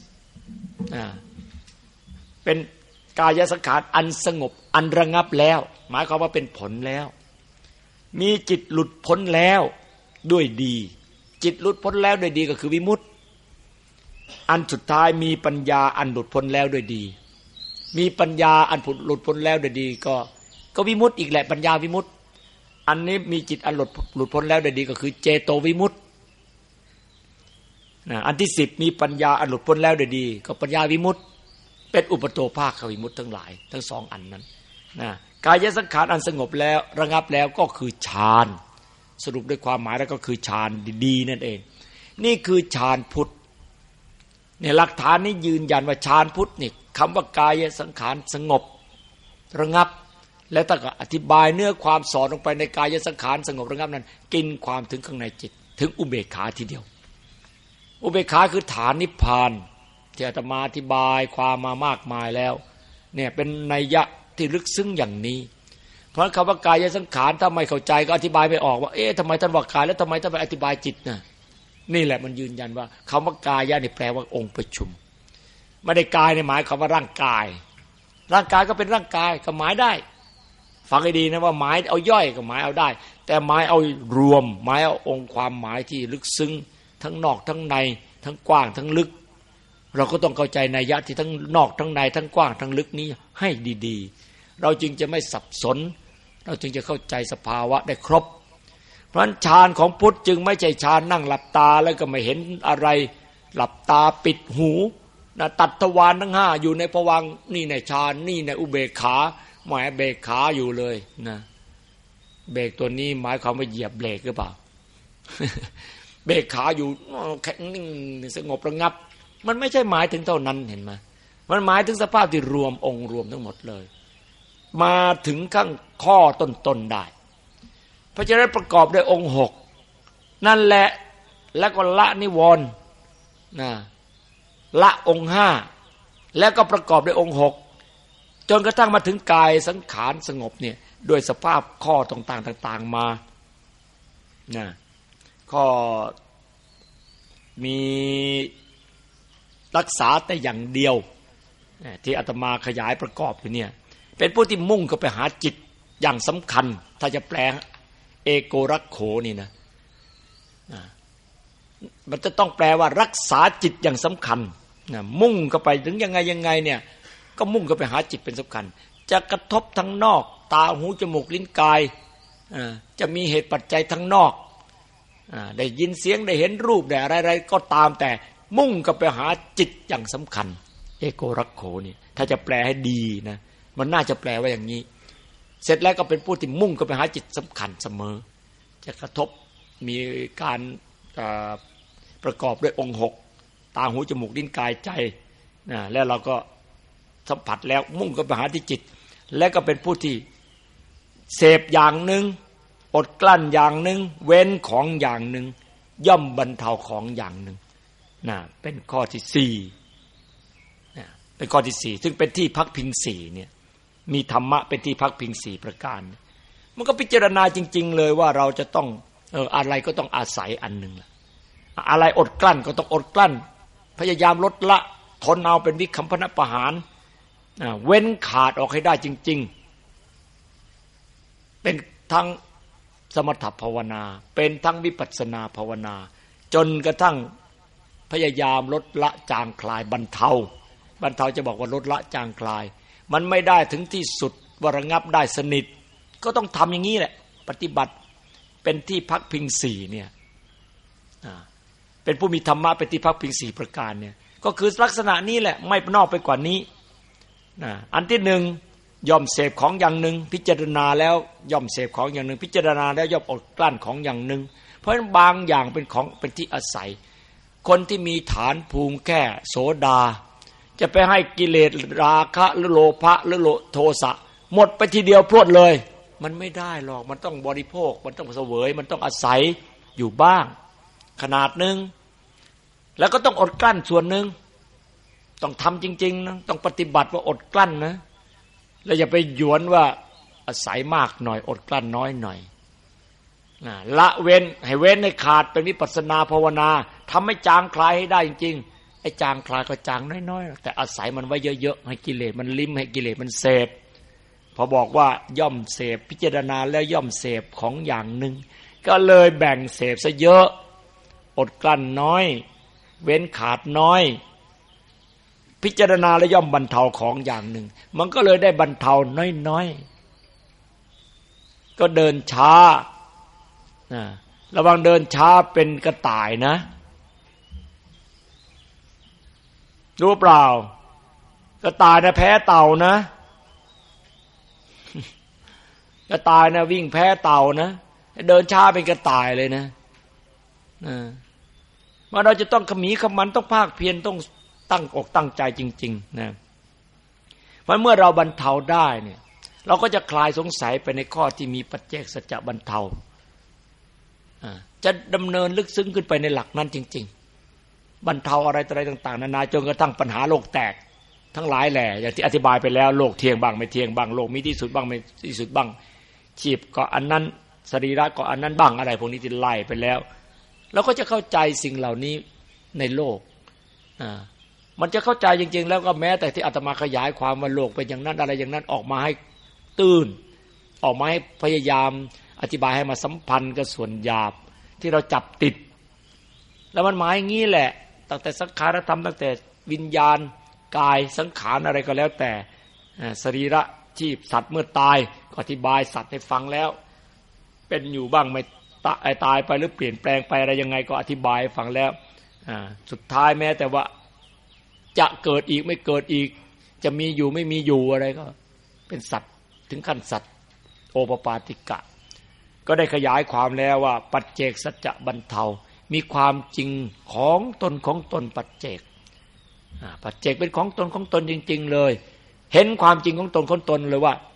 เป็นกายสังขารอันสงบอันระงับแล้วหมายความว่าเป็นผลแล้วมีจิตหลุดพ้นแล้วด้วยดีจิตหลุดพ้นแล้วด้วยดีก็คือวิมุตติอันสุดท้ายมีปัญญาอันหลุดพ้นแล้วด้วยดีมีปัญญาอันหลุดพ้นแล้วด้วยดีก็วิมุตติอีกแหละปัญญาวิมุตติอันนี้มีจิตอันหลุดพ้นแล้วด้วยดีก็คือเจโตวิมุตติอันที่10มีปัญญาอันหลุดพ้นแล้วด้วยดีก็ปัญญาวิมุตติเป็นอุปโตภาควิมุตติทั้งหลายทั้งสองอันนั้นกายสังขารอันสงบแล้วระงับแล้วก็คือฌานสรุปด้วยความหมายแล้วก็คือฌานดีนั่นเองนี่คือฌานพุทธเนี่ยหลักฐานนี้ยืนยันว่าฌานพุทธนี่คำว่ากายสังขารสงบระงับแล้วถ้าก็อธิบายเนื้อความสอนลงไปในกายสังขารสงบระงับนั้นกินความถึงข้างในจิตถึงอุเบกขาทีเดียวอุเบกขาคือฐานนิพพานที่อาตมาอธิบายความมามากมายแล้วเนี่ยเป็นนัยยะที่ลึกซึ้งอย่างนี้เพราะคำว่ากายสังขารถ้าไม่เข้าใจก็อธิบายไม่ออกว่าทำไมท่านว่ากายแล้วทำไมท่านไปอธิบายจิตน่ะนี่แหละมันยืนยันว่าคำว่ากายนี่แปลว่าองค์ประชุมไม่ได้กายในหมายคำว่าร่างกายก็เป็นร่างกายก็หมายได้ฟังให้ดีนะว่าหมายเอาย่อยก็หมายเอาได้แต่หมายเอารวมหมายเอาองค์ความหมายที่ลึกซึ้งทั้งนอกทั้งในทั้งกว้างทั้งลึกเราก็ต้องเข้าใจนัยยะที่ทั้งนอกทั้งในทั้งกว้างทั้งลึกนี้ให้ดีๆเราจึงจะไม่สับสนเราจึงจะเข้าใจสภาวะได้ครบเพราะฉะนั้นฌานของพุทธจึงไม่ใช่ฌานนั่งหลับตาแล้วก็ไม่เห็นอะไรหลับตาปิดหูนะตัดทวารทั้ง5อยู่ในภวังค์นี่ในฌานนี่ในอุเบกขาหมายเบรกขาอยู่เลยนะเบรกตัวนี้หมายความว่าเหยียบเบรกหรือเปล่า เบรกขาอยู่แข็งนิ่งสงบระงับมันไม่ใช่หมายถึงเท่านั้นเห็นไหมมันหมายถึงสภาพที่รวมองค์รวมทั้งหมดเลยมาถึงข้างข้อต้นๆได้เพราะฉะนั้นประกอบด้วยองค์6นั่นแหละแล้วก็ละนิวรณ์นะละองค์5แล้วก็ประกอบด้วยองค์6จนกระทั่งมาถึงกายสังขารสงบเนี่ยด้วยสภาพข้อต่างๆมานะข้อมีรักษาแต่อย่างเดียวที่อาตมาขยายประกอบอยู่เนี่ยเป็นผู้ที่มุ่งเข้าไปหาจิตอย่างสำคัญถ้าจะแปลเอโกรักโขนี่นะมันจะต้องแปลว่ารักษาจิตอย่างสำคัญมุ่งเข้าไปถึงยังไงเนี่ยก็มุ่งเข้าไปหาจิตเป็นสำคัญจะกระทบทั้งนอกตาหูจมูกลิ้นกายจะมีเหตุปัจจัยทั้งนอกได้ยินเสียงได้เห็นรูปได้อะไรๆก็ตามแต่มุ่งเข้าไปหาจิตอย่างสำคัญเอโกรักโขนี่ถ้าจะแปลให้ดีนะมันน่าจะแปลว่าอย่างนี้เสร็จแล้วก็เป็นผู้ที่มุ่งเข้าไปหาจิตสำคัญเสมอจะกระทบมีการประกอบด้วยองค์6ตาหูจมูกลิ้นกายใจแล้วเราก็สัมผัสแล้วมุ่งเข้าไปหาที่จิตแล้วก็เป็นผู้ที่เสพอย่างหนึ่งอดกลั้นอย่างหนึ่งเว้นของอย่างหนึ่งย่อมบรรเทาของอย่างหนึ่งเป็นข้อที่4เป็นข้อที่4ซึ่งเป็นที่พักพิง4เนี่ยมีธรรมะเป็นที่พักพิง4ประการมันก็พิจารณาจริงๆเลยว่าเราจะต้องอะไรก็ต้องอาศัยอันหนึ่งอะไรอดกลั้นก็ต้องอดกลั้นพยายามลดละทนเอาเป็นวิคัมพนประหารเว้นขาดออกให้ได้จริงๆเป็นทั้งสมถภาวนาเป็นทั้งวิปัสสนาภาวนาจนกระทั่งพยายามลดละจางคลายบรรเทาจะบอกว่าลดละจางคลายมันไม่ได้ถึงที่สุดว่าระงับได้สนิทก็ต้องทำอย่างนี้แหละปฏิบัติเป็นที่พักพิง4เนี่ยเป็นผู้มีธรรมะเป็นที่พักพิง4ประการเนี่ยก็คือลักษณะนี้แหละไม่นอกไปกว่านี้อันที่1ย่อมเสพของอย่างหนึ่งพิจารณาแล้วย่อมเสพของอย่างหนึ่งพิจารณาแล้วย่อมอดกลั้นของอย่างหนึ่งเพราะฉะนั้นบางอย่างเป็นของเป็นที่อาศัยคนที่มีฐานภูมิแค่โสดาจะไปให้กิเลสราคะหรือโลภะหรือโทสะหมดไปทีเดียวพรวดเลยมันไม่ได้หรอกมันต้องบริโภคมันต้องเสวยมันต้องอาศัยอยู่บ้างขนาดนึงแล้วก็ต้องอดกลั้นส่วนนึงต้องทำจริงๆนะต้องปฏิบัติว่าอดกลั้นนะแล้วอย่าไปหยวนว่าอาศัยมากหน่อยอดกลั้นน้อยหน่อยละเว้นให้เว้นให้ขาดเป็นวิปัสสนาภาวนาทำให้จางคลายให้ได้จริงๆไอ้จางคลายก็จางน้อยๆแต่อาศัยมันไว้เยอะๆให้กิเลสมันลิ้มให้กิเลสมันเสพพอบอกว่าย่อมเสพพิจารณาแล้วย่อมเสพของอย่างหนึ่งก็เลยแบ่งเสพซะเยอะอดกลั้นน้อยเว้นขาดน้อยพิจารณาแล้วย่อมบรรเทาของอย่างหนึ่งมันก็เลยได้บรรเทาน้อยๆก็เดินช้าระวังเดินช้าเป็นกระต่ายนะรู้เปล่ากระต่ายนะแพ้เต่านะกระต่ายนะวิ่งแพ้เต่านะเดินช้าเป็นกระต่ายเลยนะว่าเราจะต้องขมีขมันต้องภาคเพียรต้องตั้งอกตั้งใจจริงๆนะเพราะเมื่อเราบรรเทาได้เนี่ยเราก็จะคลายสงสัยไปในข้อที่มีปัจเจกสัจจะบรรเทาจะดำเนินลึกซึ้งขึ้นไปในหลักนั้นจริงๆบรรเทาอะไรต่างๆนานาจนกระทั่งปัญหาโลกแตกทั้งหลายแหล่อย่างที่อธิบายไปแล้วโลกเที่ยงบ้างไม่เที่ยงบ้างโลกมีที่สุดบ้างไม่ที่สุดบ้างชีพก็อันนั้นสรีระก็อันนั้นบ้างอะไรพวกนี้ที่ไล่ไปแล้วเราก็จะเข้าใจสิ่งเหล่านี้ในโลกมันจะเข้าใจจริงๆแล้วก็แม้แต่ที่อาตมาขยายความว่าโลกเป็นอย่างนั้นอะไรอย่างนั้นออกมาให้ตื้นออกมาให้พยายามอธิบายให้มาสัมพันธ์กับส่วนหยาบที่เราจับติดแล้วมันหมายอย่างนี้แหละตั้งแต่สังขารธรรมตั้งแต่วิญญาณกายสังขารอะไรก็แล้วแต่สรีระชีพสัตว์เมื่อตายก็อธิบายสัตว์ให้ฟังแล้วเป็นอยู่บ้างไม่ตายไปหรือเปลี่ยนแปลงไปอะไรยังไงก็อธิบายฟังแล้วสุดท้ายแม้แต่ว่าจะเกิดอีกไม่เกิดอีกจะมีอยู่ไม่มีอยู่อะไรก็เป็นสัตว์ถึงขั้นสัตว์โอปปาติกะก็ได้ขยายความแล้วว่าปัจเจกสัจจะบรรเทามีความจริงของตนปัจเจกปัจเจกเป็นของตนจริงๆเลยเห็นความจริงของตนเลยว่า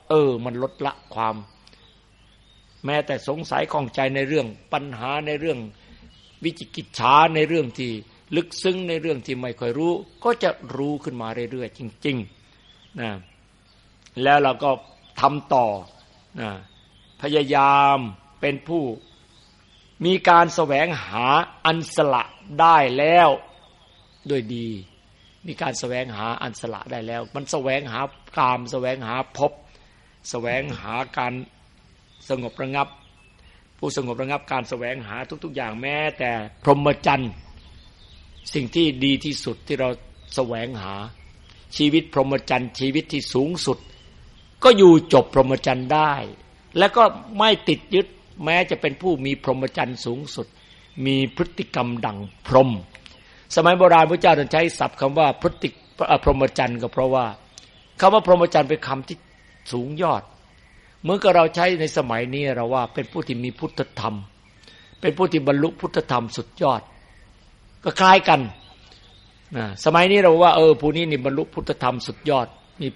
มันลดละความแม้แต่สงสัยข้องใจในเรื่องปัญหาในเรื่องวิจิกิจฉาในเรื่องที่ลึกซึ้งในเรื่องที่ไม่ค่อยรู้ก็จะรู้ขึ้นมาเรื่อยๆจริงๆนะแล้วเราก็ทำต่อนะพยายามเป็นผู้มีการแสวงหาอันสละได้แล้วด้วยดีมีการแสวงหาอันสละได้แล้วมันแสวงหากามแสวงหาภพแสวงหาการสงบระงับผู้สงบระงับการแสวงหาทุกๆอย่างแม้แต่พรหมจรรย์สิ่งที่ดีที่สุดที่เราแสวงหาชีวิตพรหมจรรย์ชีวิตที่สูงสุดก็อยู่จบพรหมจรรย์ได้และก็ไม่ติดยึดแม้จะเป็นผู้มีพรหมจรรย์สูงสุดมีพฤติกรรมดังพรหมสมัยโบราณพระเจ้าท่านใช้ศัพท์คำว่าพรหมจรรย์ก็เพราะว่าคำว่าพรหมจรรย์เป็นคำที่สูงยอดเหมือนกับเราใช้ในสมัยนี้เราว่าเป็นผู้ที่มีพุทธธรรมเป็นผู้ที่บรรลุพุทธธรรมสุดยอดก็คล้ายกันนะสมัยนี้เราว่าผู้นี้นี่บรรลุพุทธธรรมสุดยอด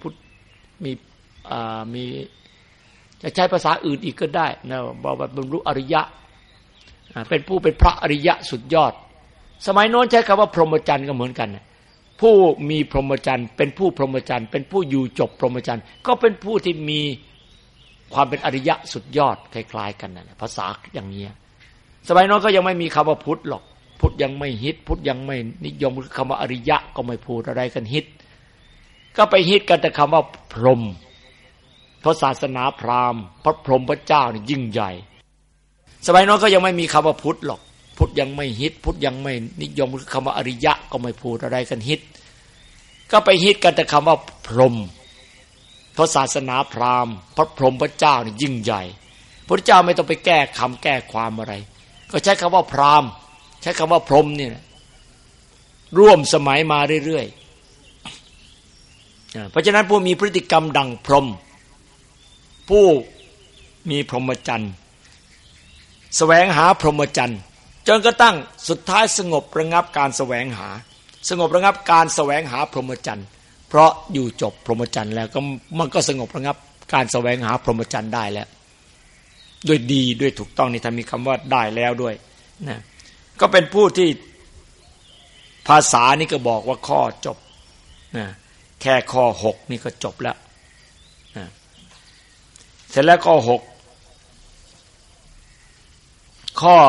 มีจะใช้ภาษาอื่นอีกก็ได้นะบอกว่าบรรลุอริยะเป็นผู้เป็นพระอริยะสุดยอดสมัยโน้นใช้คำว่าพรหมจรรย์ก็เหมือนกันผู้มีพรหมจรรย์เป็นผู้พรหมจรรย์เป็นผู้อยู่จบพรหมจรรย์ก็เป็นผู้ที่มีความเป็นอริยะสุดยอดคล้ายๆกันนะภาษาอย่างนี้สมัยโน้นก็ยังไม่มีคำว่าพุทธหรอกพุทธยังไม่ฮิตพุทธยังไม่นิยมคำว่าอริยะก็ไม่พูดอะไรกันฮิตก็ไปฮิตกันแต่คำว่าพรหมเพราะศาสนาพราหมณ์พระพรหมพระเจ้านี่ยิ่งใหญ่สมัยโน้นก็ยังไม่มีคำว่าพุทธหรอกพุทธยังไม่ฮิตพุทธยังไม่นิยมคำว่าอริยะก็ไม่พูดอะไรกันฮิตก็ไปฮิตกันแต่คำว่าพรหมเพราะศาสนาพราหมณ์พระพรหมพระเจ้านี่ยิ่งใหญ่พระเจ้าไม่ต้องไปแก้คำแก้ความอะไรก็ใช้คำว่าพราหมณ์ใช้คำว่าพรหมนี่ร่วมสมัยมาเรื่อยๆเพราะฉะนั้นผู้มีพฤติกรรมดังพรหมผู้มีพรหมจรรย์แสวงหาพรหมจรรย์จนกระทั่งสุดท้ายสงบระงับการแสวงหาสงบระงับการแสวงหาพรหมจรรย์เพราะอยู่จบพรหมจรรย์แล้วก็มันก็สงบระงับการแสวงหาพรหมจรรย์ได้แล้วด้วยดีด้วยถูกต้องนี่ท่านมีคำว่าได้แล้วด้วยนะก็เป็นผู้ที่ภาษานี่ก็บอกว่าข้อจบนะแค่ข้อ6นี่ก็จบแล้วนะเสร็จแล้วข้อ6ข้อ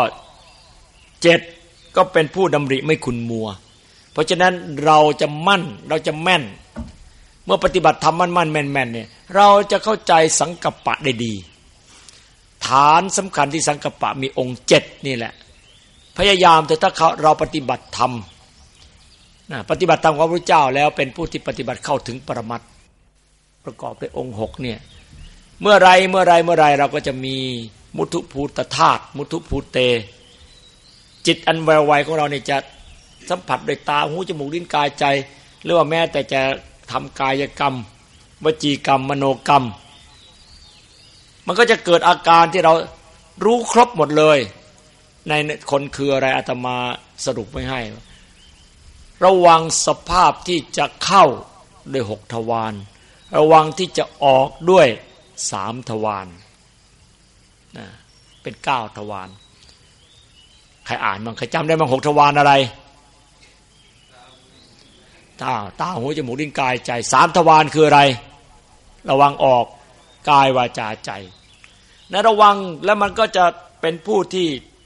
7ก็เป็นผู้ดำริไม่ขุ่นมัวเพราะฉะนั้นเราจะมั่นเราจะแม่นเมื่อปฏิบัติธรรมมั่นๆแม่นๆเนี่ยเราจะเข้าใจสังกัปปะได้ดีฐานสำคัญที่สังกัปปะมีองค์7นี่แหละพยายามแต่ถ้าเราปฏิบัติธรรมปฏิบัติธรรมของพระเจ้าแล้วเป็นผู้ที่ปฏิบัติเข้าถึงปรมัตถ์ประกอบด้วยองค์6เนี่ยเมื่อไรเราก็จะมีมุทุภูตธาตุมุทุภูเตจิตอันแววไวของเราเนี่ยจะสัมผัสด้วยตาหูจมูกลิ้นกายใจหรือว่าแม้แต่จะทำกายกรรมวจีกรรมมโนกรรมมันก็จะเกิดอาการที่เรารู้ครบหมดเลยในคนคืออะไรอาตมาสรุปไว้ให้ระวังสภาพที่จะเข้าด้วย6ทวารระวังที่จะออกด้วย3ทวารเป็น9ทวารใครอ่านบ้างใครจำได้บ้าง6ทวารอะไรตาหูจมูกลิ้นกายใจ3ทวารคืออะไรระวังออกกายวาจาใจนะระวังแล้วมันก็จะเป็นผู้ที่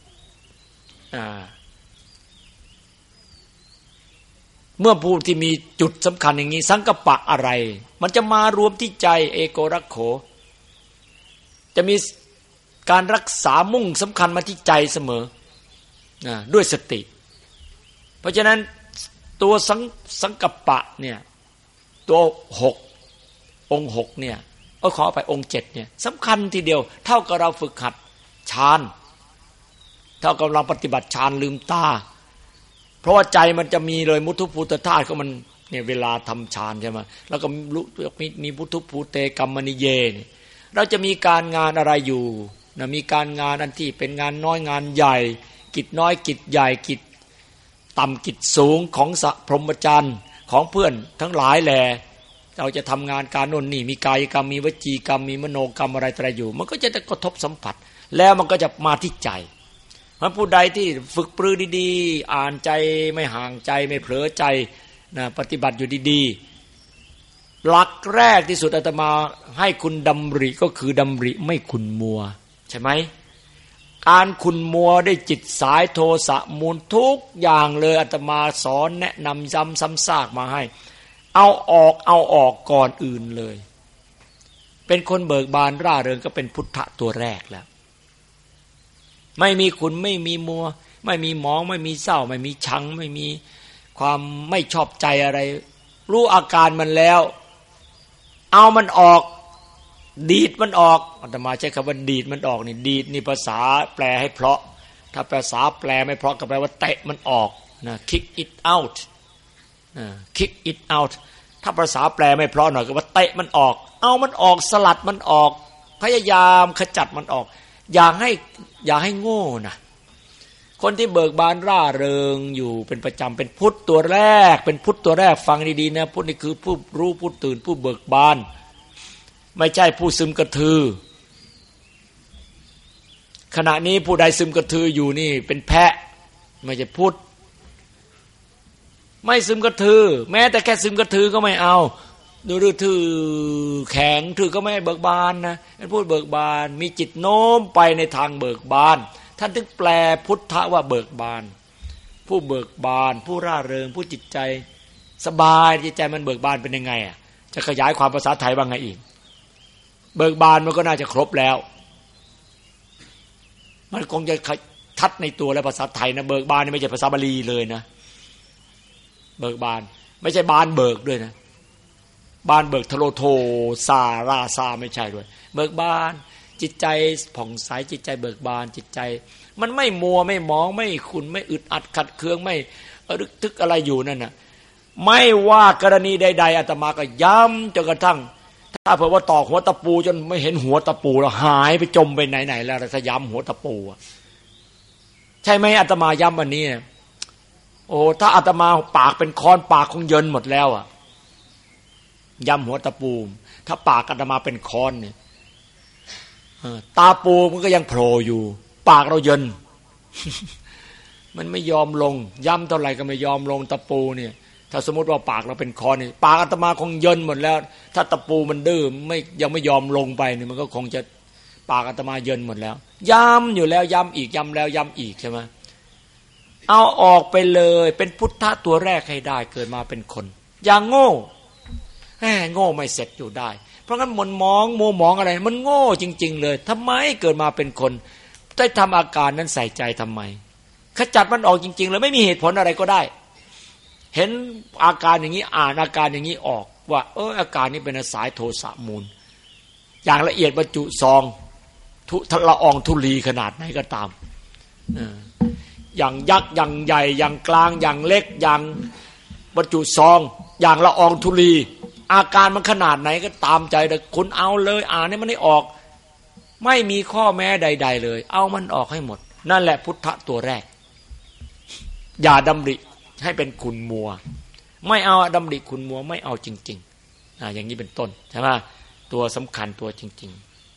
เมื่อผู้ที่มีจุดสำคัญอย่างนี้สังกัปปะอะไรมันจะมารวมที่ใจเอโกรักโขจะมีการรักษามุ่งสำคัญมาที่ใจเสมอด้วยสติเพราะฉะนั้นตัวสังกัปปะเนี่ยตัว6องค์6เนี่ยขอไปองค์7เนี่ยสำคัญทีเดียวเท่ากับเราฝึกหัดฌานเท่ากับเราปฏิบัติฌานลืมตาเพราะว่าใจมันจะมีเลยมุทุภูตธาตุของมันเนี่ยเวลาทำฌานใช่ไหมแล้วก็มีมุทุภูเตกัมมนิเยเนี่ยเราจะมีการงานอะไรอยู่นะมีการงานอันที่เป็นงานน้อยงานใหญ่กิจน้อยกิจใหญ่กิจต่ำกิจสูงของพรหมจรรย์ของเพื่อนทั้งหลายแลเราจะทำงานการโน่นนี่มีกายกรรมมีวจีกรรมมีมโนกรรมอะไรต่ออยู่มันก็จะกระทบสัมผัสแล้วมันก็จะมาที่ใจเพราะผู้ใดที่ฝึกปรือดีๆอ่านใจไม่ห่างใจไม่เผลอใจนะปฏิบัติอยู่ดีๆหลักแรกที่สุดอาตมาให้คุณดำริก็คือดำริไม่ขุ่นมัวใช่ไหมการขุ่นมัวได้จิตสายโทสะมูลทุกอย่างเลยอาตมาสอนแนะนำย้ำซ้ำซากมาให้เอาออกก่อนอื่นเลยเป็นคนเบิกบานร่าเริงก็เป็นพุทธะตัวแรกแล้วไม่มีขุ่นไม่มีมัวไม่มีหมองไม่มีเศร้าไม่มีชังไม่มีความไม่ชอบใจอะไรรู้อาการมันแล้วเอามันออกดีดมันออกอาตมาใช้คำว่าดีดมันออกนี่ดีดนี่ภาษาแปลให้เพราะถ้าภาษาแปลไม่เพราะก็แปลว่าเตะมันออกนะ kick it out kick it out ถ้าภาษาแปลไม่เพราะหน่อยก็ว่าเตะมันออกเอามันออกสลัดมันออกพยายามขจัดมันออกอย่าให้โง่นะคนที่เบิกบานร่าเริงอยู่เป็นประจำเป็นพุทธตัวแรกเป็นพุทธตัวแรกฟังดีๆนะพุทธนี่คือผู้รู้ผู้ตื่นผู้เบิกบานไม่ใช่ผู้ซึมกระทือขณะนี้ผู้ใดซึมกระทืออยู่นี่เป็นแพะไม่ใช่พุทธไม่ซึมกระทือแม้แต่แค่ซึมกระทือก็ไม่เอาดูทื่อแข็งทื่อก็ไม่เบิกบานนะเป็นผู้เบิกบานมีจิตโน้มไปในทางเบิกบานท่านถึงแปลพุทธะว่าเบิกบานผู้เบิกบานผู้ร่าเริงผู้จิตใจสบายจิตใจมันเบิกบานเป็นยังไงอ่ะจะขยายความภาษาไทยว่าไงอีกเบิกบานมันก็น่าจะครบแล้วมันคงจะทัดในตัวแล้วภาษาไทยนะเบิกบานนี่ไม่ใช่ภาษาบาลีเลยนะเบิกบานไม่ใช่บานเบิกด้วยนะบานเบิกทะโลโทซาราซาไม่ใช่ด้วยเบิกบานจิตใจผ่องใสจิตใจเบิกบานจิตใจมันไม่มัวไม่มองไม่ขุ่นไม่อึดอัดขัดเคืองไม่รึกทึกอะไรอยู่นั่นน่ะไม่ว่ากรณีใดๆอาตมาก็ย้ำจนกระทั่งถ้าเผื่อว่าตอกหัวตะปูจนไม่เห็นหัวตะปูแล้วหายไปจมไปไหนๆแล้วถ้าย้ำหัวตะปูใช่ไหมอาตมาย้ำอันนี้โอ้ถ้าอาตมาปากเป็นค้อนปากคงเยินหมดแล้วย้ำหัวตะปูถ้าปากอาตมาเป็นค้อนเนี่ยตาปูมันก็ยังโผล่อยู่ปากเราเยิน มันไม่ยอมลงย้ำเท่าไหร่ก็ไม่ยอมลงตะปูเนี่ยถ้าสมมติว่าปากเราเป็นค้อนนี่ปากอาตมาคงเยินหมดแล้วถ้าตะปูมันดื้อยังไม่ยอมลงไปเนี่ยมันก็คงจะปากอาตมาเยินหมดแล้วย้ำอยู่แล้วย้ำอีกย้ำแล้วย้ำอีกใช่ไหมเอาออกไปเลยเป็นพุทธะตัวแรกให้ได้เกิดมาเป็นคนอย่างโง่โง่ไม่เสร็จอยู่ได้เพราะงั้นมันมองมัวมองอะไรมันโง่จริงๆเลยทำไมเกิดมาเป็นคนได้ทำอาการนั้นใส่ใจทำไมขจัดมันออกจริงๆเลยไม่มีเหตุผลอะไรก็ได้เห็นอาการอย่างนี้อ่านอาการอย่างนี้ออกว่าอาการนี้เป็นสายโทสะมูลอย่างละเอียดบรรจุซองทุละอองธุลีขนาดไหนก็ตามอย่างยักษ์อย่างใหญ่อย่างกลางอย่างเล็กอย่างบรรจุซองอย่างละอองธุลีอาการมันขนาดไหนก็ตามใจแต่คุณเอาเลยอ่านให้มันได้ออกไม่มีข้อแม้ใดๆเลยเอามันออกให้หมดนั่นแหละพุทธะตัวแรกอย่าดำริให้เป็นขุ่นมัวไม่เอาดำริขุ่นมัวไม่เอาจริงๆอย่างนี้เป็นต้นใช่ไหมตัวสำคัญตัวจริง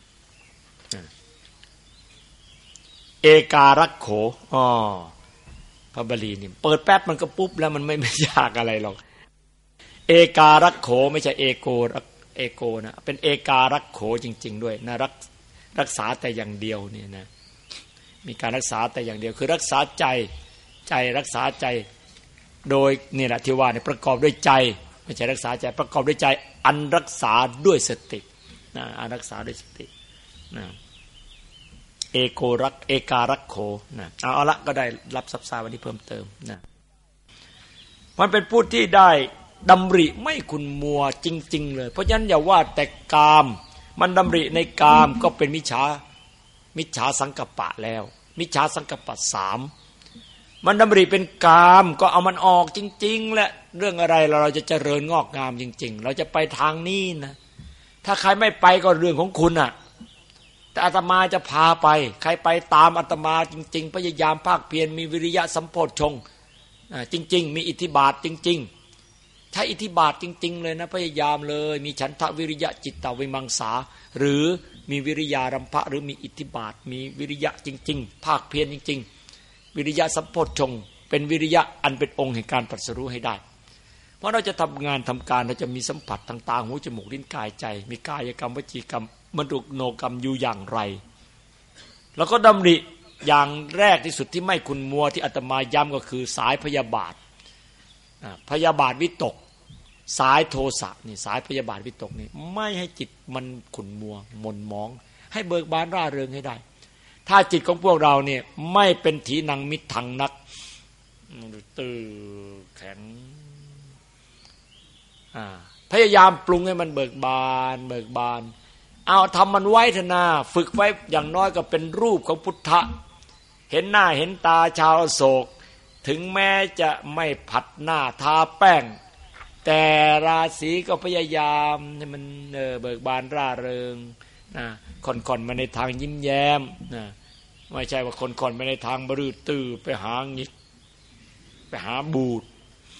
ๆเอการักโขพระบาลีนี่เปิดแป๊บมันก็ปุ๊บแล้วมันไม่ยากอะไรหรอกเอการักโขไม่ใช่เอโกนะเป็นเอการักโขจริงๆด้วยนะรักษาแต่อย่างเดียวเนี่ยนะมีการรักษาแต่อย่างเดียวคือรักษาใจรักษาใจโดยนี่แหละที่ว่าเนี่ยประกอบด้วยใจไม่ใช่รักษาใจประกอบด้วยใจอันรักษาด้วยสตินะอันรักษาด้วยสตินะเอการักโขนะเอาละก็ได้รับทรัพย์สาวันนี้เพิ่มเติมนะมันเป็นผู้ที่ได้ดำริไม่ขุ่นมัวจริงๆเลยเพราะฉะนั้นอย่าว่าแต่กามมันดำริในกามก็เป็นมิจฉาสังกัปปะแล้วมิจฉาสังกัปปะ3มันดำริเป็นกามก็เอามันออกจริงๆแหละเรื่องอะไรเราจะเจริญงอกงามจริงๆเราจะไปทางนี้นะถ้าใครไม่ไปก็เรื่องของคุณน่ะแต่อาตมาจะพาไปใครไปตามอาตมาจริงๆพยายามภาคเพียรมีวิริยะสัมโพชฌงค์จริงๆมีอิทธิบาทจริงๆใช้อิทธิบาทจริงๆเลยนะพยายามเลยมีฉันทะวิริยะจิตตวิมังสาหรือมีวิริยารัมภะหรือมีอิทธิบาทมีวิริยะจริงๆภาคเพียรจริงๆวิริยะสัมโพชฌงค์เป็นวิริยะอันเป็นองค์แห่งการตรัสรู้ให้ได้เพราะเราจะทำงานทำการเราจะมีสัมผัสทางตาหูจมูกลิ้นกายใจมีกายกรรมวจีกรรมมโนกรรมอยู่อย่างไรแล้วก็ดำริอย่างแรกที่สุดที่ไม่ขุ่นมัวที่อาตมาย้ำก็คือสายพยาบาทวิตกสายโทสะนี่สายพยาบาทวิตกนี่ไม่ให้จิตมันขุ่นมัวหม่นหมองให้เบิกบานร่าเริงให้ได้ถ้าจิตของพวกเราเนี่ยไม่เป็นถีนังมิตรทังนักตื้อแข็งพยายามปรุงให้มันเบิกบานเอาทำมันไว้เถอะนะฝึกไว้อย่างน้อยก็เป็นรูปของพุทธะเห็นหน้าเห็นตาชาวอโศกถึงแม้จะไม่ผัดหน้าทาแป้งแต่ราศีก็พยายามให้มันเบิกบานร่าเริงค่อนๆมาในทางยิ้มแย้มไม่ใช่ว่าค่อนๆมาในทางบรื้อตื้อไปหางิกไปหาบูด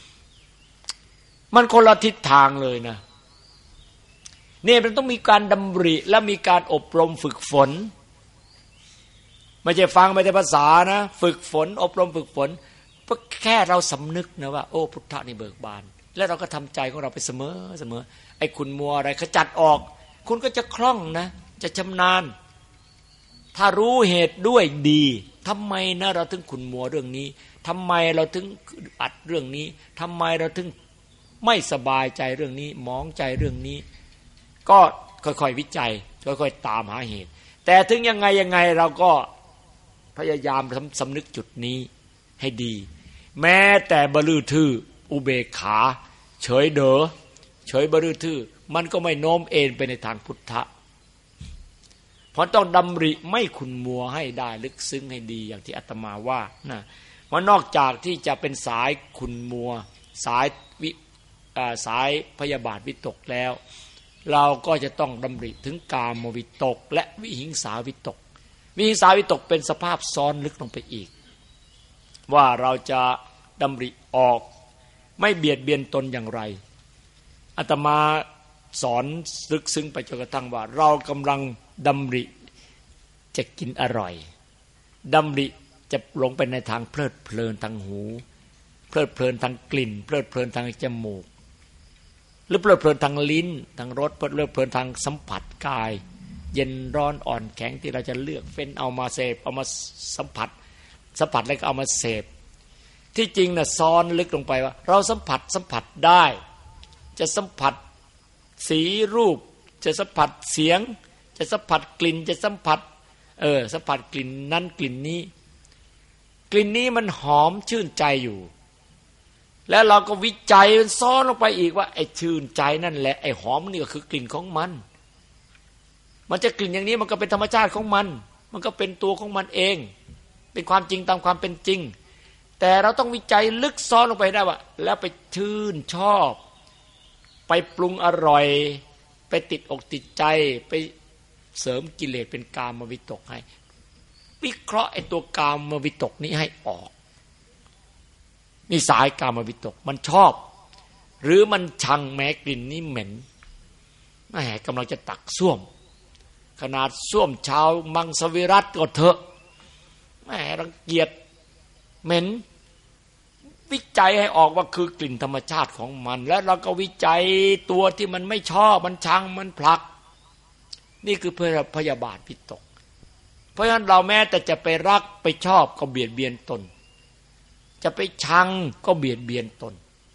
มันคนละทิศทางเลยนะเนี่ยมันต้องมีการดำริและมีการอบรมฝึกฝนไม่ใช่ฟังไม่ใช่ภาษานะฝึกฝนอบรมฝึกฝนเพื่อแค่เราสำนึกนะว่าโอ้พุทธะนี่เบิกบานแล้วเราก็ทำใจของเราไปเสมอไอ้คุณมัวอะไรขจัดออกคุณก็จะคล่องนะจะชำนาญถ้ารู้เหตุด้วยดีทำไมนะเราถึงขุ่นมัวเรื่องนี้ทำไมเราถึงอัดเรื่องนี้ทำไมเราถึงไม่สบายใจเรื่องนี้มองใจเรื่องนี้ก็ค่อยๆวิจัยค่อยๆตามหาเหตุแต่ถึงยังไงเราก็พยายามสำนึกจุดนี้ให้ดีแม้แต่บลือทื่ออุเบกขาเฉยเด๋อเฉยบลือทื่อมันก็ไม่โน้มเอ็นไปในทางพุทธะเพราะต้องดำริไม่ขุ่นมัวให้ได้ลึกซึ้งให้ดีอย่างที่อาตมาว่านะเพราะนอกจากที่จะเป็นสายขุ่นมัวสายพยาบาทวิตกแล้วเราก็จะต้องดำริถึงกามวิตกและวิหิงสาวิตกวิหิงสาวิตกเป็นสภาพซ้อนลึกลงไปอีกว่าเราจะดำริออกไม่เบียดเบียนตนอย่างไรอาตมาสอนลึกซึ้งไปจนกระทั่งว่าเรากำลังดำริจะกินอร่อยดำริจะหลงไปในทางเพลิดเพลินทางหูเพลิดเพลินทางกลิ่นเพลิดเพลินทางจมูกหรือเพลิดเพลินทางลิ้นทางรสเพลิดเพลินทางสัมผัสกายเย็นร้อนอ่อนแข็งที่เราจะเลือกเฟ้นเอามาเสพเอามาสัมผัสแล้วก็เอามาเสพที่จริงน่ะซ้อนลึกลงไปว่าเราสัมผัสได้จะสัมผัสสีรูปจะสัมผัสเสียงจะสัมผัสกลิ่นจะสัมผัสสัมผัสกลิ่นนั้นกลิ่นนี้มันหอมชื่นใจอยู่แล้วเราก็วิจัยมันซ้อนลงไปอีกว่าไอ้ชื่นใจนั่นแหละไอ้หอมนี่ก็คือกลิ่นของมันจะกลิ่นอย่างนี้มันก็เป็นธรรมชาติของมันก็เป็นตัวของมันเองเป็นความจริงตามความเป็นจริงแต่เราต้องวิจัยลึกซ้อนลงไปได้ว่าแล้วไปชื่นชอบไปปรุงอร่อยไปติดอกติดใจไปเสริมกิเลสเป็นกามวิตกให้วิเคราะห์ไอ้ตัวกามวิตกนี้ให้ออกนี่สายกามวิตกมันชอบหรือมันชังแม้กลิ่นนี้เหม็นแหมกำลังจะตักส้วมขนาดส้วมชาวมังสวิรัติก็เถอะแหมรังเกียจเหม็นวิจัยให้ออกว่าคือกลิ่นธรรมชาติของมันแล้วเราก็วิจัยตัวที่มันไม่ชอบมันชังมันผลักนี่คือพยาบาทวิตกเพราะฉะนั้นเราแม้แต่จะไปรักไปชอบก็เบียดเบียนตนจะไปชังก็เบียดเบียนตน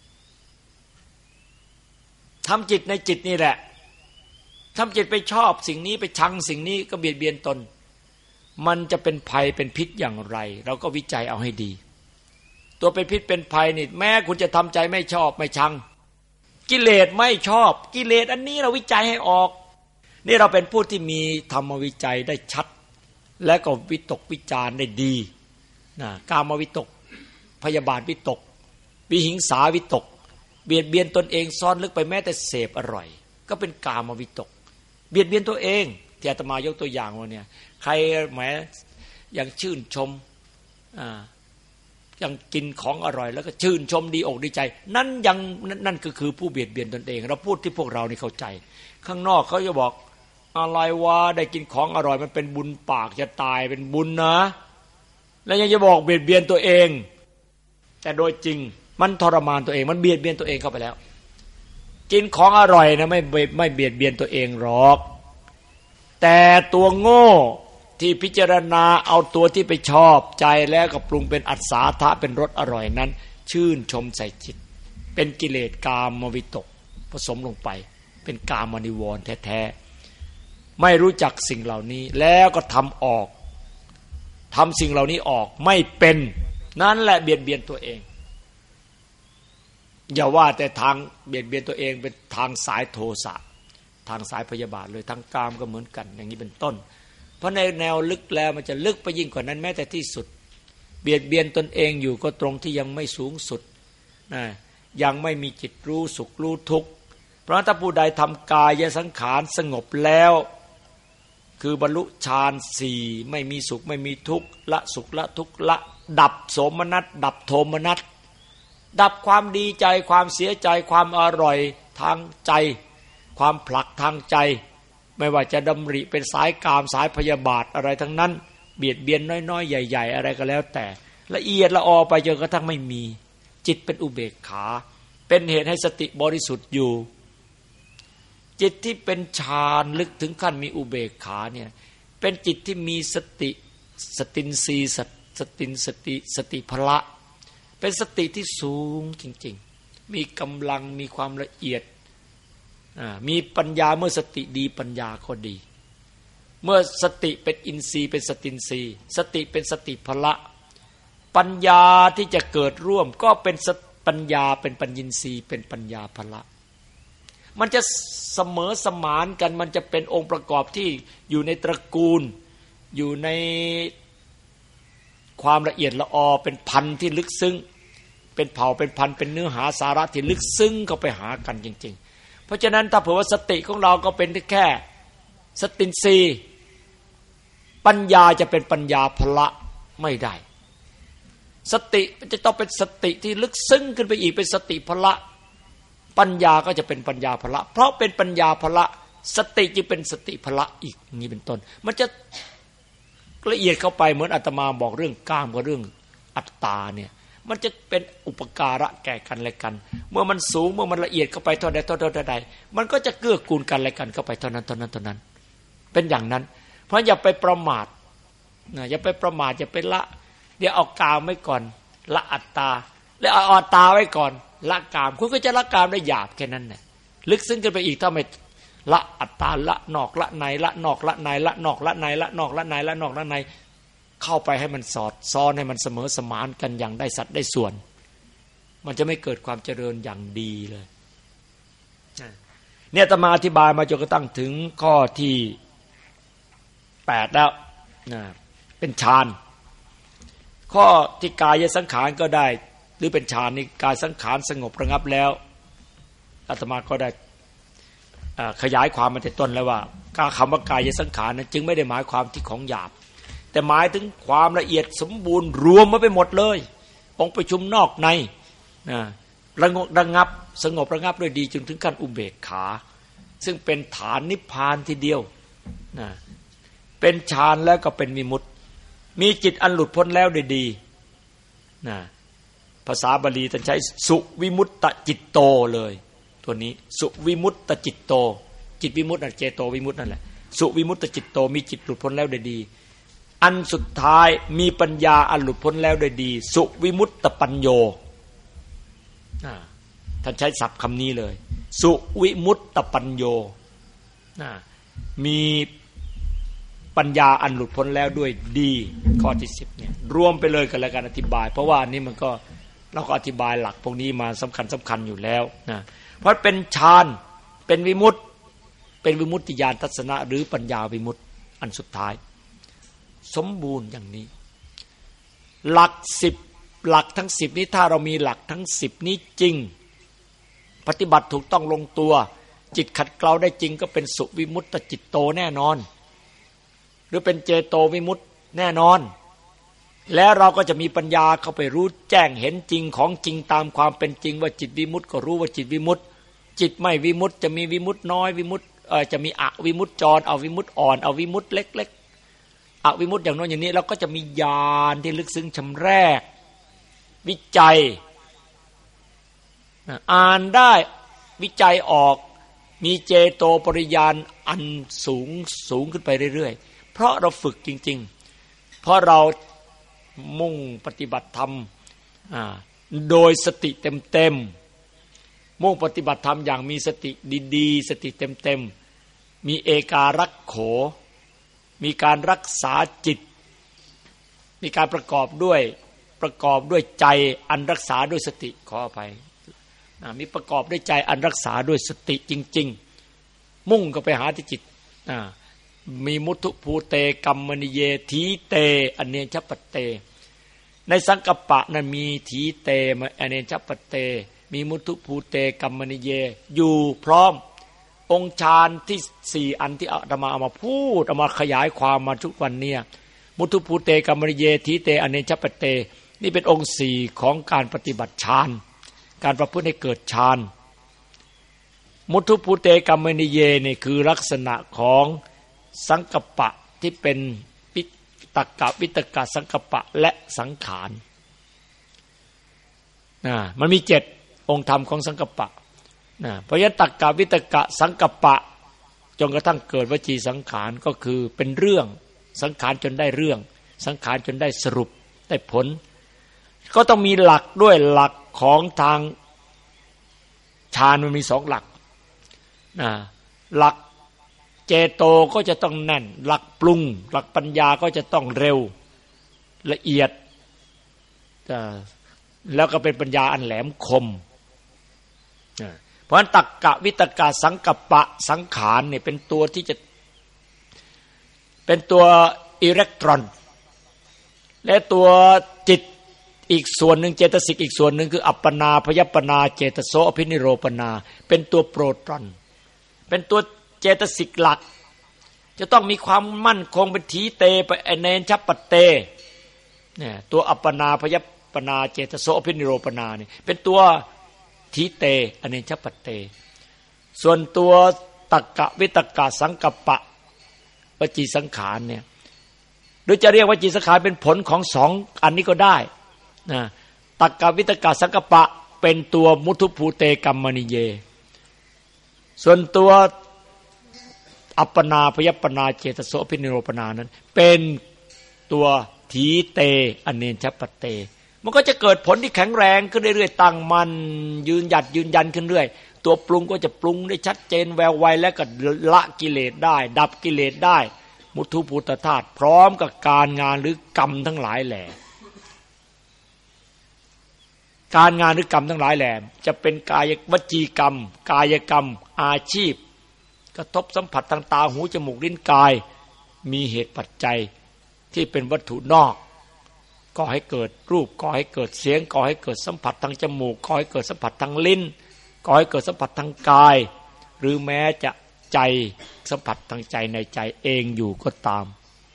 ทำจิตในจิตนี่แหละทำจิตไปชอบสิ่งนี้ไปชังสิ่งนี้ก็เบียดเบียนตนมันจะเป็นภัยเป็นพิษอย่างไรเราก็วิจัยเอาให้ดีตัวเป็นพิษเป็นภัยนี่แม้คุณจะทำใจไม่ชอบไม่ชังกิเลสไม่ชอบกิเลสอันนี้เราวิจัยให้ออกนี่เราเป็นผู้ที่มีธรรมวิจัยได้ชัดและก็วิตกวิจารได้ดีนะกามวิตกพยาบาทวิตกวิหิงสาวิตกเบียดเบียนตนเองซ่อนลึกไปแม้แต่เสพอร่อยก็เป็นกามวิตกเบียดเบียนตัวเองที่อาตมายกตัวอย่างว่าเนี่ยใครแหมอย่างชื่นชมยังกินของอร่อยแล้วก็ชื่นชมดีอกดีใจนั่นก็คือผู้เบียดเบียนตนเองเราพูดที่พวกเรานี่เข้าใจข้างนอกเขาจะบอกอะไรวะได้กินของอร่อยมันเป็นบุญปากจะตายเป็นบุญนะแล้วยังจะบอกเบียดเบียนตัวเองแต่โดยจริงมันทรมานตัวเองมันเบียดเบียนตัวเองเข้าไปแล้วกินของอร่อยนะไม่เบียดเบียนตัวเองหรอกแต่ตัวโง่ที่พิจารณาเอาตัวที่ไปชอบใจแล้วก็ปรุงเป็นอัศาทะเป็นรสอร่อยนั้นชื่นชมใส่จิตเป็นกิเลสกามวิตกผสมลงไปเป็นกามนิวรณ์แท้ๆไม่รู้จักสิ่งเหล่านี้แล้วก็ทำสิ่งเหล่านี้ออกไม่เป็นนั่นแหละเบียดเบียนตัวเองอย่าว่าแต่ทางเบียดเบียนตัวเองเป็นทางสายโทสะทางสายพยาบาทเลยทางกามก็เหมือนกันอย่างนี้เป็นต้นเพราะในแนวลึกแล้วมันจะลึกไปยิ่งกว่านั้นแม้แต่ที่สุดเบียดเบียนตนเองอยู่ก็ตรงที่ยังไม่สูงสุดนะยังไม่มีจิตรู้สุขรู้ทุกข์เพราะถ้าผู้ใดทำกายสังขารสงบแล้วคือบรรลุฌานสี่ไม่มีสุขไม่มีทุกข์ละสุขละทุกข์ละดับโสมนัสดับโทมนัสดับความดีใจความเสียใจความอร่อยทางใจความผลักทางใจไม่ว่าจะดำริเป็นสายกามสายพยาบาทอะไรทั้งนั้นเบียดเบียนน้อยๆใหญ่ๆอะไรก็แล้วแต่ละเอียดละออไปจนกระทั่งไม่มีจิตเป็นอุเบกขาเป็นเหตุให้สติบริสุทธิ์อยู่จิตที่เป็นฌานลึกถึงขั้นมีอุเบกขาเนี่ยเป็นจิตที่มีสตินทรีย์สติพละเป็นสติที่สูงจริงๆมีกำลังมีความละเอียดมีปัญญาเมื่อสติดีปัญญาก็ดีเมื่อสติเป็นอินทรีย์เป็นสตินทรีย์สติเป็นสติพละปัญญาที่จะเกิดร่วมก็เป็นปัญญาเป็นปัญญินทรีย์เป็นปัญญาพละมันจะเสมอสมานกันมันจะเป็นองค์ประกอบที่อยู่ในตระกูลอยู่ในความละเอียดละออเป็นพันที่ลึกซึ้งเป็นเผ่าเป็นพันเป็นเนื้อหาสาระที่ลึกซึ้งเข้าไปหากันจริงๆเพราะฉะนั้นถ้าเผื่อว่าสติของเราก็เป็นแค่สตินทรีย์ปัญญาจะเป็นปัญญาพละไม่ได้สติจะต้องเป็นสติที่ลึกซึ้งขึ้นไปอีกเป็นสติพละปัญญาก็จะเป็นปัญญาพละเพราะเป็นปัญญาพละสติจึงเป็นสติพละอีกนี้เป็นต้นมันจะละเอียดเข้าไปเหมือนอาตมาบอกเรื่องกามกับเรื่องอัตตาเนี่ยมันจะเป็นอุปการะแก่กันและกันเมื่อมันสูงเมื่อมันละเอียดเข้าไปเท่าใดมันก็จะเกื้อกูลกันและกันเข้าไปเท่านั้นเป็นอย่างนั้นเพราะอย่าไปประมาทนะอย่าไปประมาทอย่าไปละเดี๋ยวเอากามไว้ก่อนละอัตตาแล้วเอาอัตตาไว้ก่อนละกามคุณก็จะละกามได้หยาบแค่นั้นแหละลึกซึ้งขึ้นไปอีกถ้าไม่ละอัตตาละนอกละในละนอกละในละนอกละในละนอกละในละนอกละในเข้าไปให้มันสอดซ้อนให้มันเสมอสมานกันอย่างได้สัดได้ส่วนมันจะไม่เกิดความเจริญอย่างดีเลยเนี่ยอาตมาอธิบายมาจนกระทั่งถึงข้อที่8แล้วเป็นฌานข้อที่กายสังขารก็ได้หรือเป็นฌานนี่กายสังขารสงบระงับแล้วอาตมาก็ได้ขยายความมาแต่ต้นแล้วว่าคำว่ากายสังขารนั้นจึงไม่ได้หมายความที่ของหยาบแต่หมายถึงความละเอียดสมบูรณ์รวมมาไปหมดเลยองค์ประชุมนอกในระงับสงบระงับด้วยดีจนถึงขั้นอุเบกขาซึ่งเป็นฐานนิพพานทีเดียวเป็นฌานแล้วก็เป็นวิมุตติมีจิตอันหลุดพ้นแล้วด้วยดีภาษาบาลีท่านใช้สุวิมุตตจิตโตเลยตัวนี้สุวิมุตตจิตโตจิตวิมุตติเจโตวิมุตตินั่นแหละสุวิมุตตจิตโตมีจิตหลุดพ้นแล้วด้วยดีอันสุดท้ายมีปัญญาอันหลุดพ้นแล้วด้วยดีสุวิมุตตปัญโยท่านใช้ศัพท์คำนี้เลยสุวิมุตตปัญโยมีปัญญาอันหลุดพ้นแล้วด้วยดีข้อที่10เนี่ยรวมไปเลยกันแล้วกันอธิบายเพราะว่านี่มันก็เราก็อธิบายหลักพวกนี้มาสำคัญอยู่แล้วนะเพราะเป็นฌานเป็นวิมุตติญาณทัศนะหรือปัญญาวิมุตติอันสุดท้ายสมบูรณ์อย่างนี้หลัก10หลักทั้ง10นี้ถ้าเรามีหลักทั้ง10นี้จริงปฏิบัติถูกต้องลงตัวจิตขัดเกลาได้จริงก็เป็นสุวิมุตตจิตโตแน่นอนหรือเป็นเจโตวิมุตติแน่นอนแล้วเราก็จะมีปัญญาเข้าไปรู้แจ้งเห็นจริงของจริงตามความเป็นจริงว่าจิตวิมุตติก็รู้ว่าจิตวิมุตติจิตไม่วิมุตติจะมีวิมุตติน้อยวิมุตติจะมีอวิมุตติจรเอาวิมุตติอ่อนเอาวิมุตติเล็กๆอวิมุตติอย่างโน้นอย่างนี้เราก็จะมีญาณที่ลึกซึ้งชำแรกวิจัยอ่านได้วิจัยออกมีเจโตปริญาณอันสูงขึ้นไปเรื่อยๆเพราะเราฝึกจริงๆเพราะเรามุ่งปฏิบัติธรรมโดยสติเต็มๆมุ่งปฏิบัติธรรมอย่างมีสติดีๆสติเต็มๆมีเอการักโขมีการรักษาจิตมีการประกอบด้วยใจอันรักษาด้วยสติขออภัยมีประกอบด้วยใจอันรักษาด้วยสติจริงๆมุ่งก็ไปหาที่จิตมีมุทุภูเตกัมมณิเยทีเตอเนชปเตในสังกัปปะนั้นมีทีเตอเนชปเตมีมุทุภูเตกัมมณิเยอยู่พร้อมองค์ฌานที่4อันที่อาตมาเอามาพูดเอามาขยายความมาทุกวันเนี่ยมุทุภูเตกัมมณิเยทีเตอเนชปเตนี่เป็นองค์4ของการปฏิบัติฌานการประพฤติให้เกิดฌานมุทุภูเตกัมมณิเยนี่คือลักษณะของสังกัปปะที่เป็นตักกะวิตกะสังกัปปะและสังขารมันมี7องค์ธรรมของสังกัปปะเพราะฉะนั้นตักกะวิตกะสังกัปปะจนกระทั่งเกิดวจีสังขารก็คือเป็นเรื่องสังขารจนได้เรื่องสังขารจนได้สรุปได้ผลก็ต้องมีหลักด้วยหลักของทางฌานมันมี2หลักหลักเจโตก็จะต้องแน่นหลักปรุงหลักปัญญาก็จะต้องเร็วละเอียดแล้วก็เป็นปัญญาอันแหลมคมเพราะฉะนั้นตักกะวิตกะสังกัปปะสังขารเนี่ยเป็นตัวที่จะเป็นตัวอิเล็กตรอนและตัวจิตอีกส่วนหนึ่งเจตสิกอีกส่วนหนึ่งคืออัปปนาพยัปปนาเจตโสอภินิโรปนาเป็นตัวโปรตอนเป็นตัวเจตสิกหลักจะต้องมีความมั่นคงเป็นทีเตไปเนนชัปปเตเนี่ยตัวอัปปนาพยัปปนาเจตโสอภินิโรปนานี่เป็นตัวทีเตอเนนชัปปเตส่วนตัวตักกะวิตกะสังกัปปะวจีสังขารเนี่ยหรือจะเรียกวจีสังขารเป็นผลของ2อันนี้ก็ได้ตักกะวิตกะสังกัปปะเป็นตัวมุทุภูเตกัมมณิเยส่วนตัวอัปปนาพยัปปนาเจตโสอภินิโรปนานั้นเป็นตัวทีเตอเนนชัปปเตมันก็จะเกิดผลที่แข็งแรงขึ้นเรื่อยๆตั้งมั่นยืนยันขึ้นเรื่อยตัวปรุงก็จะปรุงได้ชัดเจนแววไวและก็ละกิเลสได้ดับกิเลสได้มุทุภูตธาตุพร้อมกับการงานหรือกรรมทั้งหลายแหล่การงานหรือกรรมทั้งหลายแหล่จะเป็นกายวจีกรรมกายกรรมอาชีพกระทบสัมผัสทางตาหูจมูกลิ้นกายมีเหตุปัจจัยที่เป็นวัตถุนอกก่อให้เกิดรูปก่อให้เกิดเสียงก่อให้เกิดสัมผัสทางจมูกก่อให้เกิดสัมผัสทางลิ้นก่อให้เกิดสัมผัสทางกายหรือแม้จะใจสัมผัสทางใจในใจเองอยู่ก็ตาม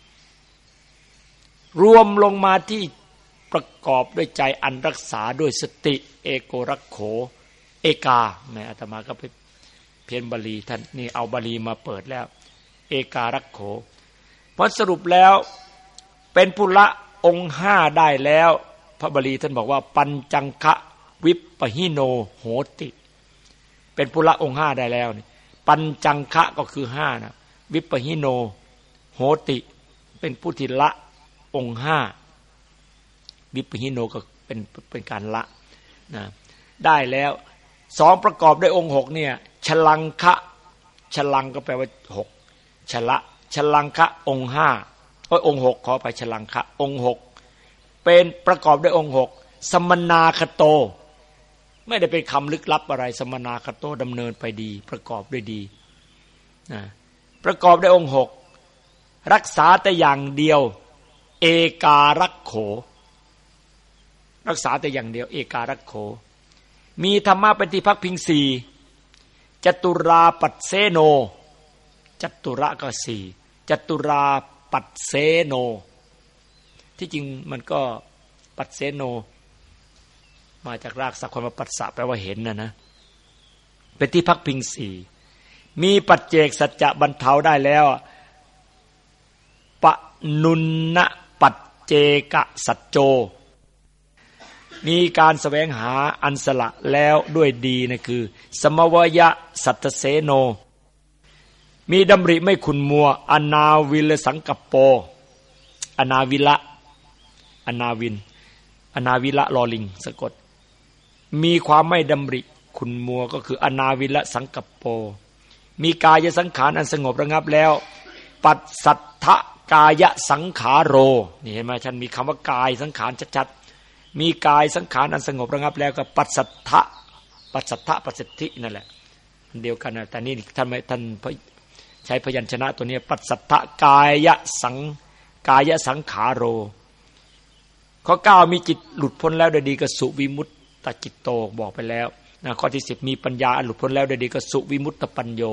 รวมลงมาที่ประกอบด้วยใจอันรักษาด้วยสติเอโกรักโขเอกาแม่อาตมาก็ไปเพียนบาลีท่านนี่เอาบาลีมาเปิดแล้วเอการักโขเพราะสรุปแล้วเป็นผู้ละองค์5ได้แล้วพระบาลีท่านบอกว่าปัญจังคะวิปปหิโนโหติเป็นผู้ละองค์5ได้แล้วนี่ปัญจังคะก็คือ5นะวิปปหิโนโหติเป็นผู้ที่ละองค์5วิปปหิโนก็เป็นการละนะได้แล้ว2ประกอบด้วยองค์6เนี่ยฉลังคะฉลังก็แปลว่า6ฉลังคะองค์5องค์6ขอไปฉลังคะองค์6เป็นประกอบด้วยองค์6สมนาคโตไม่ได้เป็นคำลึกลับอะไรสมนาคโตดำเนินไปดีประกอบด้วยดีนะประกอบด้วยองค์6รักษาแต่อย่างเดียวเอการักโขรักษาแต่อย่างเดียวเอการักโขมีธรรมะเป็นที่พักพิง4จตุราปัสเสโนจตุระก็4จตุราปัสเสโนที่จริงมันก็ปัสเสโนมาจากรากศัพท์คำว่าปัสสะแปลว่าเห็นนะเป็นที่พักพิงสี่มีปัจเจกสัจจะบรรเทาได้แล้วปะนุนนะปัจเจกสัจโจมีการแสวงหาอันสละแล้วด้วยดีนะคือสมวยะสัตเสโนมีดำริไม่ขุ่นมัวอนาวิลสังกัปโปอนาวิละอนาวินอนาวิละลอลิงสะกดมีความไม่ดำริขุ่นมัวก็คืออนาวิละสังกัปโปมีกายสังขารอันสงบระงับแล้วปัสสัทธกายสังขาโรนี่เห็นไหมฉันมีคำว่ากายสังขารชัดๆมีกายสังขารอันสงบระงับแล้วก็ปัสสัทธะปัสสัทธะปัสสัทธินั่นแหละอันเดียวกันนะแต่นี่ท่านใช้พยัญชนะตัวนี้ปัสสัทธกายสังขาโรข้อ9มีจิตหลุดพ้นแล้วโดยดีก็สุวิมุตตจิตโตบอกไปแล้วนะข้อที่10มีปัญญาหลุดพ้นแล้วโดยดีก็สุวิมุตตปัญโย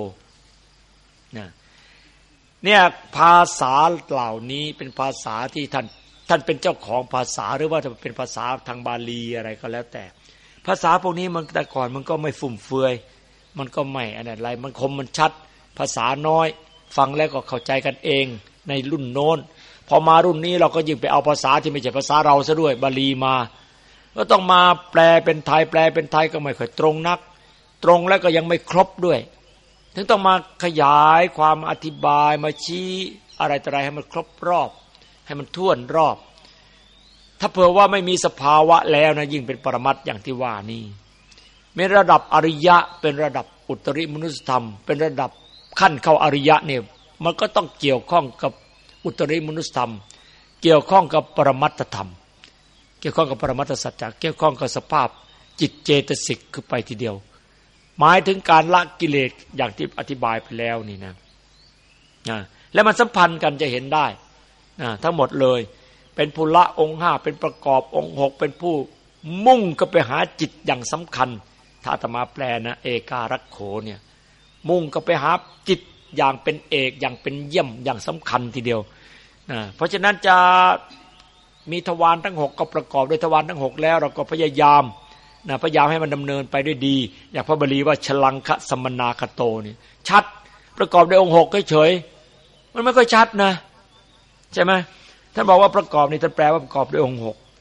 เนี่ยภาษาเหล่านี้เป็นภาษาที่ท่านเป็นเจ้าของภาษาหรือว่าจะเป็นภาษาทางบาลีอะไรก็แล้วแต่ภาษาพวกนี้มันแต่ก่อนมันก็ไม่ฟุ่มเฟือยมันก็ไม่อะไรมันคมมันชัดภาษาน้อยฟังแล้วก็เข้าใจกันเองในรุ่นโน้นพอมารุ่นนี้เราก็ยิ่งไปเอาภาษาที่ไม่ใช่ภาษาเราซะด้วยบาลีมาก็ต้องมาแปลเป็นไทยแปลเป็นไทยก็ไม่ค่อยตรงนักตรงแล้วก็ยังไม่ครบด้วยถึงต้องมาขยายความอธิบายมาชี้อะไรต่ออะไรให้มันครบรอบให้มันถ้วนรอบถ้าเผื่อว่าไม่มีสภาวะแล้วนะยิ่งเป็นปรมัตถ์อย่างที่ว่านี่เป็นระดับอริยะเป็นระดับอุตริมนุสธรรมเป็นระดับขั้นเข้าอริยะเนี่ยมันก็ต้องเกี่ยวข้องกับอุตริมนุสธรรมเกี่ยวข้องกับปรมัตถธรรมเกี่ยวข้องกับปรมัตถสัจจะเกี่ยวข้องกับสภาพจิตเจตสิกคือไปทีเดียวหมายถึงการละกิเลสอย่างที่อธิบายไปแล้วนี่นะแล้วมันสัมพันธ์กันจะเห็นได้ทั้งหมดเลยเป็นผู้ละองค์5เป็นประกอบองค์6เป็นผู้มุ่งก็ไปหาจิตอย่างสำคัญถ้าอาตมาแปลนะเอการักโขเนี่ยมุ่งก็ไปหาจิตอย่างเป็นเอกอย่างเป็นเยี่ยมอย่างสำคัญทีเดียวเพราะฉะนั้นจะมีทวารทั้ง6ก็ประกอบด้วยทวารทั้ง6แล้วเราก็พยายามให้มันดำเนินไปด้วยดีอย่างพระบาลีว่าฉลังคะสมนาคโตนี่ชัดประกอบด้วยองค์6เฉยๆมันไม่ค่อยชัดนะใช่ไหมท่านบอกว่าประกอบนี่ท่านแปลว่าประกอบด้วยองค์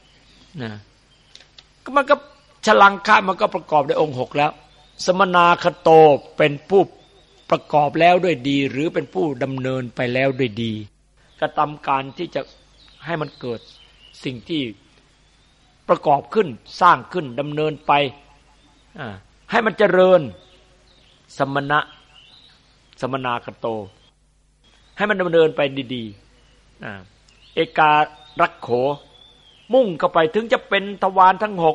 6นะก็มันก็ฉลังคะมันก็ประกอบด้วยองค์6แล้วสมนาคโตเป็นผู้ประกอบแล้วด้วยดีหรือเป็นผู้ดำเนินไปแล้วด้วยดีกระทำการที่จะให้มันเกิดสิ่งที่ประกอบขึ้นสร้างขึ้นดำเนินไปให้มันเจริญสมนาคโตให้มันดำเนินไปดีๆเอการักโขมุ่งเข้าไปถึงจะเป็นทวารทั้ง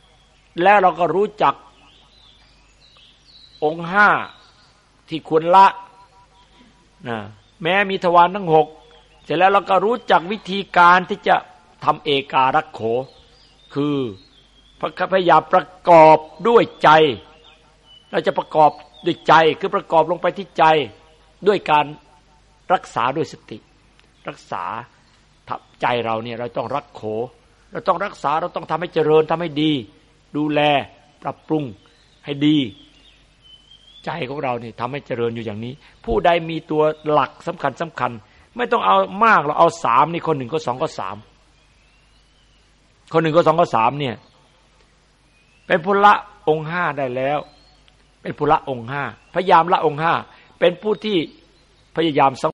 6แล้วเราก็รู้จักองค์5ที่ควรละแม้มีทวารทั้ง6เสร็จแล้วเราก็รู้จักวิธีการที่จะทำเอการักโขคือพยายามประกอบด้วยใจเราจะประกอบด้วยใจคือประกอบลงไปที่ใจด้วยการรักษาด้วยสติรักษาใจเราเนี่ยเราต้องรักโขเราต้องรักษาเราต้องทำให้เจริญทำให้ดีดูแลปรับปรุงให้ดีใจของเราเนี่ยทำให้เจริญอยู่อย่างนี้ผู้ใดมีตัวหลักสำคัญไม่ต้องเอามากเราเอา3นี่คน1ข้อ2ข้อ3คน1ข้อ2ข้อ3เนี่ยเป็นผู้ละองค์5ได้แล้วเป็นผู้ละองค์5พยายามละองค์5เป็นผู้ที่พยายามสัง